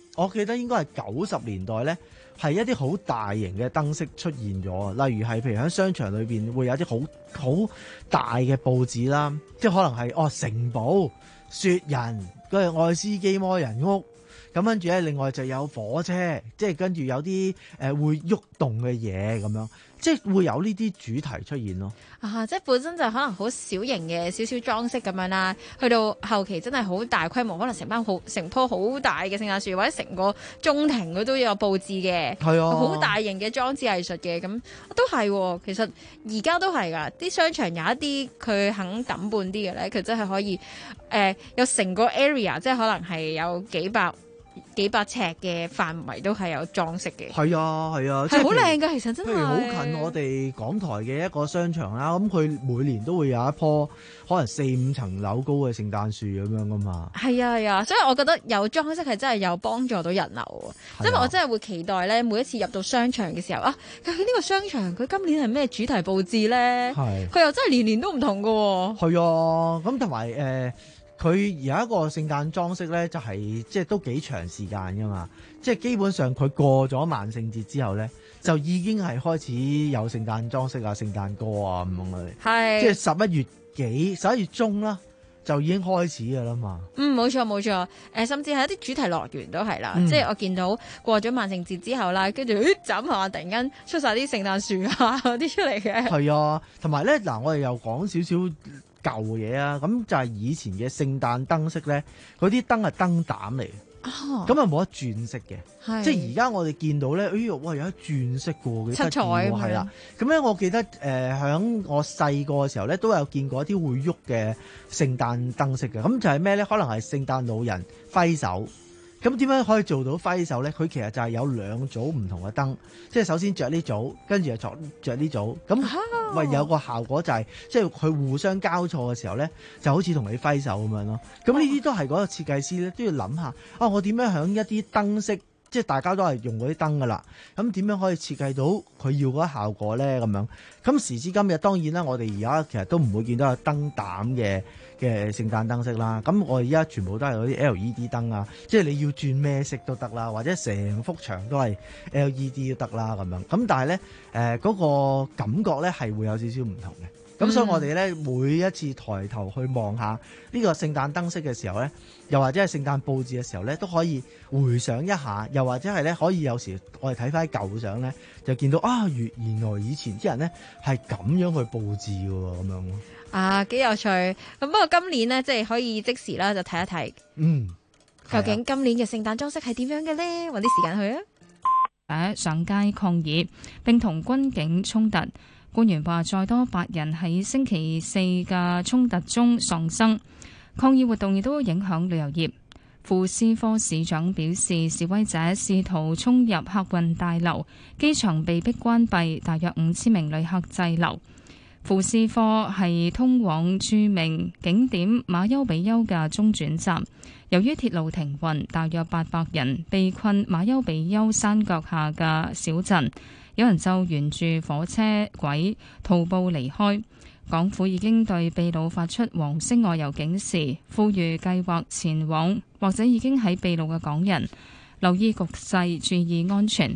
我記得應該係九十年代咧，係一啲好大型嘅燈飾出現咗，例如係譬如喺商場裏邊會有啲好好大嘅佈置啦，即係可能係哦城堡、雪人、跟住愛斯基摩人屋，咁跟住咧另外就有火車，即係跟住有啲誒、呃、會喐動嘅嘢咁樣。即係會有呢啲主題出現咯。 啊，即係本身就可能好小型嘅少少裝飾咁樣啦，去到後期真係好大規模，可能成班好成棵好大嘅聖誕樹，或者成個中庭佢都有佈置嘅， 係啊， 好大型嘅裝置藝術嘅，咁都係。其實而家都係㗎，啲商場有一啲佢肯抌半啲嘅咧，佢真係可以誒、呃、有成個 area， 即係可能係有幾百。幾百尺嘅範圍都係有裝飾嘅， 係啊係啊， 係好靚㗎，其實真係。 譬如好近我哋港台嘅一個商場啦，咁佢每年都會有一棵可能四五層樓高嘅聖誕樹咁樣噶嘛。 係啊係啊，所以我覺得有裝飾係真係有幫助到人流，因為、啊、我真係會期待咧，每一次入到商場嘅時候啊，究竟呢個商場佢今年係咩主題佈置咧？係，佢又真係年年都唔同㗎喎。 係啊，咁同埋誒。佢有一個聖誕裝飾咧，就係即係都幾長時間噶嘛，即係基本上佢過咗萬聖節之後咧，就已經係開始有聖誕裝飾啊、聖誕歌啊咁樣嘅，係即係十一月幾、十一月中啦，就已經開始㗎啦嘛。 嗯，冇錯冇錯，誒，甚至係一啲主題樂園都係啦，嗯、即係我見到過咗萬聖節之後啦，跟住誒眨下突然間出晒啲聖誕樹啊嗰啲出嚟嘅。係啊，同埋咧嗱，我哋又講少少舊嘢啊，咁就係以前嘅聖誕燈飾咧，嗰啲燈係燈膽嚟，咁啊冇得轉色嘅，即係而家我哋見到咧，哎呀，哇有得轉色嘅，七彩係啦，咁咧我記得誒響、呃、我細個嘅時候咧，都有見過一啲會喐嘅聖誕燈飾嘅，咁就係咩咧？可能係聖誕老人揮手。咁點樣可以做到揮手咧？佢其實就係有兩組唔同嘅燈，即係首先着呢組，跟住又着着呢組，咁為有個效果就係、是，即係佢互相交錯嘅時候咧，就好似同你揮手咁樣咯。咁呢啲都係嗰個設計師咧都要諗下，啊我點樣響一啲燈飾，即係大家都係用嗰啲燈噶啦，咁點樣可以設計到佢要嗰個效果咧？咁樣，咁時至今日當然啦，我哋而家其實都唔會見到有燈膽嘅嘅聖誕燈飾啦，咁我而家全部都係嗰啲 L E D 燈啊，即係你要轉咩色都得啦，或者成幅牆都係 L E D 都得啦咁樣。咁但係咧，誒嗰個感覺咧係會有少少唔同嘅。咁、嗯、所以我哋咧每一次抬頭去望下呢個聖誕燈飾嘅時候咧，又或者係聖誕佈置嘅時候咧，都可以回想一下，又或者係咧可以有時我哋睇翻舊相咧，就見到啊，原原來以前啲人咧係咁樣去佈置嘅喎，咁樣咯。啊，幾有趣！咁不過今年呢，即係可以即時啦，就睇一睇。嗯，究竟今年嘅聖誕裝飾係點樣嘅咧？揾啲時間去啊！ 上街抗議並同軍警衝突，官員話再多八人喺星期四嘅衝突中喪生。抗議活動亦都影響旅遊業。庫斯科市長表示，示威者試圖衝入客運大樓，機場被迫關閉，大約五千名旅客滯留。庫斯科係通往著名景點馬丘比丘嘅中轉站，由於鐵路停運，大約八百人被困馬丘比丘山腳下嘅小鎮，有人就沿住火車軌徒步離開。港府已經對秘魯發出黃色外遊警示，呼籲計劃前往或者已經喺秘魯嘅港人留意局勢，注意安全。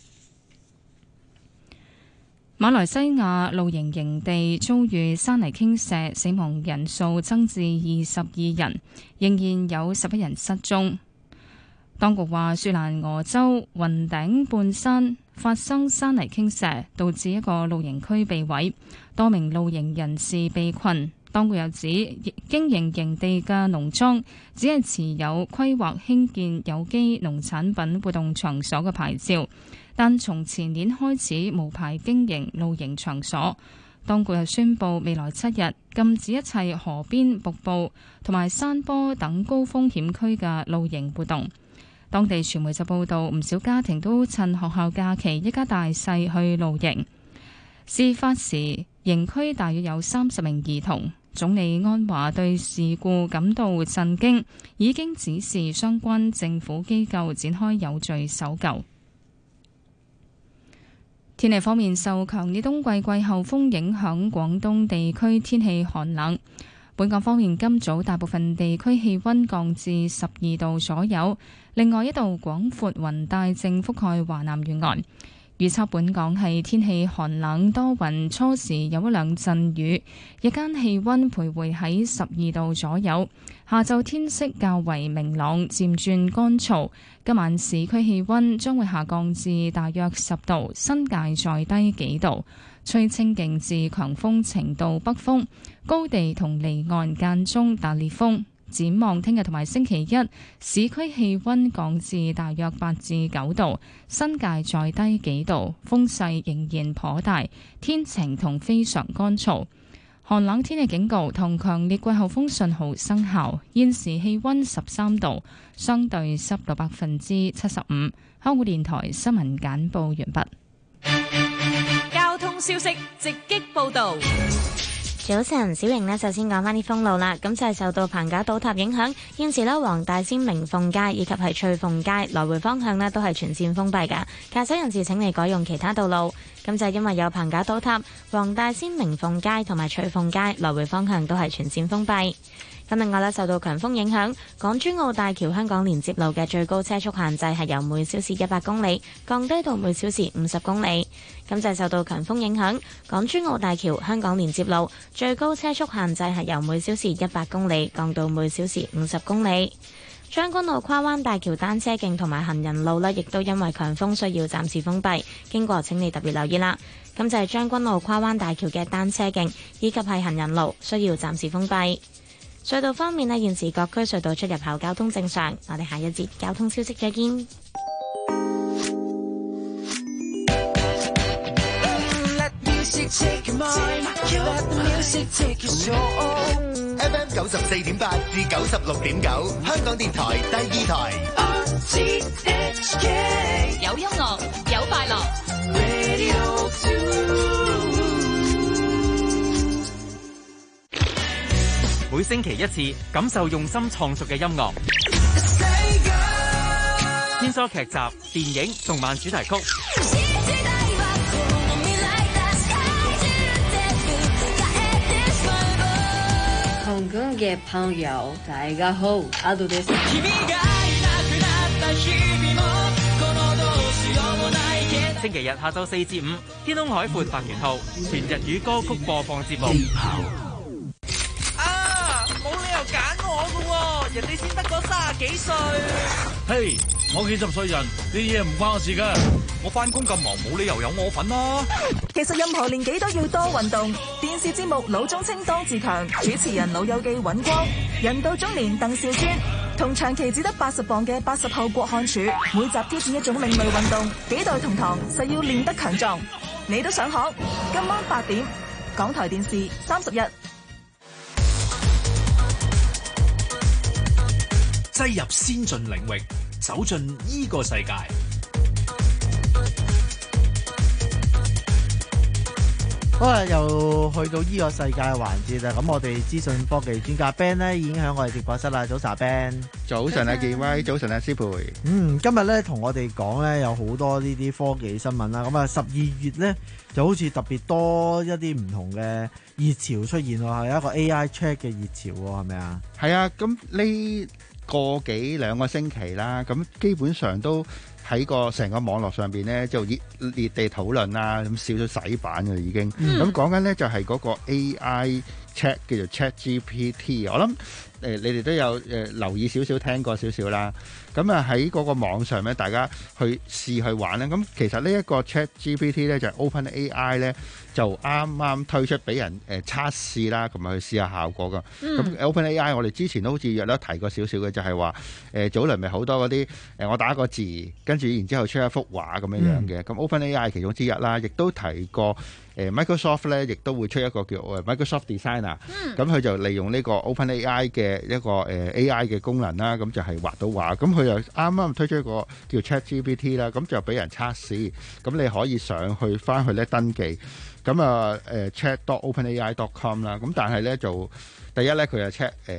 馬來西亞露營營地遭遇山泥傾瀉，死亡人數增至二十二人，仍然有十一人失蹤。當局話，雪蘭莪州雲頂半山發生山泥傾瀉，導致一個露營區被毀，多名露營人士被困。當局又指，經營營地嘅農莊只係持有規劃興建有機農產品活動場所嘅牌照，但從前年開始無牌經營露營場所。當局又宣布未來七日禁止一切河邊、瀑布同埋山坡等高風險區嘅露營活動。當地傳媒就報道，唔少家庭都趁學校假期一家大細去露營。事發時營區大約有三十名兒童。總理安華對事故感到震驚，已經指示相關政府機構展開有序搜救。天氣方面，受強烈冬季季候風影響，廣東地區天氣寒冷。本本港方面，今早大部分地區氣溫降至十二度左右，另外一道廣闊雲帶正覆蓋華南沿岸。預測本港係天氣寒冷多雲，初時有一兩陣雨，日間氣溫徘徊喺十二度左右。下晝天色較為明朗，漸轉乾燥。今晚市區氣溫將會下降至大約十度，新界再低幾度。吹清勁至強風程度北風，高地同離岸間中達烈風。展望聽日同埋星期一，市區氣溫降至大約八至九度，新界再低幾度，風勢仍然頗大，天晴同非常乾燥。寒冷天氣警告同強烈季候風信號生效。現時氣溫十三度，相對濕度百分之七十五。香港電台新聞簡報完畢。 交通消息直擊報道。 早晨，小瑩呢，首先講返啲封路啦。咁就係受到棚架倒塌影響，現時呢，黃大仙明鳳街以及係翠鳳街來回方向呢，都係全線封閉㗎。駕駛人士請你改用其他道路。咁就係因為有棚架倒塌，黃大仙明鳳街同埋翠鳳街來回方向都係全線封閉。咁另外咧，受到強風影響，港珠澳大橋香港連接路嘅最高車速限制係由每小時一百公里降低到每小時五十公里。咁就係受到強風影響，港珠澳大橋香港連接路最高車速限制係由每小時一百公里降到每小時五十公里。將軍澳跨灣大橋單車徑同埋行人路呢，亦都因為強風需要暫時封閉，經過請你特別留意啦。咁就係將軍澳跨灣大橋嘅單車徑以及係行人路需要暫時封閉。隧道方面呢，現時各區隧道出入口交通正常。我哋下一節交通消息再見。 F M 九十四點八至九十六點九，香港電台第二台。 有音樂，有快樂。 每星期一次，感受用心創作嘅音樂。天梭劇集、電影、動漫主題曲。 香港嘅朋友，大家好，阿杜です。 星期日下晝四至五，天空海闊百元號，全日語歌曲播放節目。 揀我㗎，人哋先得嗰三十幾歲。 嘿，我幾十歲人，啲嘢唔關我事㗎。我翻工咁忙，冇理由有我份啦。 其實任何年紀都要多運動。電視節目老中青當自強，主持人老友記尹光，人到中年鄧兆尊，同長期只得八十磅嘅八十後郭漢柱，每集挑戰一種另類運動，幾代同堂誓要練得強壯。你都想學？今晚八點，港台電視三十一。 擠入先進領域，走進呢個世界。 好啦，又去到呢個世界嘅環節啦。咁我哋資訊科技專家 Ben 呢已經喺我哋直播室啦。早晨 Ben， 早晨啊健威，早晨啊思培。 嗯，今日咧同我哋講咧有好多呢啲科技新聞啦。咁啊，十二月咧就好似特別多一啲唔同嘅熱潮出現喎，係一個 A I Chat 嘅熱潮喎，係咪啊？ 係啊，咁呢個幾兩個星期啦，咁基本上都喺個成個網絡上邊咧就熱烈地討論啦，咁少咗洗版嘅已經。咁講緊咧就係嗰個 A I Chat 叫做 Chat G P T， 我諗誒、呃、你哋都有誒、呃、留意少少聽過少少啦。咁啊喺嗰個網上咧，大家去試去玩咧。咁其實呢一個 Chat G P T 咧就係 OpenAI 咧就啱啱推出俾人誒測試啦，咁啊去試下效果噶。咁、嗯、OpenAI 我哋之前都好似約咗提過少少嘅，就係話誒早輪咪好多嗰啲誒我打個字，跟住然之後出一幅畫咁樣樣嘅。咁、嗯、OpenAI 其中之一啦，亦都提過。誒 Microsoft 咧，亦都會出一個叫誒 Microsoft Designer，咁佢、嗯、就利用呢個 OpenAI 嘅一個誒 A I 嘅功能啦，咁就係畫到畫。咁佢又啱啱推出一個叫 ChatGPT 啦，咁就俾人測試，咁你可以上去翻去咧登記，咁啊誒 chat dot openai dot com 啦。咁但係咧就第一咧佢係 check 誒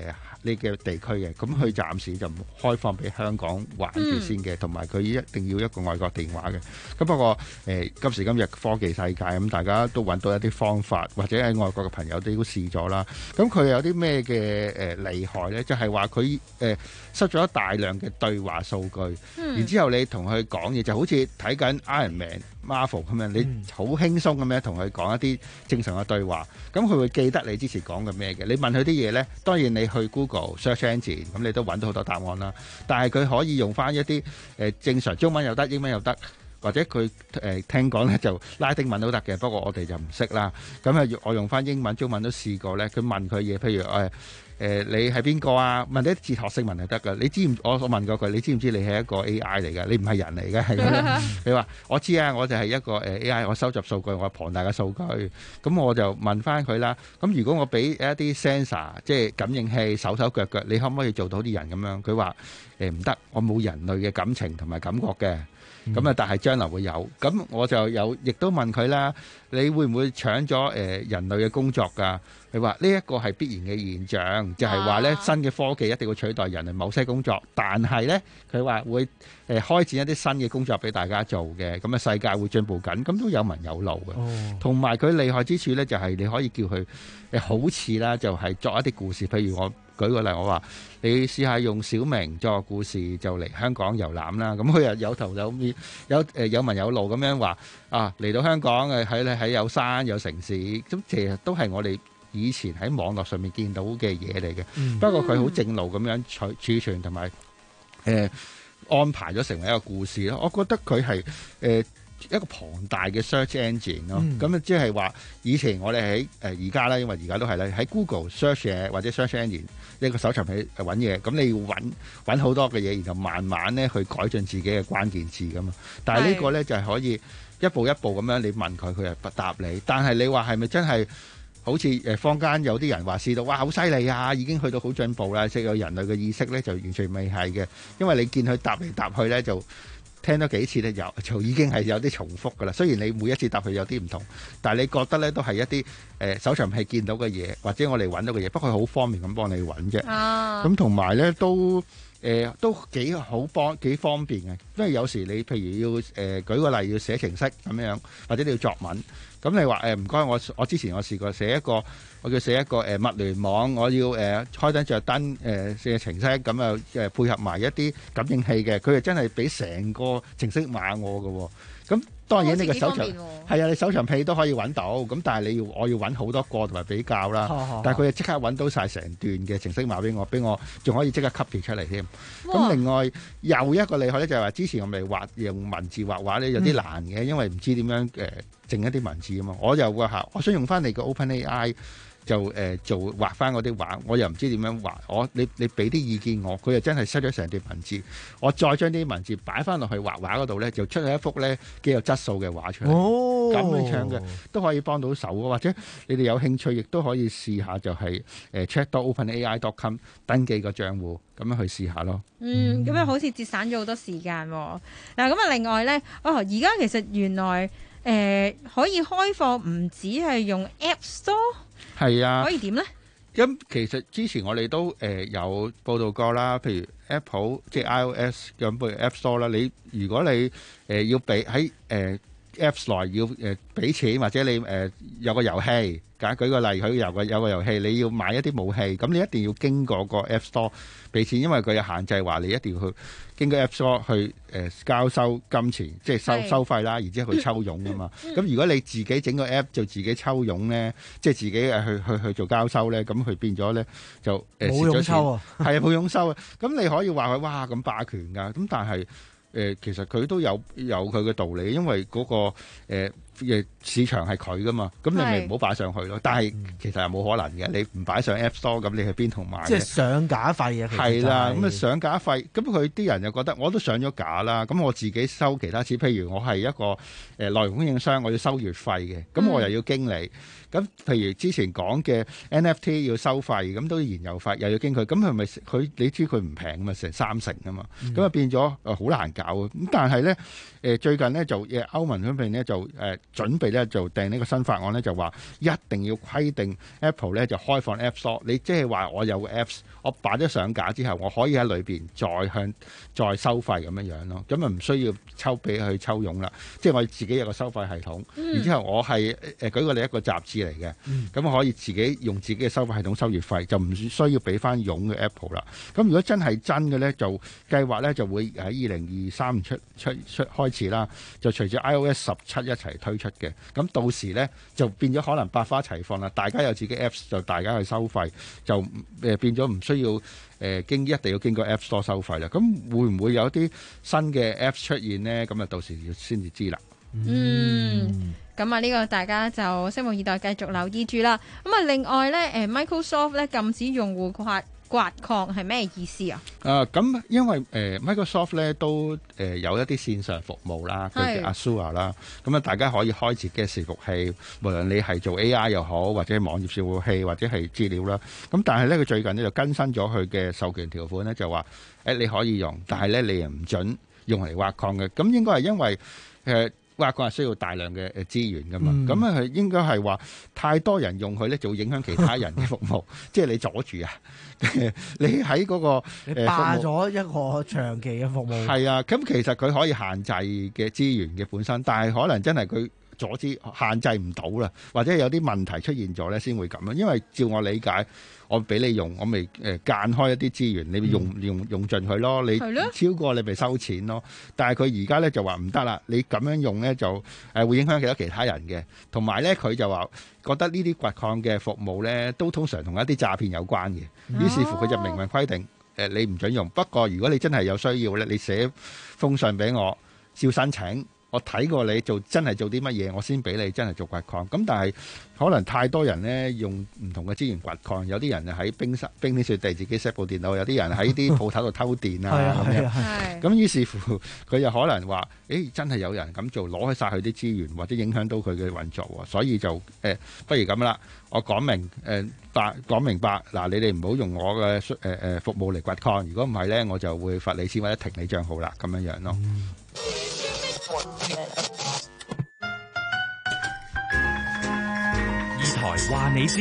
呢個地區嘅，咁佢暫時就唔開放俾香港玩住先嘅，同埋佢一定要一個外國電話嘅。咁不過誒、呃、今時今日科技世界咁，大家都揾到一啲方法，或者喺外國嘅朋友都試咗啦。咁佢有啲咩嘅誒厲害咧？就係話佢誒收咗大量嘅對話數據，嗯、然之後你同佢講嘢就好似睇緊 Iron Man、Marvel 咁樣，你好輕鬆咁樣同佢講一啲正常嘅對話，咁佢會記得你之前講嘅咩嘅。你問佢啲嘢咧，當然你去 Google Search Engine 咁，你都揾到好多答案啦。但係佢可以用翻一啲誒、呃、正常中文又得，英文又得。或者佢誒、呃、聽講咧就拉丁文都得嘅，不過我哋就唔識啦。咁啊，我用翻英文、中文都試過咧。佢問佢嘢，譬如誒誒、呃呃、你係邊個啊？問啲哲學性問題得㗎。你知唔？我我問過佢，你知唔知你係一個 A I 嚟㗎？你唔係人嚟嘅，係咁。你話我知啊，我就係一個誒 A I，我收集數據，我係龐大嘅數據。咁我就問翻佢啦。咁如果我俾一啲 sensor，即係感應器，手手腳腳，你可唔可以做到啲人咁樣？佢話誒唔得，我冇人類嘅感情同埋感覺嘅。咁啊、嗯！但係將來會有，咁我就有，亦都問佢啦。你會唔會搶咗誒、呃、人類嘅工作㗎？佢話呢一個係必然嘅現象，就係話咧新嘅科技一定會取代人類某些工作，但係咧佢話會誒、呃、開展一啲新嘅工作俾大家做嘅。咁啊世界會進步緊，咁都有文有路嘅。同埋佢厲害之處咧，就係、是、你可以叫佢誒、呃、好似啦，就係、是、作一啲故事，譬如我。舉個例，我話你試下用小明作個故事就嚟香港遊覽啦。咁佢又有頭有面，有誒有文有路咁樣話啊，嚟到香港誒喺喺有山有城市，咁其實都係我哋以前喺網絡上面見到嘅嘢嚟嘅。嗯、不過佢好正路咁樣儲儲存同埋誒安排咗成為一個故事咯。我覺得佢係誒。呃一個龐大嘅 search engine 咯、嗯，咁啊即係話以前我哋喺誒而家咧，因為而家都係咧喺 Google search 嘢或者 search engine 一個搜尋器揾嘢，咁你要揾揾好多嘅嘢，然後慢慢咧去改進自己嘅關鍵字噶嘛。但係呢個咧就係可以一步一步咁樣你問佢，佢係不答你。但係你話係咪真係好似誒坊間有啲人話試到哇好犀利啊，已經去到好進步啦，即係有人類嘅意識咧就完全未係嘅，因為你見佢答嚟答去咧就。聽多幾次咧，有就已經係有啲重複噶啦。雖然你每一次答佢有啲唔同，但係你覺得咧都係一啲誒搜尋器見到嘅嘢，或者我哋揾到嘅嘢。不過佢好方便咁幫你揾啫。咁同埋咧都誒、呃、都幾好幫幾方便嘅，因為有時你譬如要誒、呃、舉個例要寫程式咁樣，或者你要作文，咁你話誒唔該我我之前我試過寫一個。我叫寫一個誒、呃、物聯網，我要誒、呃、開燈着燈誒寫程式，咁啊誒配合埋一啲感應器嘅，佢係真係俾成個程式碼我嘅喎、哦。咁當然呢個搜尋係啊，你搜尋器都可以揾到，咁但係你要我要揾好多個同埋比較啦。哦哦、但係佢係即刻揾到晒成段嘅程式碼俾我，俾我仲可以即刻 copy 出嚟添。咁哇另外又一個厲害咧，就係話之前我咪畫用文字畫畫咧有啲難嘅，嗯、因為唔知點樣誒整一啲文字啊嘛。我又話嚇，我想用翻你個 OpenAI。就誒、呃、做畫翻嗰啲畫，我又唔知點樣畫。我你你俾啲意見我，佢又真係塞咗成段文字。我再將啲文字擺翻落去畫畫嗰度咧，就出咗一幅咧幾有質素嘅畫出嚟。哦，咁樣唱嘅都可以幫到手，或者你哋有興趣，亦都可以試下，就係誒 check 到 openai dot com 登記個賬戶，咁樣去試下咯。 嗯，咁樣好似節省咗好多時間喎。嗱，咁啊，另外咧，哦，而家其實原來誒、呃、可以開放唔止係用 App Store。 係啊， 可以點咧？ 咁其實之前我哋都誒、呃、有報道過啦，譬如 Apple 即係 iOS 咁，譬如 App Store 啦。你如果你誒、呃、要俾喺誒 Apps 內要誒俾、呃、錢，或者你誒、呃、有個遊戲，假舉個例，佢有個有個遊戲，你要買一啲武器，咁你一定要經過個 App Store 俾錢，因為佢有限制，話你一定要去經過 App Store 去誒、呃、交收金錢，即係收是收費啦，然之後去抽佣噶嘛。咁、嗯、如果你自己整個 App 就自己抽佣咧，即係自己誒去去去做交收咧，咁佢變咗咧就誒冇佣抽啊，係啊冇佣收啊。咁你可以話佢哇咁霸權㗎，咁但係。誒、呃、其實佢都有有佢嘅道理，因為嗰、那個誒、呃、市場係佢噶嘛，咁你咪唔好擺上去咯。是但係其實係冇可能嘅，你唔擺上 App Store，咁你去邊度買？即係上架費啊！ 係啦，咁啊上架費，咁佢啲人又覺得我都上咗架啦，咁我自己收其他錢，譬如我係一個誒、呃、內容供應商，我要收月費嘅，咁我又要經理。咁、嗯、譬如之前講嘅 N F T 要收費，咁都要燃油費，又要經佢，咁係咪佢你知佢唔平啊嘛，成三成啊嘛，咁啊、嗯、變咗誒好難搞搞嘅。咁但係咧誒最近咧就誒歐盟嗰邊咧就誒、呃、準備咧就訂呢個新法案咧，就話一定要規定 Apple 咧就開放 App Store。你即係話我有個 Apps， 我擺咗上架之後，我可以喺裏邊再向再收費咁樣樣咯。咁啊唔需要抽俾佢抽佣啦。即係我自己有個收費系統，嗯、然之後我係誒舉個例一個雜誌嚟嘅，咁、嗯、我可以自己用自己嘅收費系統收月費，就唔需要俾翻佣嘅 Apple 啦。咁如果真係真嘅咧，就計劃咧就會喺二零二三年出出出開始啦，就隨住 iOS 十七一齊推出嘅。咁到時咧就變咗可能百花齊放啦，大家有自己 Apps 就大家去收費，就誒變咗唔需要誒經一定要經過 App Store 收費啦。咁會唔會有啲新嘅 Apps 出現呢？咁啊到時要先至知啦。 嗯，咁啊呢個大家就拭目以待，繼續留意住啦。咁啊另外咧，誒 Microsoft 咧禁止用戶刮刮礦係咩意思啊？ 啊，咁因為誒、呃、Microsoft 咧都誒、呃、有一啲線上服務啦，佢叫 Azure 啦，咁啊大家可以開自己嘅伺服器，無論你係做 A I 又好，或者網頁伺服器，或者係資料啦。咁但係咧佢最近咧就更新咗佢嘅授權條款咧，就話誒、欸、你可以用，但係咧你又唔準用嚟挖礦嘅。咁應該係因為誒。呃挖礦係需要大量嘅誒資源噶嘛，咁啊係應該係話太多人用佢咧，就會影響其他人嘅服務，即係你阻住啊！你喺嗰、那個你霸咗一個長期嘅服務。係啊，咁其實佢可以限制嘅資源嘅本身，但係可能真係佢阻止限制唔到啦，或者有啲問題出現咗咧，先會咁樣。因為照我理解，我俾你用，我咪誒間開一啲資源，你咪用、嗯、用用盡佢咯。你超過你咪收錢咯。但係佢而家咧就話唔得啦，你咁樣用咧就誒會影響其他其他人嘅。同埋咧佢就話覺得呢啲掘礦嘅服務咧都通常同一啲詐騙有關嘅。於是乎佢就明文規定誒你唔準用。不過如果你真係有需要咧，你寫封信俾我，照申請。我睇過你做真係做啲乜嘢，我先俾你真係做掘礦。咁但係可能太多人呢，用唔同嘅資源掘礦，有啲人喺冰山冰天雪地自己 set 部電腦，有啲人喺啲鋪頭度偷電啊咁樣。咁於是乎佢又可能話：誒真係有人咁做，攞去晒佢啲資源，或者影響到佢嘅運作喎。所以就誒、呃，不如咁啦，我講明誒白講明白嗱，你哋唔好用我嘅誒誒服務嚟掘礦。如果唔係呢，我就會罰你錢或者停你帳號啦，咁樣樣咯。嗯二台話你知，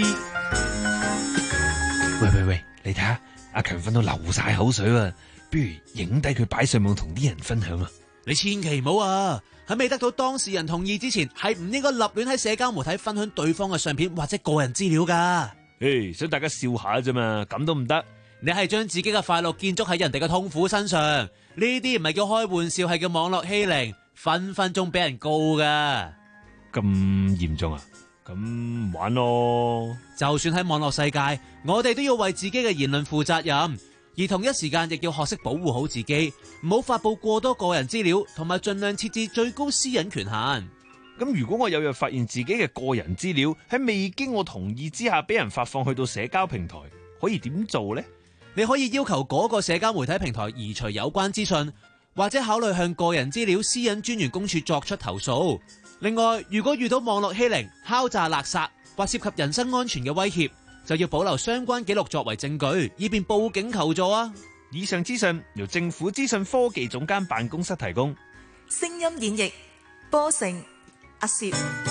喂喂喂，你睇下阿強瞓到流晒口水啊，不如影低佢擺上網同啲人分享啊！ 你千祈唔好啊，喺未得到當事人同意之前，係唔應該立亂喺社交媒體分享對方嘅相片或者個人資料噶。 誒，想大家笑下啫嘛，咁都唔得。 你係將自己嘅快樂建築喺人哋嘅痛苦身上，呢啲唔係叫開玩笑，係叫網絡欺凌。分分鐘俾人告噶， 咁嚴重啊？咁玩咯！ 就算喺網絡世界，我哋都要為自己嘅言論負責任，而同一時間亦要學識保護好自己，唔好發布過多個人資料，同埋盡量設置最高私隱權限。 咁如果我有日發現自己嘅個人資料喺未經我同意之下俾人發放去到社交平台，可以點做呢？ 你可以要求嗰個社交媒體平台移除有關資訊。或者考慮向個人資料私隱專員公署作出投訴。另外，如果遇到網絡欺凌、敲詐勒索或涉及人身安全嘅威脅，就要保留相關記錄作為證據，以便報警求助啊！ 以上資訊由政府資訊科技總監辦公室提供。 聲音演繹波成阿攝，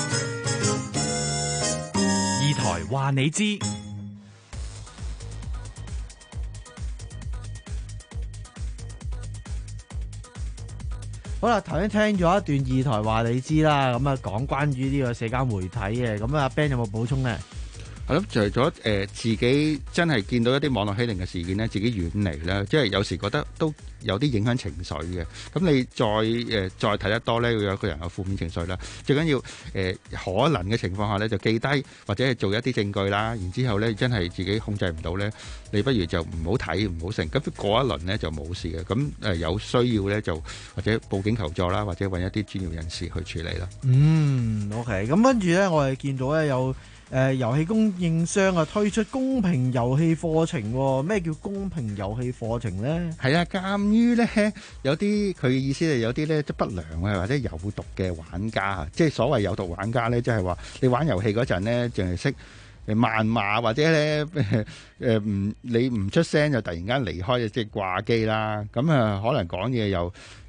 二台話你知。 好啦，頭先聽咗一段二台話你知啦，咁啊講關於呢個社交媒體嘅，咁啊 Ben 有冇補充呢？ 係咯，除咗誒自己真係見到一啲網絡欺凌嘅事件咧，自己遠離啦，即係有時覺得都有啲影響情緒嘅。咁你再誒、呃、再睇得多咧，會有個人有負面情緒啦。最緊要誒、呃、可能嘅情況下咧，就記低或者係做一啲證據啦。然之後咧，真係自己控制唔到咧，你不如就唔好睇唔好成。咁過一輪咧就冇事嘅。咁誒、呃、有需要咧就或者報警求助啦，或者揾一啲專業人士去處理啦。 嗯 ，OK。咁跟住咧，我哋見到咧有。誒、呃、遊戲供應商啊推出公平遊戲課程、哦，咩叫公平遊戲課程咧？ 係啊，鑑於咧有啲佢嘅意思係有啲咧即不良啊或者有毒嘅玩家啊，即係所謂有毒玩家咧，即係話你玩遊戲嗰陣咧，淨係識誒謾罵或者咧誒唔你唔出聲就突然間離開即係掛機啦，咁啊可能講嘢又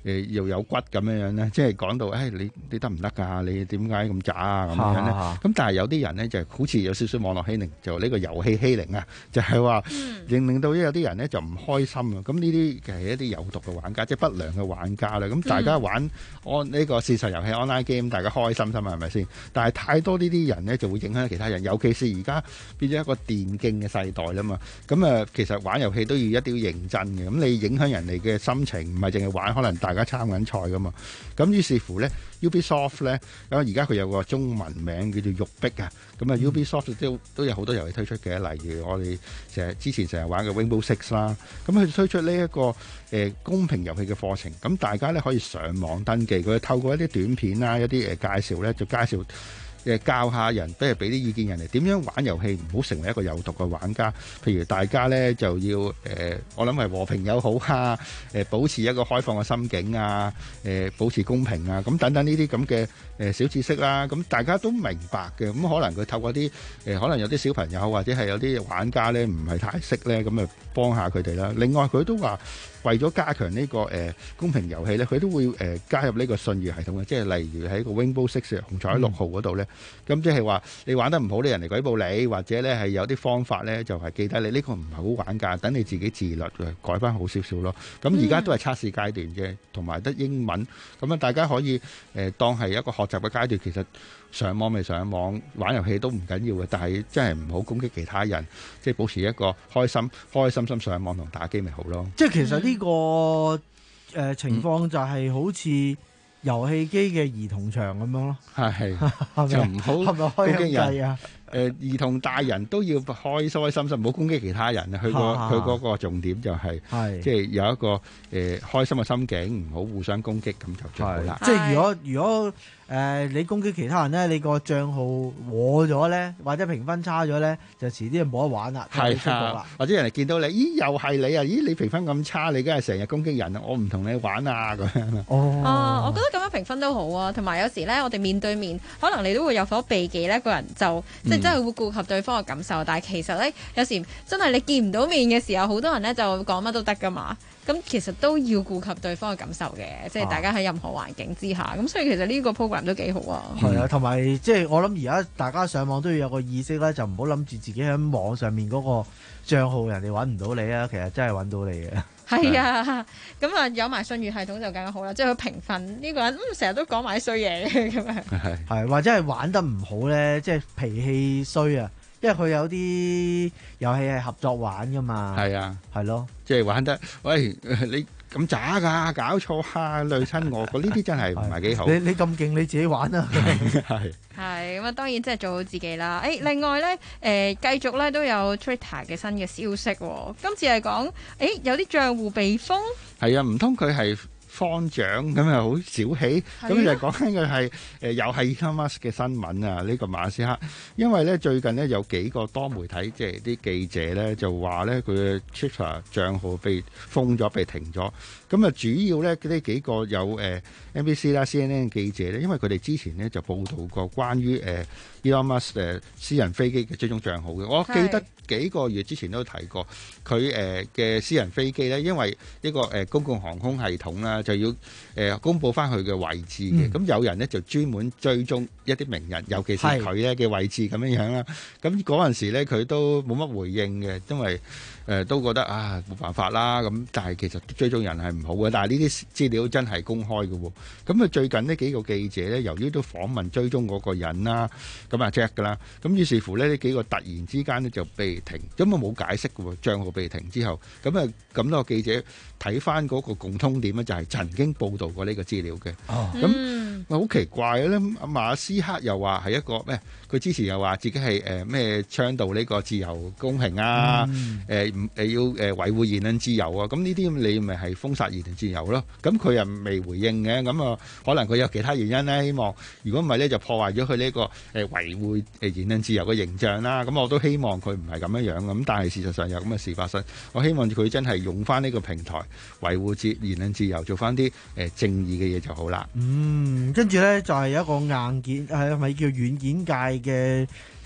誒又有骨咁樣樣咧，即係講到誒你你得唔得㗎？你點解咁渣啊咁樣咧？咁但係有啲人咧就好似有少少網絡欺凌，就呢個遊戲欺凌啊，就係話令令到有啲人咧就唔開心啊。咁呢啲其實係一啲有毒嘅玩家，即係不良嘅玩家啦。咁大家玩安呢個線上遊戲 online game，大家開心心啊，係咪先？但係太多呢啲人咧就會影響其他人，尤其是而家變咗一個電競嘅世代啦嘛。咁啊，其實玩遊戲都要一定要認真嘅。咁你影響人哋嘅心情，唔係淨係玩，可能大家參緊賽噶嘛。咁於是乎咧 ，Ubisoft 咧，咁而家佢有個中文名叫做育碧啊。咁啊 ，Ubisoft 都都有好多遊戲推出嘅，例如我哋成日之前成日玩嘅 Rainbow Six 啦。咁佢推出呢、這、一個誒、呃、公平遊戲嘅課程，咁大家咧可以上網登記，佢透過一啲短片啦、一啲誒介紹咧，就介紹。誒教下人，不如俾啲意見人哋點樣玩遊戲，唔好成為一個有毒嘅玩家。譬如大家咧就要誒、呃，我諗係和平友好啊，誒、呃、保持一個開放嘅心境啊，誒、呃、保持公平啊，咁等等呢啲咁嘅誒小知識啦。咁大家都明白嘅，咁可能佢透過啲誒、呃，可能有啲小朋友或者係有啲玩家咧唔係太識咧，咁啊幫下佢哋啦。另外佢都話，為咗加強呢、這個誒、呃、公平遊戲咧，佢都會誒、呃、加入呢個信譽系統嘅，即係例如喺個 Rainbow Six 紅彩六號嗰度咧，咁、嗯、即係話你玩得唔好，啲人嚟舉報你，或者咧係有啲方法咧就係、是、記得你呢、這個唔係好玩㗎，等你自己自律改翻好少少咯。咁而家都係測試階段嘅，同埋得英文，咁啊大家可以誒、呃、當係一個學習嘅階段，其實。上網咪上網玩遊戲都唔緊要嘅，但係真係唔好攻擊其他人，即係保持一個開心、開開心心上網同打機咪好咯。 即係其實呢、這個誒、呃、情況就係好似遊戲機嘅兒童場咁樣咯，係就唔好攻擊人啊！ 誒、呃、兒童大人都要開開心心，唔好攻擊其他人啊！佢個佢嗰個重點就係、是，即係有一個誒、呃、開心嘅心境，唔好互相攻擊，咁就最好啦。 即係如果如果誒、呃、你攻擊其他人咧，你個帳號和咗咧，或者評分差咗咧，就遲啲就冇得玩啦，係啊， 或者人哋見到你，咦又係你啊？咦你評分咁差，你梗係成日攻擊人啊！我唔同你玩啊咁樣。 哦，啊，我覺得咁樣評分都好啊，同埋有，有時咧，我哋面對面，可能你都會有所避忌咧，個人就即係、嗯、真係會顧及對方嘅感受，但係其實咧，有時真係你見唔到面嘅時候，好多人咧就講乜都得噶嘛。咁其實都要顧及對方嘅感受嘅，即係大家喺任何環境之下，咁、啊、所以其實呢個 program 都幾好啊。 係啊，同埋即係我諗而家大家上網都要有個意識咧，就唔好諗住自己喺網上面嗰個帳號人哋揾唔到你啊，其實真係揾到你嘅。 係啊，咁啊有埋信譽系統就更加好啦，即係佢評分呢、呢個人成日、嗯、都講埋衰嘢嘅咁樣。係係或者係玩得唔好咧，即係脾氣衰啊。因為佢有啲遊戲係合作玩噶嘛， 係啊， 係咯， 即係玩得，喂你咁渣㗎，搞錯啊，累親我，呢啲真係唔係幾好。 你你咁勁，你自己玩啊， 係係咁啊，當然即係做好自己啦。誒，另外咧，誒、呃、繼續咧都有 Twitter 嘅新嘅消息、哦，今次係講誒有啲賬戶被封， 係啊，唔通佢係方丈咁又好小氣，咁就講緊嘅係誒又係 Elon Musk 嘅新聞啊！呢、這個馬斯克，因為咧最近呢，有幾個多媒體即係啲記者咧就話咧佢嘅 Twitter 帳號被封咗、被停咗。咁啊主要咧呢幾個有誒、呃、N B C 啦、C N N 嘅記者咧，因為佢哋之前呢就報導過關於誒、呃、Elon Musk 誒私人飛機嘅追蹤帳號嘅，我記得。幾個月之前都提過，佢誒嘅私人飛機咧，因為呢個誒公共航空系統啦，就要誒、呃、公佈翻佢嘅位置嘅。咁、嗯、有人咧就專門追蹤一啲名人，尤其是佢咧嘅位置咁樣樣啦。咁嗰陣時咧，佢都冇乜回應嘅，因為誒、呃、都覺得啊冇辦法啦。咁但係其實追蹤人係唔好嘅，但係呢啲資料真係公開嘅喎。咁啊最近呢幾個記者咧，由於都訪問追蹤嗰個人啦，咁啊 Jack 噶啦，咁於是乎咧呢幾個突然之間咧就被停，咁啊冇解釋嘅喎，帳號被停之後，咁啊咁多個記者睇翻嗰個共通點咧，就係曾經報導過呢個資料嘅。哦，咁好奇怪咧，阿馬斯克又話係一個咩？佢之前又話自己係誒咩倡導呢個自由公平啊，誒唔誒要誒維護言論自由啊，咁呢啲你咪係封殺言論自由咯？咁佢又未回應嘅，咁啊可能佢有其他原因咧，希望如果唔係咧就破壞咗佢呢個誒維護誒言論自由嘅形象啦。咁我都希望佢唔係咁樣樣咁，但係事實上有咁嘅事發生。我希望佢真係用翻呢個平台維護自言論自由，做翻啲誒正義嘅嘢就好啦。 嗯，跟住咧就係、是、一個硬件係咪叫軟件界嘅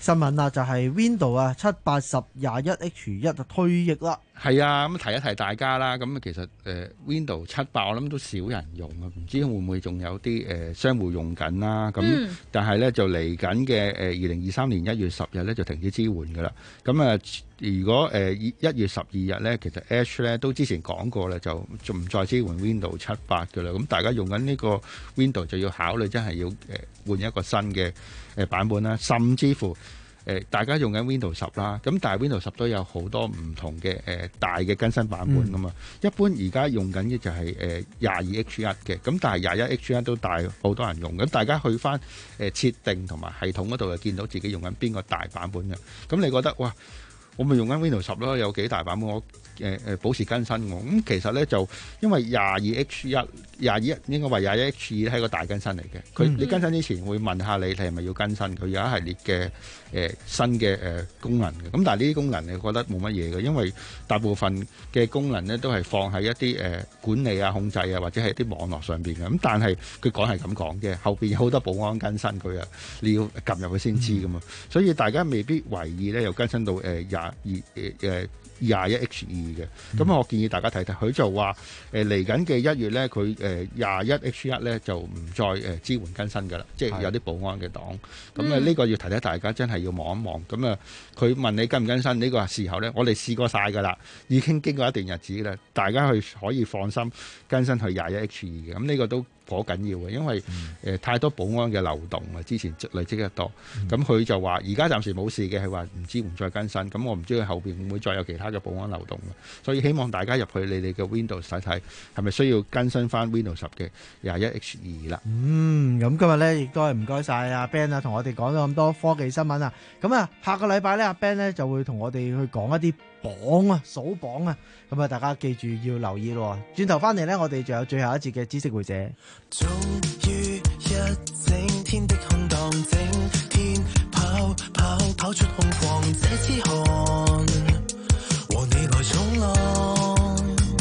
新聞啦，就係 Windows 啊七八十廿一 H 一退役啦。 係啊，咁提一提大家啦。咁其實誒、呃、Windows 七八我諗都少人用啊，唔知會唔會仲有啲誒、呃、商戶用緊啦。咁、嗯、但係咧就嚟緊嘅誒二零二三年一月十日咧就停止支援㗎啦。咁啊，如果誒一、呃、月十二日咧，其實 Edge 咧都之前講過咧，就唔再支援 Windows 七八㗎啦。咁大家用緊呢個 Windows 就要考慮真係要誒換一個新嘅誒版本啦，甚至乎。誒，大家用緊 Windows 十啦，咁但係 Windows 十都有好多唔同嘅誒大嘅更新版本噶嘛。嗯、一般而家用緊嘅就係誒廿二 H 一嘅，咁但係廿一 H 一都大好多人用。咁大家去翻誒設定同埋系統嗰度，就見到自己用緊邊個大版本嘅。咁你覺得哇，我咪用緊 Windows 十咯，有幾大版本我誒誒保持更新喎。咁其實咧就因為廿二 H 一。廿二應該話廿一 H 二係一個大更新嚟嘅，佢、嗯、你更新之前會問下你，你係咪要更新？佢有一系列嘅誒、呃、新嘅誒、呃、功能嘅，咁但係呢啲功能你覺得冇乜嘢嘅，因為大部分嘅功能咧都係放喺一啲誒、呃、管理啊、控制啊，或者係啲網絡上邊嘅。咁但係佢講係咁講嘅，後邊有好多保安更新佢啊，你要撳入去先知噶嘛，嗯、所以大家未必為意咧，又更新到誒廿二誒誒廿一 H 二嘅。咁、嗯、我建議大家睇睇，佢就話誒嚟緊嘅一月咧，佢誒廿一 H 一咧就唔再誒支援更新㗎啦，即係有啲保安嘅檔。咁啊呢個要提提大家，真係要望一望。咁啊佢問你更唔更新呢、呢個時候咧，我哋試過晒㗎啦，已經經過一段日子啦，大家去可以放心更新去廿一 H 二嘅。咁呢個都頗緊要嘅，因為誒、呃、太多保安嘅漏洞啊，之前累積得多。咁、嗯、佢就話而家暫時冇事嘅，係話唔支援再更新。咁我唔知佢後邊會唔會再有其他嘅保安漏洞。所以希望大家入去你哋嘅 Windows 睇睇，係咪需要更新翻 Windows 十嘅廿一 H 二啦。 嗯，咁今日咧亦都係唔該晒阿 Ben 啊，同我哋講咗咁多科技新聞啊。咁啊，下個禮拜咧阿 Ben 咧就會同我哋去講一啲榜啊，數榜啊。咁啊，大家記住要留意咯。轉頭翻嚟咧，我哋仲有最後一節嘅知識會者。 終於一整天的空檔，整天跑跑跑出空曠，這支汗和你來衝浪。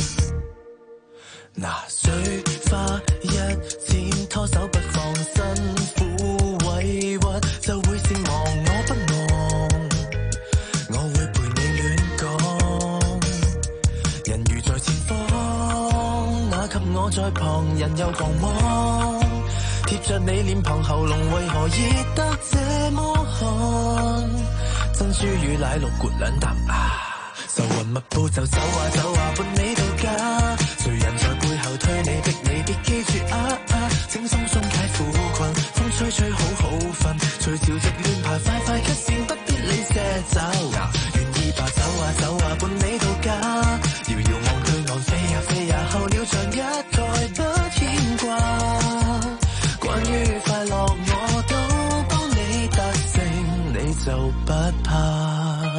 拿水花一濺，拖手不放，辛苦委屈就會善忘，我不忘，我會陪你亂講。人如在前方，那給我在旁人又狂妄，貼着你臉龐，喉嚨為何熱得這麼寒？珍珠與奶綠豁兩啖啊，愁雲密布就走啊走啊，伴你到家。誰人在背後推你逼你，別記住啊啊！請鬆鬆解苦困，風吹吹好好瞓，隨潮汐亂爬，快快咳線，不必理些走。願意吧，走啊走啊，伴你到家。遙遙望對岸，飛呀飛呀，候鳥像一概不牽掛。關於快樂，我都幫你達成，你就不怕。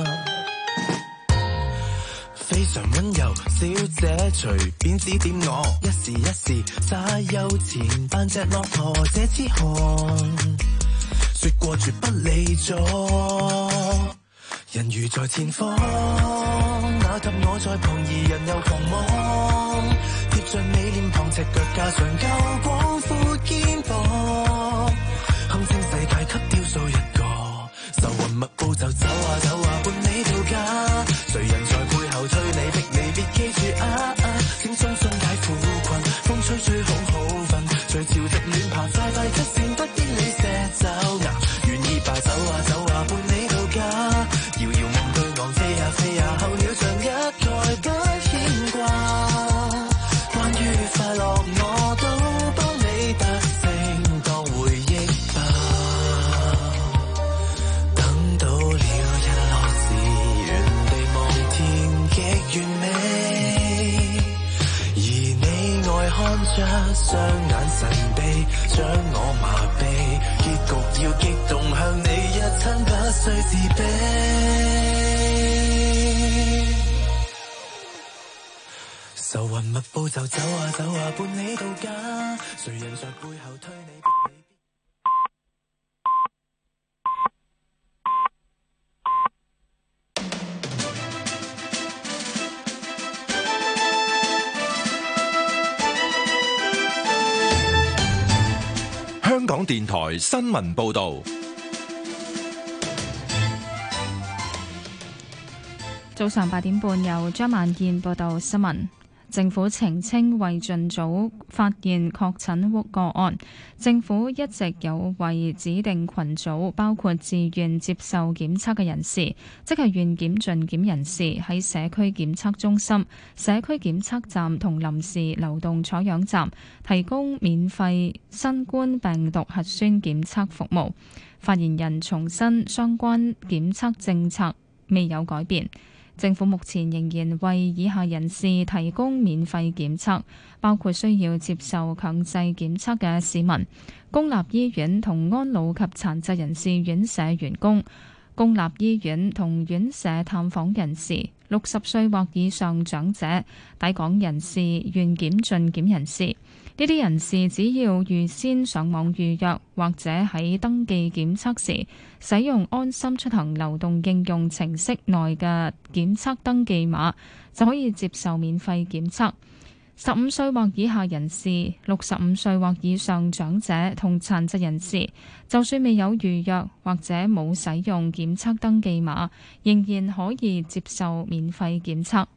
非常溫柔小姐，隨便指點我，一時一時揸悠前扮隻駱駝，這支汗說過絕不理咗。人如在前方，那給我在旁，而人又狂妄，貼着你臉龐，赤腳架上夠廣闊肩膀，堪稱世界級雕塑一個，愁雲密布就走啊走啊，伴你到家。誰人在背後推你逼你，別記住啊啊！請鬆鬆解苦困，風吹吹好好瞓，隨潮汐亂爬，快快咳線，不必理些走。願意吧，走啊走啊，伴你到家。遙遙望對岸，飛呀飛呀，候鳥像一概不牽掛。關於快樂，我都幫你達成，當回憶吧。等到了日落時，原地望天極完美，而你愛看着雙眼神秘，將我麻痹。結局要激動，向你一親，不需自卑。愁雲密布就走啊走啊，伴你到家。誰人在背後推你逼你？ 香港電台新聞報道。 早上八點半，由張萬燕報道新聞。政府澄清，為盡早發現確診個案，政府一直有為指定群組，包括自願接受檢測嘅人士，即係願檢盡檢人士，喺社區檢測中心、社區檢測站同臨時流動採樣站提供免費新冠病毒核酸檢測服務。發言人重申，相關檢測政策未有改變。政府目前仍然為以下人士提供免費檢測，包括需要接受強制檢測嘅市民、公立醫院同安老及殘疾人士院舍員工、公立醫院同院舍探訪人士、六十歲或以上長者、抵港人士、願檢盡檢人士。呢啲人士只要預先上網預約，或者喺登記檢測時使用安心出行流動應用程式內嘅檢測登記碼，就可以接受免費檢測。十五歲或以下人士、六十五歲或以上長者同殘疾人士，就算未有預約或者冇使用檢測登記碼，仍然可以接受免費檢測。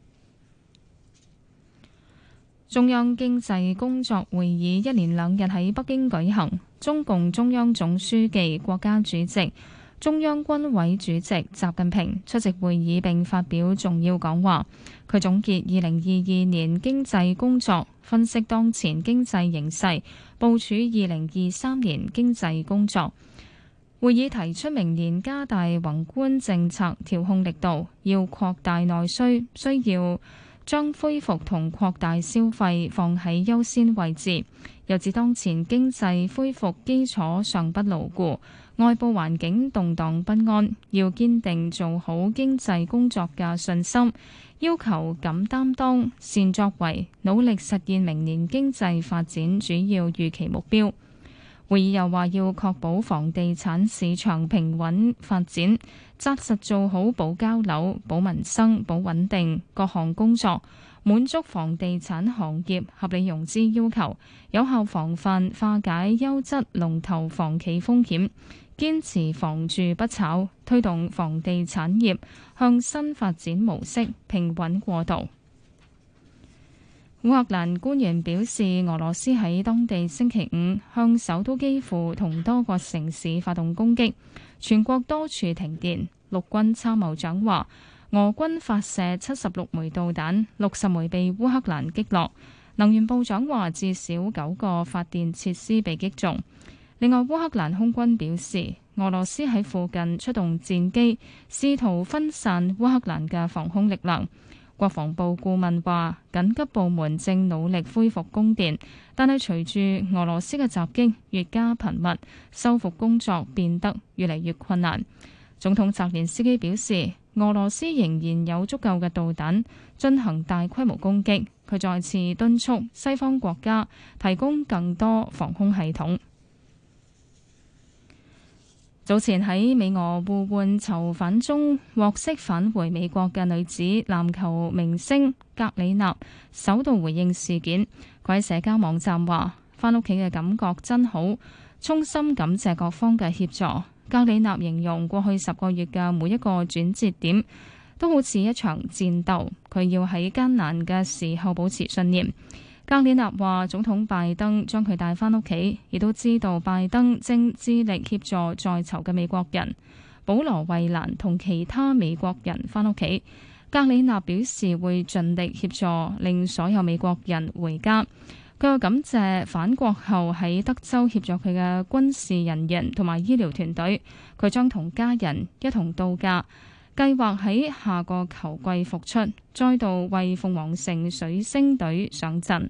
中央經濟工作會議一連兩日喺北京舉行，中共中央總書記、國家主席、中央軍委主席習近平出席會議並發表重要講話。佢總結二零二二年經濟工作，分析當前經濟形勢，部署二零二三年經濟工作。會議提出明年加大宏觀政策調控力度，要擴大內需，需要將恢復同擴大消費放喺優先位置。又指當前經濟恢復基礎尚不牢固，外部環境動盪不安，要堅定做好經濟工作嘅信心，要求敢擔當、善作為，努力實現明年經濟發展主要預期目標。會議又話要確保房地產市場平穩發展，紮實做好保交樓、保民生、保穩定各項工作，滿足房地產行業合理融資要求，有效防範化解優質龍頭房企風險，堅持房住不炒，推動房地產業向新發展模式平穩過渡。烏克蘭官員表示，俄羅斯喺當地星期五向首都基輔同多個城市發動攻擊，全國多處停電。陸軍參謀長話，俄軍發射七十六枚導彈，六十枚被烏克蘭擊落。能源部長話，至少九個發電設施被擊中。另外，烏克蘭空軍表示，俄羅斯喺附近出動戰機，試圖分散烏克蘭嘅防空力量。國防部顧問話，緊急部門正努力恢復供電，但係隨住俄羅斯嘅襲擊越加頻密，修復工作變得越嚟越困難。總統澤連斯基表示，俄羅斯仍然有足夠嘅導彈進行大規模攻擊。佢再次敦促西方國家提供更多防空系統。早前喺美俄互換囚犯中獲釋返回美國嘅女子籃球明星格里納首度回應事件。佢喺社交網站話：返屋企嘅感覺真好，衷心感謝各方嘅協助。格里納形容過去十個月嘅每一個轉折點都好似一場戰鬥，佢要喺艱難嘅時候保持信念。格里納話：總統拜登將佢帶返屋企，亦都知道拜登正致力協助在囚嘅美國人保羅衛蘭同其他美國人返屋企。格里納表示會盡力協助令所有美國人回家。佢又感謝返國後喺德州協助佢嘅軍事人員同埋醫療團隊。佢將同家人一同度假，計劃喺下個球季復出，再度為鳳凰城水星隊上陣。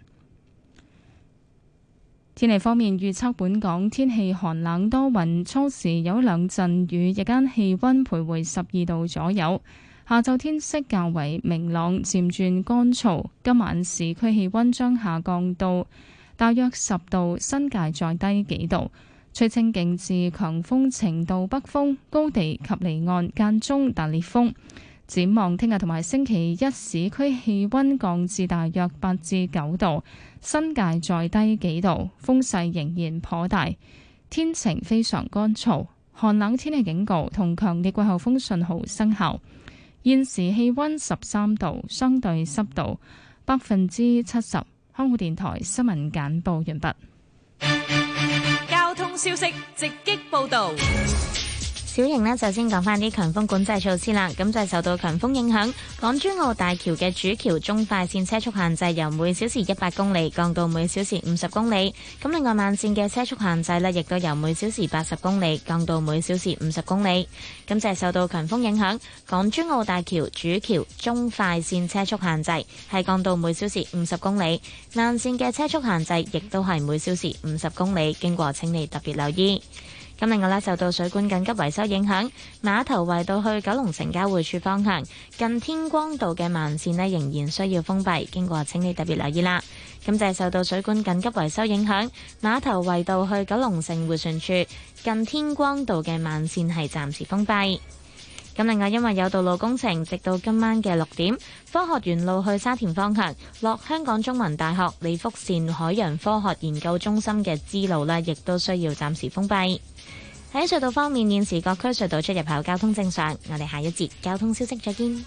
天氣方面預測，本港天氣寒冷多雲，初時有兩陣雨，日間氣溫徘徊十二度左右。下晝天色較為明朗，漸轉乾燥。今晚市區氣溫將下降到大約十度，新界再低幾度。吹清勁至強風程度北風，高地及離岸間中達烈風。展望聽日同埋星期一，市區氣溫降至大約八至九度，新界再低幾度，風勢仍然頗大，天晴非常乾燥，寒冷天氣警告同強烈季候風信號生效。 現時氣溫十三度，相對濕度百分之七十。香港電台新聞簡報完畢。 交通消息直擊報道。 小型呢，就先講翻啲強風管制措施啦。咁就係受到強風影響，港珠澳大橋嘅主橋中快線車速限制由每小時一百公里降到每小時五十公里。咁另外慢線嘅車速限制呢，亦都由每小時八十公里降到每小時五十公里。咁就係受到強風影響，港珠澳大橋主橋中快線車速限制係降到每小時五十公里，慢線嘅車速限制亦都係每小時五十公里。經過請你特別留意。咁另外咧，受到水管緊急維修影響，馬頭圍道去九龍城交匯處方向近天光道嘅慢線呢，仍然需要封閉，經過請你特別留意啦。咁就係受到水管緊急維修影響，馬頭圍道去九龍城迴旋處近天光道嘅慢線係暫時封閉。咁另外因為有道路工程，直到今晚嘅六點，科學園路去沙田方向落香港中文大學李福善海洋科學研究中心嘅支路呢，亦都需要暫時封閉。喺隧道方面，現時各區隧道出入口交通正常。我哋下一節交通消息再見。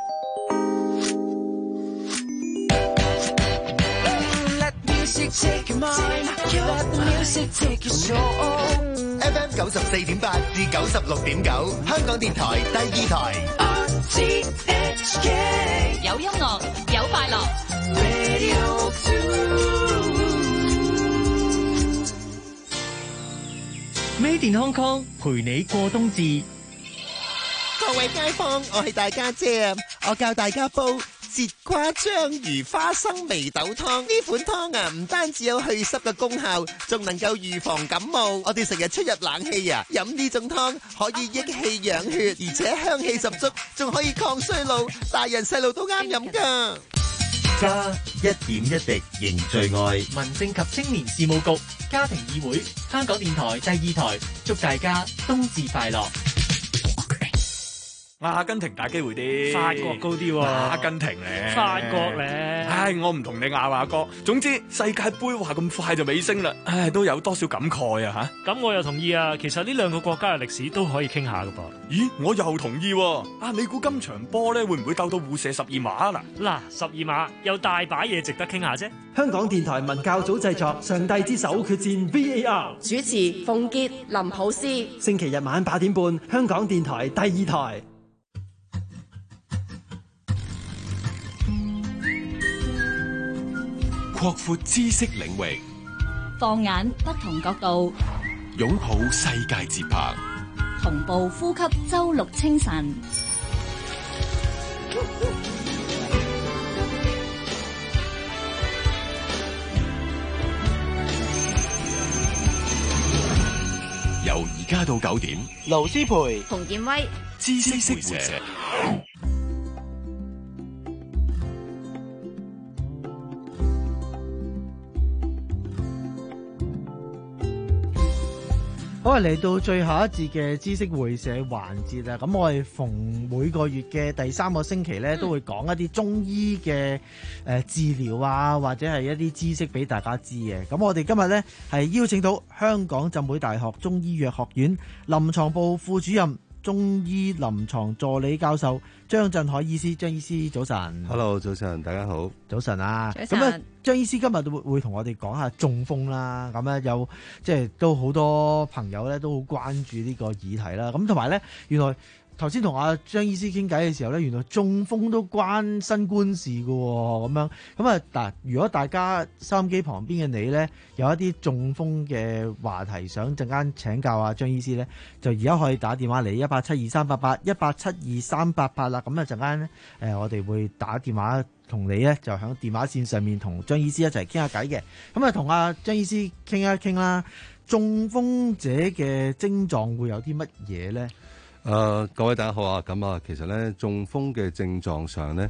F M 九十四點八至九十六點九，香港電台第二台。 有音樂，有快樂。 Made in Hong Kong 陪你過冬至。 各位街坊，我係大家姐啊！我教大家煲節瓜章魚花生眉豆湯。呢款湯啊，唔單止有祛濕嘅功效，仲能夠預防感冒。我哋成日出入冷氣啊，飲呢種湯可以益氣養血，而且香氣十足，仲可以抗衰老，大人細路都啱飲噶。 加一點一滴凝聚愛，民政及青年事務局家庭議會，香港電台第二台，祝大家冬至快樂。 阿根廷大機會啲， 法國高啲喎。 阿根廷咧， 法國咧。 唉，我唔同你拗啊哥。總之世界盃話咁快就尾聲啦，唉，都有多少感慨啊吓。 咁我又同意啊，其實呢兩個國家嘅歷史都可以傾下噶噃。 咦，我又同意喎。啊，你估今場波咧會唔會鬥到互射十二碼啊嗱？ 嗱，十二碼有大把嘢值得傾下啫。 香港電台文教組製作《上帝之手決戰 V A R》， 主持馮傑、林普斯。 星期日晚八點半，香港電台第二台。 擴闊知識領域， 放眼不同角度， 擁抱世界節拍， 同步呼吸周六清晨。 由而家到九點， 盧思培、 馮建威， 知識會社。 好啊，嚟到最後一節嘅知識會社環節啦。咁我哋逢每個月嘅第三個星期咧，嗯、都會講一啲中醫嘅誒治療啊，或者係一啲知識俾大家知嘅。咁我哋今日咧係邀請到香港浸會大學中醫藥學院臨床部副主任、中醫臨床助理教授張振海醫師。張醫師早晨。 Hello， 早晨，大家好。 早晨啊。 早晨。 咁啊，張醫師今日會會同我哋講下中風啦。咁咧有即係都好多朋友咧都好關注呢個議題啦。咁同埋咧，原來頭先同阿張醫師傾偈嘅時候咧，原來中風都關新冠事㗎喎。咁樣咁啊，嗱，如果大家收音機旁邊嘅你咧，有一啲中風嘅話題想陣間請教阿張醫師咧，就而家可以打電話嚟一八七二三八八一八七二三八八啦。咁啊陣間咧，誒我哋會打電話同你咧，就喺電話線上面同張醫師一齊傾下偈嘅。咁啊，同阿張醫師傾一傾啦。中風者嘅症狀會有啲乜嘢咧？ 誒、呃，各位大家好啊！咁啊，其實咧，中風嘅症狀上咧，誒、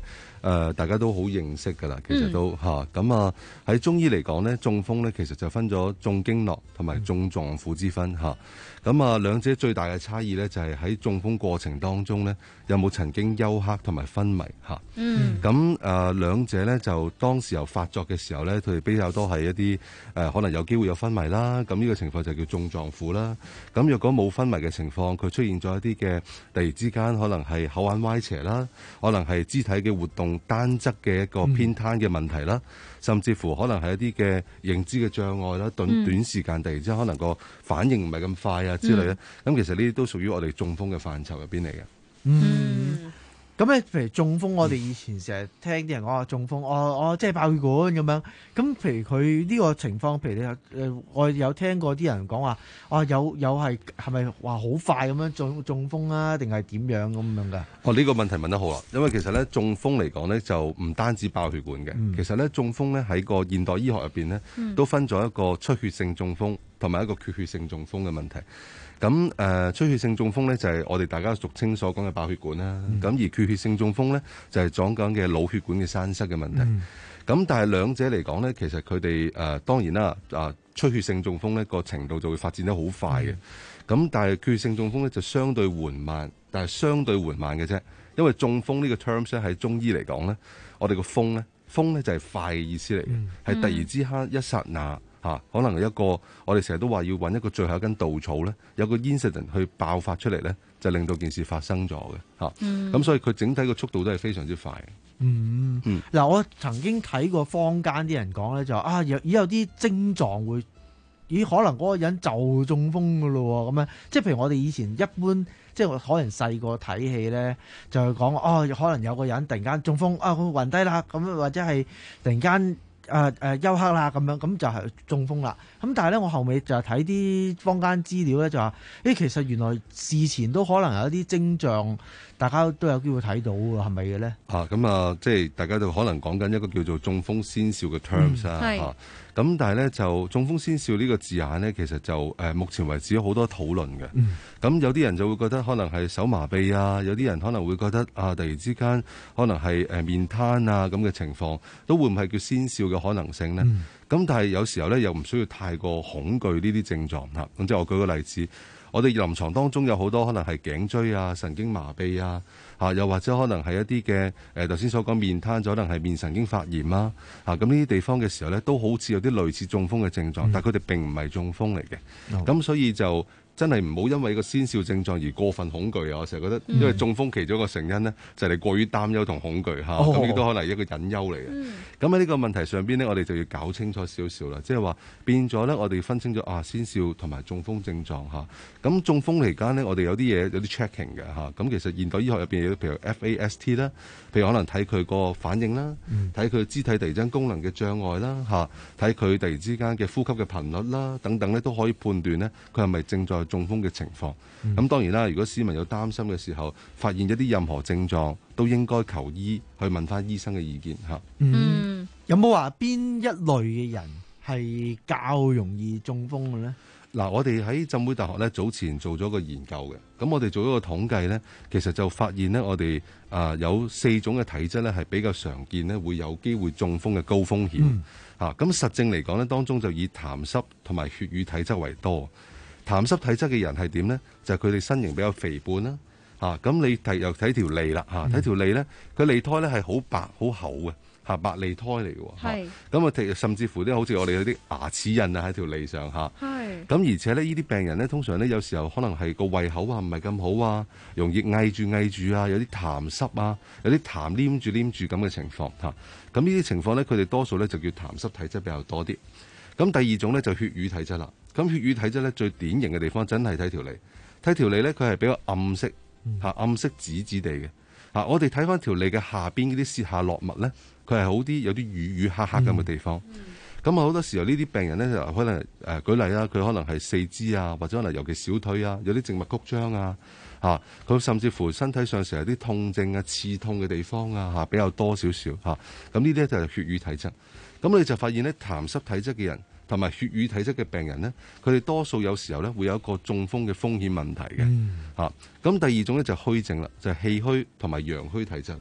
呃、大家都好認識㗎啦，其實都嚇咁啊。喺、啊、中醫嚟講咧，中風咧其實就分咗中經絡同埋中臟腑之分嚇。咁啊，兩者最大嘅差異咧就係、是、喺中風過程當中咧，有冇曾經休克同埋昏迷嚇。嗯。咁誒兩者咧就當時候發作嘅時候咧，佢哋比較多係一啲誒、呃、可能有機會有昏迷啦。咁呢個情況就叫中臟腑啦。咁若果冇昏迷嘅情況，佢出現咗一啲嘅突然之間可能係口眼歪斜啦，可能係肢體嘅活動單側嘅一個偏癱嘅問題啦。嗯，甚至乎可能係一啲嘅認知嘅障礙啦，短短時間突然之間可能個反應唔係咁快啊之類咧，咁、嗯、其實呢啲都屬於我哋中風嘅範疇入邊嚟嘅。 嗯，咁咧，譬如中風，我哋以前成日聽啲人講話中風，哦哦，即係爆血管咁樣。咁譬如佢呢個情況，譬如你誒、呃，我有聽過啲人講話，哦，有有係係咪話好快咁樣中中風啊？定係點樣咁樣㗎？ 哦，呢、這個問題問得好啦，因為其實咧中風嚟講咧就唔單止爆血管嘅、嗯，其實咧中風咧喺個現代醫學入邊咧都分咗一個出血性中風同埋一個缺血性中風嘅問題。咁誒、呃、出血性中風咧就係、是、我哋大家俗稱所講嘅爆血管啦。咁、嗯、而缺血性中風咧就係講緊嘅腦血管嘅栓塞嘅問題。咁、嗯、但係兩者嚟講咧，其實佢哋誒當然啦，啊出血性中風咧個程度就會發展得好快嘅。咁、嗯、但係缺血性中風咧就相對緩慢，但係相對緩慢嘅啫。因為中風呢個 terms 咧喺中醫嚟講咧，我哋個風咧風咧就係快嘅意思嚟嘅，係、嗯、突然之間一剎那。啊、可能一個我哋成日都話要揾一個最後一根稻草咧，有個 incident 去爆發出嚟咧，就令到件事發生咗嘅嚇。咁、嗯、所以佢整體個速度都係非常之快嘅。 嗯嗯。嗱、嗯，我曾經睇過坊間啲人講咧，就啊有有啲症狀會，咦可能嗰個人就中風噶咯喎，咁樣即係譬如我哋以前一般即係可能細個睇戲咧，就係講哦可能有個人突然間中風啊，佢暈低啦，咁或者係突然間。誒、呃、誒、呃、休克啦咁樣，咁就係中風啦。咁但係咧，我後尾就睇啲坊間資料咧，就話誒其實原來事前都可能有一啲徵象，大家都有機會睇到喎，係咪嘅咧？ 嚇咁啊，即係大家都可能講緊一個叫做中風先兆嘅 terms 啊、嗯。嚇咁、啊、但係咧就中風先兆呢個字眼咧，其實就誒、呃、目前為止有好多討論嘅。咁、嗯、有啲人就會覺得可能係手麻痹啊，有啲人可能會覺得啊，突然之間可能係誒面癱啊咁嘅情況，都會唔係叫先兆嘅可能性咧？咁、嗯、但係有時候咧又唔需要太過恐懼呢啲症狀嚇。咁即係我舉個例子。我哋臨床當中有好多可能係頸椎啊、神經麻痹啊，嚇又或者可能係一啲嘅誒頭先所講面癱咗，可能係面神經發炎啊，嚇咁呢啲地方嘅時候咧，都好似有啲類似中風嘅症狀，嗯、但係佢哋並唔係中風嚟嘅，咁、哦、所以就。真係唔好因為個先兆症狀而過分恐懼啊！我成日覺得，因為中風其中一個成因呢，就係你過於擔憂同恐懼嚇，咁亦都可能係一個隱憂嚟嘅。咁喺呢個問題上邊呢，我哋就要搞清楚少少啦，即係話變咗呢，我哋分清咗啊先兆同埋中風症狀嚇。咁中風嚟間呢，我哋有啲嘢有啲 checking 嘅嚇。咁其實現代醫學入邊有譬如 F A S T 啦，譬如可能睇佢個反應啦，睇佢肢體突然間功能嘅障礙啦嚇，睇佢突然之間嘅呼吸嘅頻率啦等等咧，都可以判斷呢，佢係咪正在中風嘅情況，咁、嗯、當然啦。如果市民有擔心嘅時候，發現一啲任何症狀，都應該求醫去問翻醫生嘅意見嚇。 嗯，有冇話邊一類嘅人係較容易中風嘅咧？ 嗱，我哋喺浸會大學咧早前做咗個研究嘅，咁我哋做咗個統計咧，其實就發現咧，我哋啊有四種嘅體質咧係比較常見咧，會有機會中風嘅高風險嚇。咁、嗯啊、實證嚟講咧，當中就以痰濕同埋血瘀體質為多。痰濕體質嘅人係點咧？就係佢哋身形比較肥胖啦，嚇、啊、咁你睇又睇條脷啦嚇，睇條脷咧，佢脷苔咧係好白好厚嘅嚇，白脷苔嚟嘅喎，咁啊甚至乎啲好似我哋有啲牙齒印啊喺條脷上嚇，咁而且咧呢啲病人咧通常咧有時候可能係個胃口啊唔係咁好啊，容易翳住翳住啊，有啲痰濕啊，有啲痰黏住黏住咁嘅情況嚇，咁呢啲情況咧佢哋多數咧就叫痰濕體質比較多啲。咁第二種咧就血瘀體質啦。咁血瘀體質咧最典型嘅地方真係睇條脷，睇條脷咧佢係比較暗色嚇、嗯，暗色紫紫地嘅嚇。我哋睇翻條脷嘅下邊嗰啲舌下落物咧，佢係好啲有啲瘀瘀黑黑咁嘅地方。咁啊好多時候呢啲病人咧就可能誒、呃、舉例啦，佢可能係四肢啊，或者可能尤其小腿啊，有啲靜脈曲張啊嚇，佢甚至乎身體上成日啲痛症啊、刺痛嘅地方啊嚇比較多少少嚇。咁呢啲就係血瘀體質。咁你就發現咧，痰濕體質嘅人同埋血瘀體質嘅病人咧，佢哋多數有時候咧會有一個中風嘅風險問題嘅嚇。咁、嗯啊、第二種咧就係虛症啦，就係、是、氣虛同埋陽虛體質。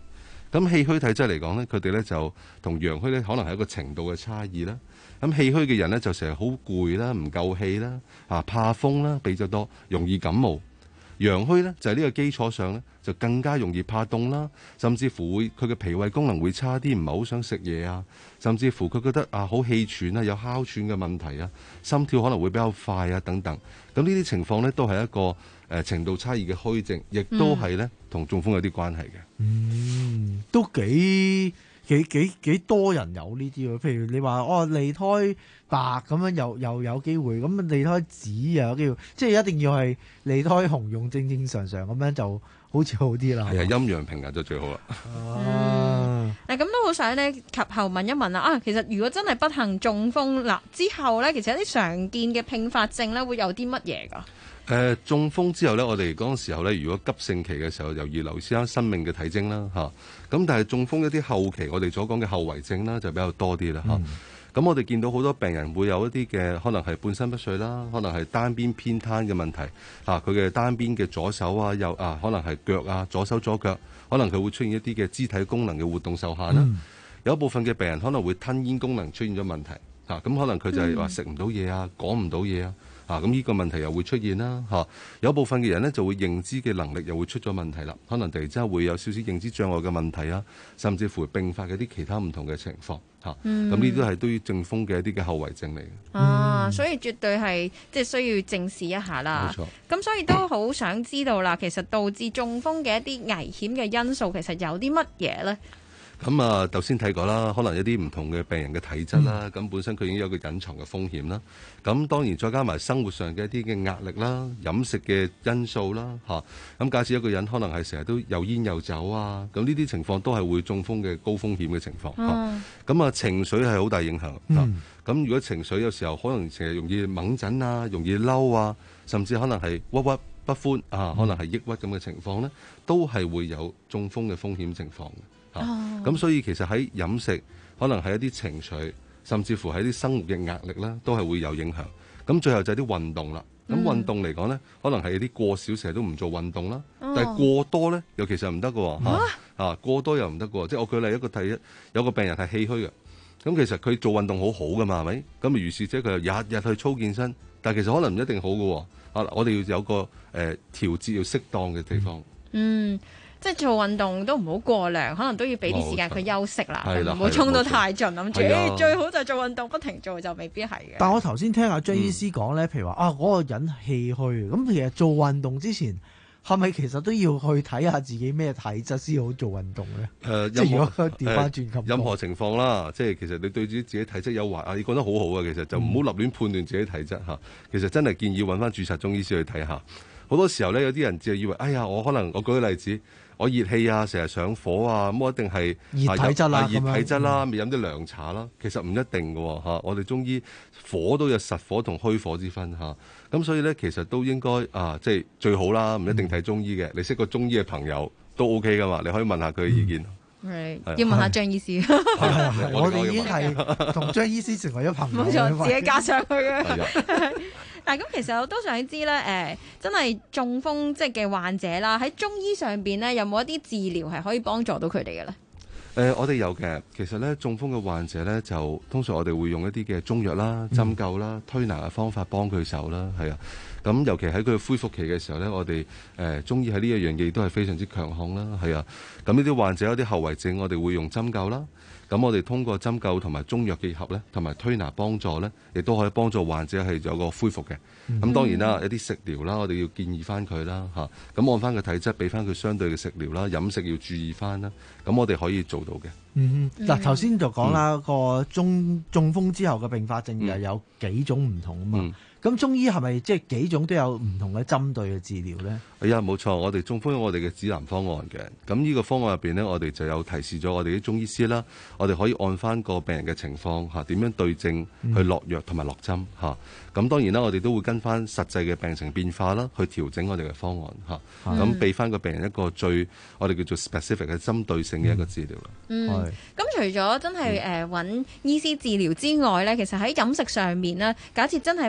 咁氣虛體質嚟講咧，佢哋咧就同陽虛咧可能係一個程度嘅差異啦。咁氣虛嘅人咧就成日好攰啦，唔夠氣啦，啊怕風啦，比較多，容易感冒。陽虛咧就係呢個基礎上咧，就更加容易怕凍啦，甚至乎會佢嘅脾胃功能會差啲，唔係好想食嘢啊，甚至乎佢覺得啊好氣喘啊，有哮喘嘅問題啊，心跳可能會比較快啊等等。咁呢啲情況咧都係一個誒、呃、程度差異嘅虛症，亦都係咧同中風有啲關係嘅。 嗯，都幾幾幾幾多人有呢啲喎？譬如你話哦，脷苔白咁樣又又有機會，咁脷苔紫又有機會，即係一定要係脷苔紅潤正正常常咁樣就好似好啲啦。 係啊，陰陽平衡就最好啦。 嗯，嗱咁都好想咧，及後問一問啦。啊，其實如果真係不幸中風嗱之後咧，其實一啲常見嘅併發症咧會有啲乜嘢㗎？ 誒、呃、中風之後咧，我哋嗰個時候咧，如果急性期嘅時候，由於留意翻生命嘅體徵啦嚇。咁、啊、但係中風一啲後期，我哋所講嘅後遺症啦，就比較多啲啦嚇。咁、嗯啊、我哋見到好多病人會有一啲嘅可能係半身不遂啦，可能係單邊偏癱嘅問題嚇。佢、啊、嘅單邊嘅左手啊，右啊，可能係腳啊，左手左腳，可能佢會出現一啲嘅肢體功能嘅活動受限啦。嗯、有一部分嘅病人可能會吞咽功能出現咗問題嚇，咁、啊、可能佢就係話食唔到嘢啊，講唔到嘢啊。啊，咁呢個問題又會出現啦，嚇、啊！有部分嘅人呢就會認知嘅能力又會出咗問題啦，可能突然之間會有少少認知障礙嘅問題啊，甚至乎併發嘅啲其他唔同嘅情況嚇。咁呢啲都係對於中風嘅一啲嘅後遺症嚟嘅。 啊，所以絕對係即係需要正視一下啦。冇錯。咁所以都好想知道啦，其實導致中風嘅一啲危險嘅因素，其實有啲乜嘢咧？ 咁啊，頭先睇過啦，可能一啲唔同嘅病人嘅體質啦，咁、嗯、本身佢已經有個隱藏嘅風險啦。咁當然再加埋生活上嘅一啲嘅壓力啦、飲食嘅因素啦，嚇。咁假設一個人可能係成日都有煙有酒啊，咁呢啲情況都係會中風嘅高風險嘅情況。咁、嗯、啊，情緒係好大影響。咁、嗯、如果情緒有時候可能成日容易掹疹啊、容易嬲啊，甚至可能係鬱鬱不歡啊，可能係抑鬱咁嘅情況呢，都係會有中風嘅風險情況。咁、啊哦、所以其實喺飲食，可能係一啲情緒，甚至乎喺啲生活嘅壓力啦，都係會有影響。咁最後就係啲運動啦。咁、嗯、運動嚟講咧，可能係啲過少成日都唔做運動啦。哦、但係過多咧，又其實唔得㗎喎。啊，過多又唔得㗎喎。即係我舉例一個第一，有個病人係氣虛嘅。咁其實佢做運動好好㗎嘛，係咪？咁如是者佢又日日去操健身，但係其實可能唔一定好㗎喎。啊，我哋要有個誒、呃、調節要適當嘅地方。 嗯。即係做運動都唔好過量，可能都要俾啲時間佢休息啦，唔好衝到太盡，諗住誒最好就做運動不停做就未必係嘅。 但我頭先聽阿張醫師講咧，譬如話啊嗰個人氣虛，咁其實做運動之前係咪其實都要去睇下自己咩體質先好做運動咧？誒、呃，即係如果調翻轉咁， 任何情況啦，即係其實你對自己自己體質有懷啊，你覺得好好啊，其實就唔好立亂判斷自己體質嚇、嗯。其實真係建議揾翻註冊中醫師去睇下。好多時候咧，有啲人就以為，哎呀，我可能我舉個例子。我熱氣啊，成日上火啊，咁我一定係熱體質啦， 熱體質啦，咪飲啲涼茶啦。其實唔一定嘅嚇，我哋中醫火都有實火同虛火之分嚇。咁所以咧，其實都應該啊，即係最好啦，唔一定睇中醫嘅。你識個中醫嘅朋友都 OK 噶嘛，你可以問下佢嘅意見。 係、嗯，要問下張醫師。 我哋已經係同張醫師成為咗朋友。冇錯， 自己加上去嘅。但係咁，其實我都想知咧，誒、呃，真係中風即係嘅患者啦，喺中醫上邊咧，有冇一啲治療係可以幫助到佢哋嘅咧？誒、 呃，我哋有嘅。其實咧，中風嘅患者咧，就通常我哋會用一啲嘅中藥啦、針灸啦、推拿嘅方法幫佢手啦，係啊。咁尤其喺佢恢復期嘅時候咧，我哋誒、呃、中醫喺呢一樣嘢都係非常之強項啦，係啊。咁呢啲患者有啲後遺症，我哋會用針灸啦。咁我哋通過針灸同埋中藥結合咧，同埋推拿幫助咧，亦都可以幫助患者係有個恢復嘅。咁、嗯、當然啦，一啲食療啦，我哋要建議翻佢啦嚇。咁按翻個體質，俾翻佢相對嘅食療啦，飲食要注意翻啦。咁我哋可以做到嘅。 嗯，嗱頭先就講啦，個、嗯、中中風之後嘅併發症又有幾種唔同啊嘛。嗯咁中醫係咪即係幾種都有唔同嘅針對嘅治療咧？ 係啊，冇錯，我哋中風有我哋嘅指南方案嘅。咁呢個方案入邊呢，我哋就有提示咗我哋啲中醫師啦，我哋可以按翻個病人嘅情況嚇，點樣對症去落藥同埋落針嚇。咁當然啦，我哋都會跟翻實際嘅病情變化啦，去調整我哋嘅方案嚇。咁俾翻個病人一個最我哋叫做 specific 嘅針對性嘅一個治療啦。 嗯，咁除咗真係誒揾醫師治療之外咧，其實喺飲食上面呢，假設真係不幸中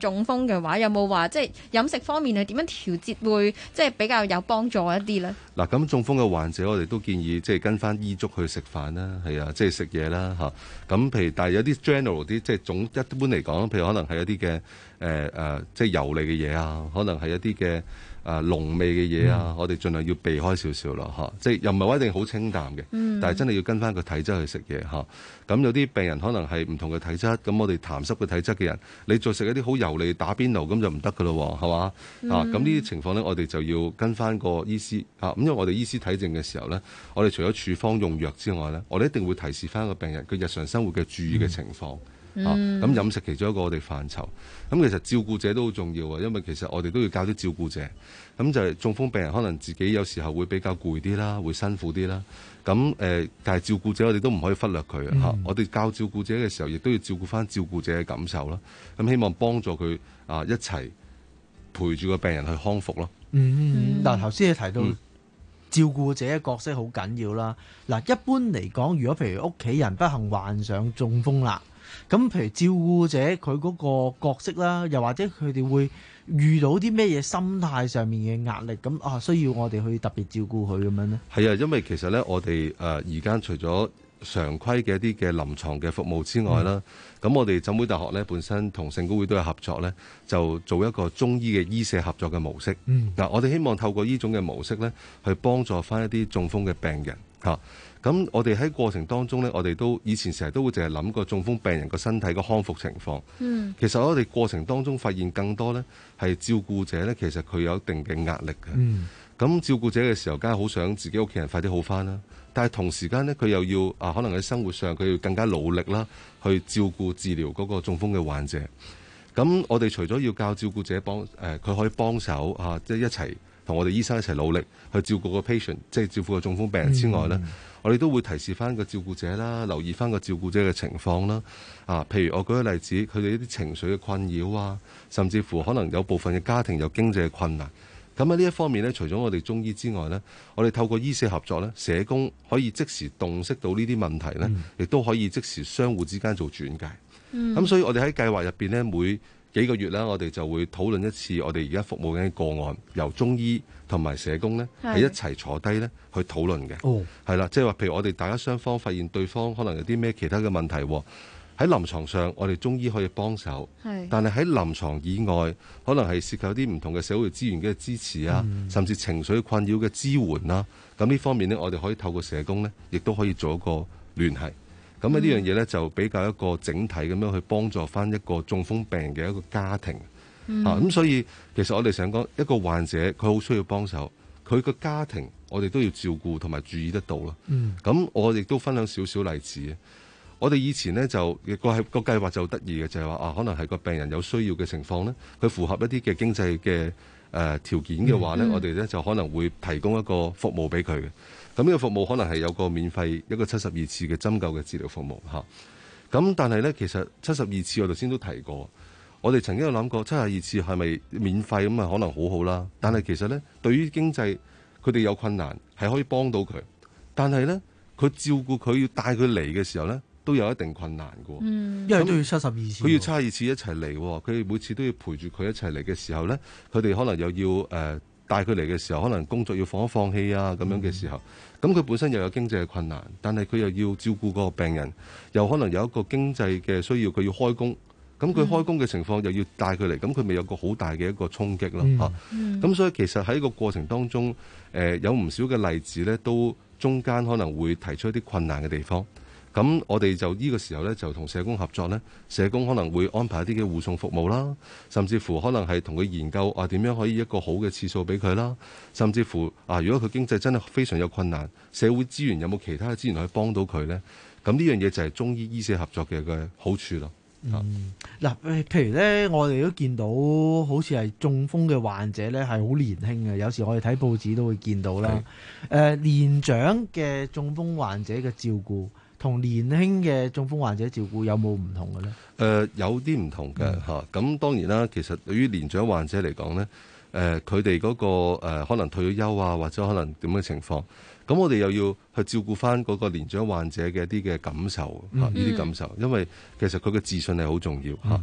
中風嘅話，有冇話即係飲食方面係點樣調節會即係比較有幫助一啲咧？ 嗱，咁中風嘅患者，我哋都建議即係跟翻醫囑去食飯啦，係啊，即係食嘢啦嚇。咁譬如，但係有啲 general 啲，即係總一般嚟講，譬如可能係一啲嘅誒誒，即係油膩嘅嘢啊，可能係一啲嘅誒濃味嘅嘢啊，嗯、我哋盡量要避開少少咯嚇。即係又唔係話一定好清淡嘅，嗯、但係真係要跟翻個體質去食嘢嚇。咁有啲病人可能係唔同嘅體質，咁我哋痰濕嘅體質嘅人，你再食一啲好油膩打邊爐，咁就唔得噶咯，係嘛？嗯、啊，咁呢啲情況咧，我哋就要跟翻個醫師啊。咁因為我哋醫師睇症嘅時候咧，我哋除咗處方用藥之外咧，我哋一定會提示翻個病人佢日常生活嘅注意嘅情況。嗯、啊，咁飲食其中一個我哋範疇。咁其實照顧者都好重要啊，因為其實我哋都要教啲照顧者。咁就係中風病人可能自己有時候會比較攰啲啦，會辛苦啲啦。咁誒、呃，但係照顧者我哋都唔可以忽略佢啊！嗯、我哋教照顧者嘅時候，亦都要照顧翻照顧者嘅感受啦。咁希望幫助佢啊一齊陪住個病人去康復咯。 嗯，嗱頭先你提到、嗯、照顧者嘅角色好緊要啦。嗱，一般嚟講，如果譬如屋企人不幸患上中風啦，咁譬如照顧者佢嗰個角色啦，又或者佢哋會遇到啲咩嘢心態上面嘅壓力，咁啊需要我哋去特別照顧佢咁樣呢？係啊，因為其實咧，我哋誒而家除咗常規嘅一啲嘅臨床嘅服務之外啦，咁、嗯、我哋浸會大學咧本身同聖公會都有合作咧，就做一個中醫嘅醫社合作嘅模式。嗱、嗯啊，我哋希望透過呢種嘅模式咧，去幫助翻一啲中風嘅病人嚇。咁、啊、我哋喺過程當中咧，我哋都以前成日都會淨係諗過中風病人個身體個康復情況。嗯，其實我哋過程當中發現更多咧係照顧者咧，其實佢有一定嘅壓力嘅。嗯，咁照顧者嘅時候，梗係好想自己屋企人快啲好翻啦。但係同時間呢，佢又要啊，可能喺生活上佢要更加努力啦，去照顧治療嗰個中風嘅患者。咁我哋除咗要教照顧者幫誒，佢、呃、可以幫手啊，即係一齊同我哋醫生一齊努力去照顧個 patient，即係照顧個中風病人之外呢、嗯、我哋都會提示翻個照顧者啦，留意翻個照顧者嘅情況啦。啊，譬如我舉個例子，佢哋一啲情緒嘅困擾啊，甚至乎可能有部分嘅家庭有經濟嘅困難。咁喺呢一方面呢，除咗我哋中醫之外呢，我哋透過醫社合作呢，社工可以即時洞悉到呢啲問題呢，亦都、嗯、可以即時相互之間做轉介。咁、嗯、所以我哋喺計劃入邊呢，每幾個月啦，我哋就會討論一次我哋而家服務緊嘅個案，由中醫同埋社工呢，係一齊坐低呢去討論嘅。哦，係啦，即係話譬如我哋大家雙方發現對方可能有啲咩其他嘅問題。喺臨床上，我哋中醫可以幫手，是但係喺臨床以外，可能係涉及一啲唔同嘅社會資源嘅支持啊，嗯、甚至情緒困擾嘅支援啦。咁呢方面呢，我哋可以透過社工呢，亦都可以做一個聯繫。咁呢樣嘢呢，就比較一個整體咁樣去幫助翻一個中風病嘅一個家庭。嗯、啊，咁所以其實我哋想講一個患者，佢好需要幫手，佢個家庭我哋都要照顧同埋注意得到咯。咁、嗯、我亦都分享少少例子。我哋以前呢，就個係個計劃就得意嘅，就係話啊，可能係個病人有需要嘅情況呢，佢符合一啲嘅經濟嘅誒、呃、條件嘅話呢，嗯、我哋呢就可能會提供一個服務俾佢嘅。咁呢個服務可能係有個免費一個七十二次嘅針灸嘅治療服務嚇。咁但係呢，其實七十二次我頭先都提過，我哋曾經有諗過七十二次係咪免費咁啊？可能好好啦。但係其實呢，對於經濟佢哋有困難係可以幫到佢，但係呢，佢照顧佢要帶佢嚟嘅時候呢，都有一定困難嘅，嗯、因為都要七十二次，佢要七十二次一齊嚟，佢每次都要陪住佢一齊嚟嘅時候呢，佢哋可能又要誒、呃、帶佢嚟嘅時候，可能工作要放一放棄啊咁樣嘅時候，咁佢、嗯、本身又有經濟嘅困難，但係佢又要照顧個病人，又可能有一個經濟嘅需要，佢要開工，咁佢開工嘅情況又要帶佢嚟，咁佢咪有個好大嘅一個衝擊咯嚇。咁、嗯嗯、所以其實喺個過程當中，誒、呃、有唔少嘅例子呢，都中間可能會提出一啲困難嘅地方。咁我哋就呢個時候呢，就同社工合作呢，社工可能會安排一啲嘅護送服務啦，甚至乎可能係同佢研究啊點樣可以一個好嘅次數俾佢啦，甚至乎啊如果佢經濟真係非常有困難，社會資源有冇其他嘅資源可以幫到佢呢？咁呢樣嘢就係中醫醫社合作嘅嘅好處咯。嗯，嗱，譬如呢，我哋都見到好似係中風嘅患者呢係好年輕嘅，有時我哋睇報紙都會見到啦。誒是、呃，年長嘅中風患者嘅照顧，同年輕嘅中風患者照顧有冇唔同嘅咧？誒、呃，有啲唔同嘅嚇。咁、嗯啊、當然啦，其實對於年長患者嚟講咧，誒佢哋嗰個、呃、可能退咗休啊，或者可能點嘅情況，咁我哋又要去照顧翻嗰個年長患者嘅一啲嘅感受嚇，呢啲、嗯、感受，因為其實佢嘅自信係好重要嚇。咁、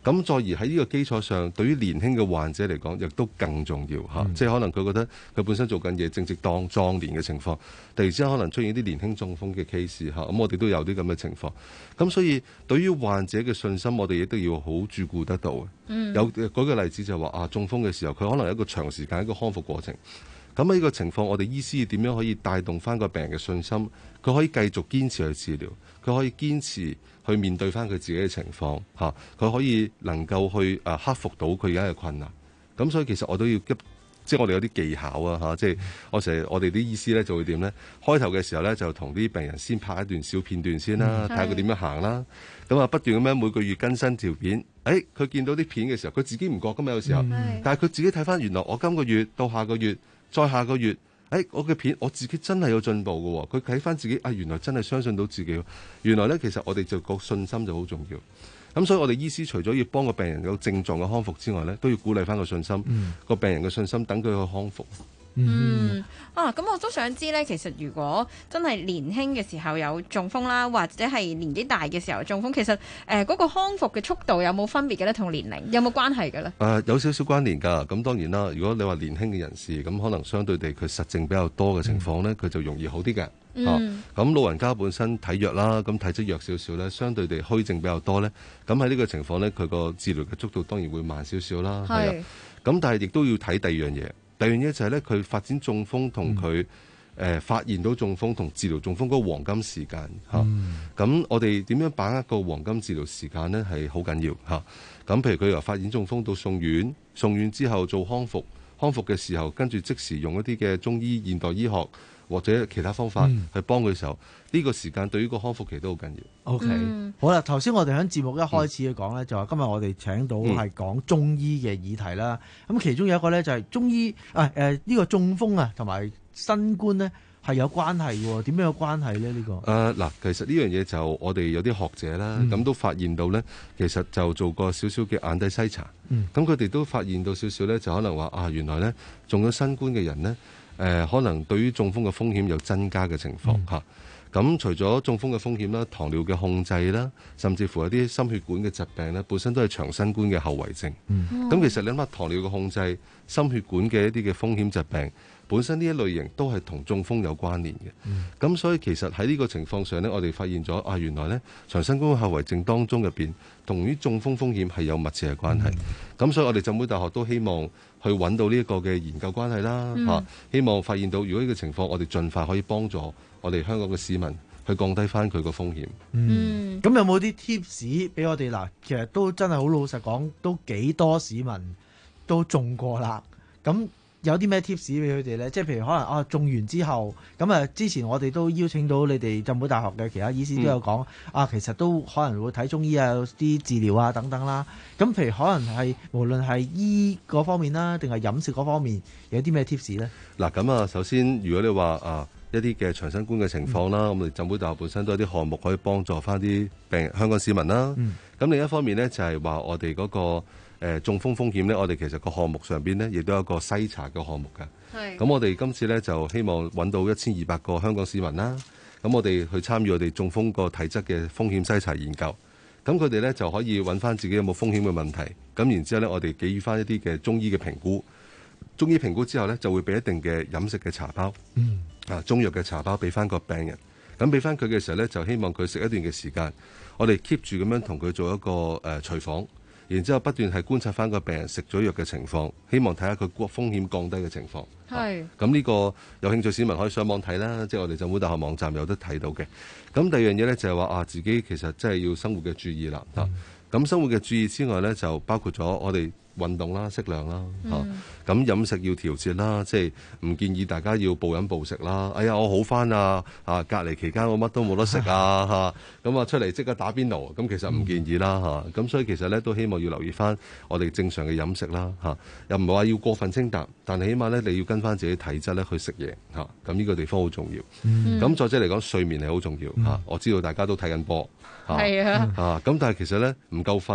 咁再而喺呢個基礎上，對於年輕嘅患者嚟講，亦都更重要嚇。嗯、即係可能佢覺得佢本身做緊嘢正值當壯年嘅情況，突然之間可能出現啲年輕中風嘅 case 嚇。咁我哋都有啲咁嘅情況。咁所以對於患者嘅信心，我哋亦都要好注顧得到嘅。嗯、有舉個例子就係話啊，中風嘅時候，佢可能有一個長時間一個康復過程。咁喺呢個情況，我哋醫師點樣可以帶動翻個病人嘅信心？佢可以繼續堅持去治療，佢可以堅持去面對翻佢自己嘅情況嚇，佢可以能夠去誒克服到佢而家嘅困難。咁所以其實我都要一，即係我哋有啲技巧啊嚇，即係我成日我哋啲醫師咧就會點咧？開頭嘅時候咧就同啲病人先拍一段小片段先啦，睇下佢點樣行啦。咁啊不斷咁樣每個月更新條片。誒佢見到啲片嘅時候，佢自己唔覺㗎嘛有時候，嗯、但係佢自己睇翻原來我今個月到下個月。再下個月，誒、哎，我嘅片我自己真係有進步嘅喎。佢睇翻自己，啊，原來真係相信到自己。原來咧，其實我哋就個信心就好重要。咁所以我哋醫師除咗要幫個病人有症狀嘅康復之外咧，都要鼓勵翻個信心，個、嗯、病人嘅信心，等佢去康復。 嗯啊，咁我都想知咧，其實如果真係年輕嘅時候有中風啦，或者係年紀大嘅時候中風，其實誒嗰、呃那個康復嘅速度有冇分別嘅咧？同年齡有冇關係嘅咧？誒、 呃、有少少關聯㗎。咁當然啦，如果你話年輕嘅人士，咁可能相對地佢實證比較多嘅情況咧，佢、嗯、就容易好啲嘅。嗯。咁、啊、老人家本身體弱啦，咁體質弱少少咧，相對地虛症比較多咧，咁喺呢個情況咧，佢個治療嘅速度當然會慢少少啦。係是。咁但係亦都要睇第二樣嘢。第二樣嘢就係咧，佢發展中風同佢誒發現到中風同治療中風嗰個黃金時間嚇。咁、嗯啊、我哋點樣把握個黃金治療時間咧係好緊要嚇。咁、啊、譬如佢由發現中風到送院，送院之後做康復，康復嘅時候跟住即時用一啲嘅中醫現代醫學或者其他方法去幫佢嘅時候，呢、嗯、個時間對於個康復期都好緊要。 O K，嗯、好啦，頭先我哋喺節目一開始去講咧，嗯、就話今日我哋請到係講中醫嘅議題啦。咁、嗯、其中有一個咧就係中醫啊誒呢、呃這個中風啊同埋新冠咧係有關係嘅，點樣有關係咧？呢、這個誒嗱、 呃，其實呢樣嘢就我哋有啲學者啦，咁、嗯、都發現到咧，其實就做過少少嘅眼底篩查，咁佢哋都發現到少少咧，就可能話啊，原來咧中咗新冠嘅人咧，誒、呃、可能對於中風嘅風險有增加嘅情況嚇。嗯咁除咗中風嘅風險啦、糖尿嘅控制啦，甚至乎有啲心血管嘅疾病咧，本身都係長新冠嘅後遺症。咁、嗯、其實你諗下，糖尿嘅控制、心血管嘅一啲嘅風險疾病，本身呢一類型都係同中風有關聯嘅。咁、嗯、所以其實喺呢個情況上呢，我哋發現咗啊，原來呢長新冠後遺症當中入邊，同於中風風險係有密切嘅關係。咁、嗯、所以我哋浸會大學都希望去揾到呢一個嘅研究關係啦，嚇、嗯啊，希望發現到如果呢個情況，我哋盡快可以幫助我哋香港嘅市民去降低翻佢個風險。 嗯，咁有冇啲 tips 俾我哋嗱？其實都真係好老實講，都幾多市民都中過啦。咁有啲咩 tips 俾佢哋咧？即係譬如可能啊，中完之後，咁啊之前我哋都邀請到你哋浸會大學嘅其他醫師都有講、嗯、啊，其實都可能會睇中醫啊，啲治療啊等等啦。咁譬如可能係無論係醫嗰方面啦，定係飲食嗰方面，有啲咩 tips 咧？ 嗱，咁啊，首先如果你話啊，一啲嘅長新冠嘅情況啦，咁、嗯、我哋浸會大學本身都有啲項目可以幫助翻啲病人香港市民啦。咁、嗯、另一方面呢，就係、是、話我哋嗰、那個誒、呃、中風風險呢，我哋其實個項目上邊呢，亦都有一個篩查嘅項目㗎。咁是我哋今次呢，就希望揾到一千二百個香港市民啦。咁我哋去參與我哋中風個體質嘅風險篩查研究。咁佢哋呢，就可以揾翻自己有冇風險嘅問題。咁然之後呢，我哋給予翻一啲嘅中醫嘅評估。中醫評估之後呢，就會俾一定嘅飲食嘅茶包。嗯。啊，中藥嘅茶包俾翻個病人，咁俾翻佢嘅時候呢，就希望佢食一段嘅時間，我哋 keep 住咁樣同佢做一個誒隨訪，然之後不斷係觀察翻個病人食咗藥嘅情況，希望睇下佢風險降低嘅情況。係是。咁呢、啊、個有興趣市民可以上網睇啦，即係我哋浸會大學網站有得睇到嘅。咁第二樣嘢呢，就係話啊，自己其實真係要生活嘅注意啦。咁、嗯啊、生活嘅注意之外呢，就包括咗我哋運動啦，適量啦，嚇、嗯。咁飲食要調節啦，即係唔建議大家要暴飲暴食啦。哎呀，我好翻啊！啊，隔離期間我乜都冇得食啊！嚇，咁啊出嚟即刻打邊爐，咁其實唔建議啦嚇。咁、嗯、所以其實咧都希望要留意翻我哋正常嘅飲食啦嚇。又唔係話要過分清淡，但係起碼咧你要跟翻自己體質咧去食嘢嚇。咁呢個地方好重要。咁、嗯、再者嚟講，睡眠係好重要嚇。嗯、我知道大家都睇緊波嚇。係啊。啊，咁但係其實咧唔夠瞓咧。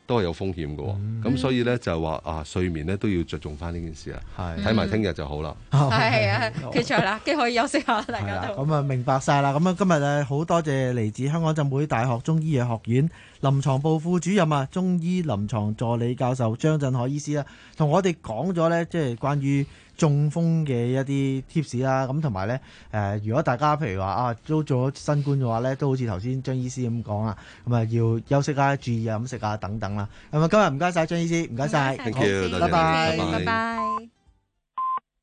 都係有風險嘅。咁、嗯、所以咧就係話啊，睡眠咧都要着重翻呢件事啊。 係睇埋聽日就好啦。 係啊，記住啦，跟住可以休息下，大家都。 咁啊，明白晒啦。咁啊，今日咧好多謝嚟自香港浸會大學中醫藥學院臨床部副主任啊，中醫臨床助理教授張振海醫師啦，同我哋講咗咧，即係關於中風嘅一啲 tips 啦。咁同埋咧，誒，如果大家譬如話啊，都做咗新冠嘅話咧，都好似頭先張醫師咁講啊，咁啊要休息啊，注意飲食啊等等啦。咁啊，今日唔該晒張醫師，唔該晒， Thank you， 拜拜， 拜拜。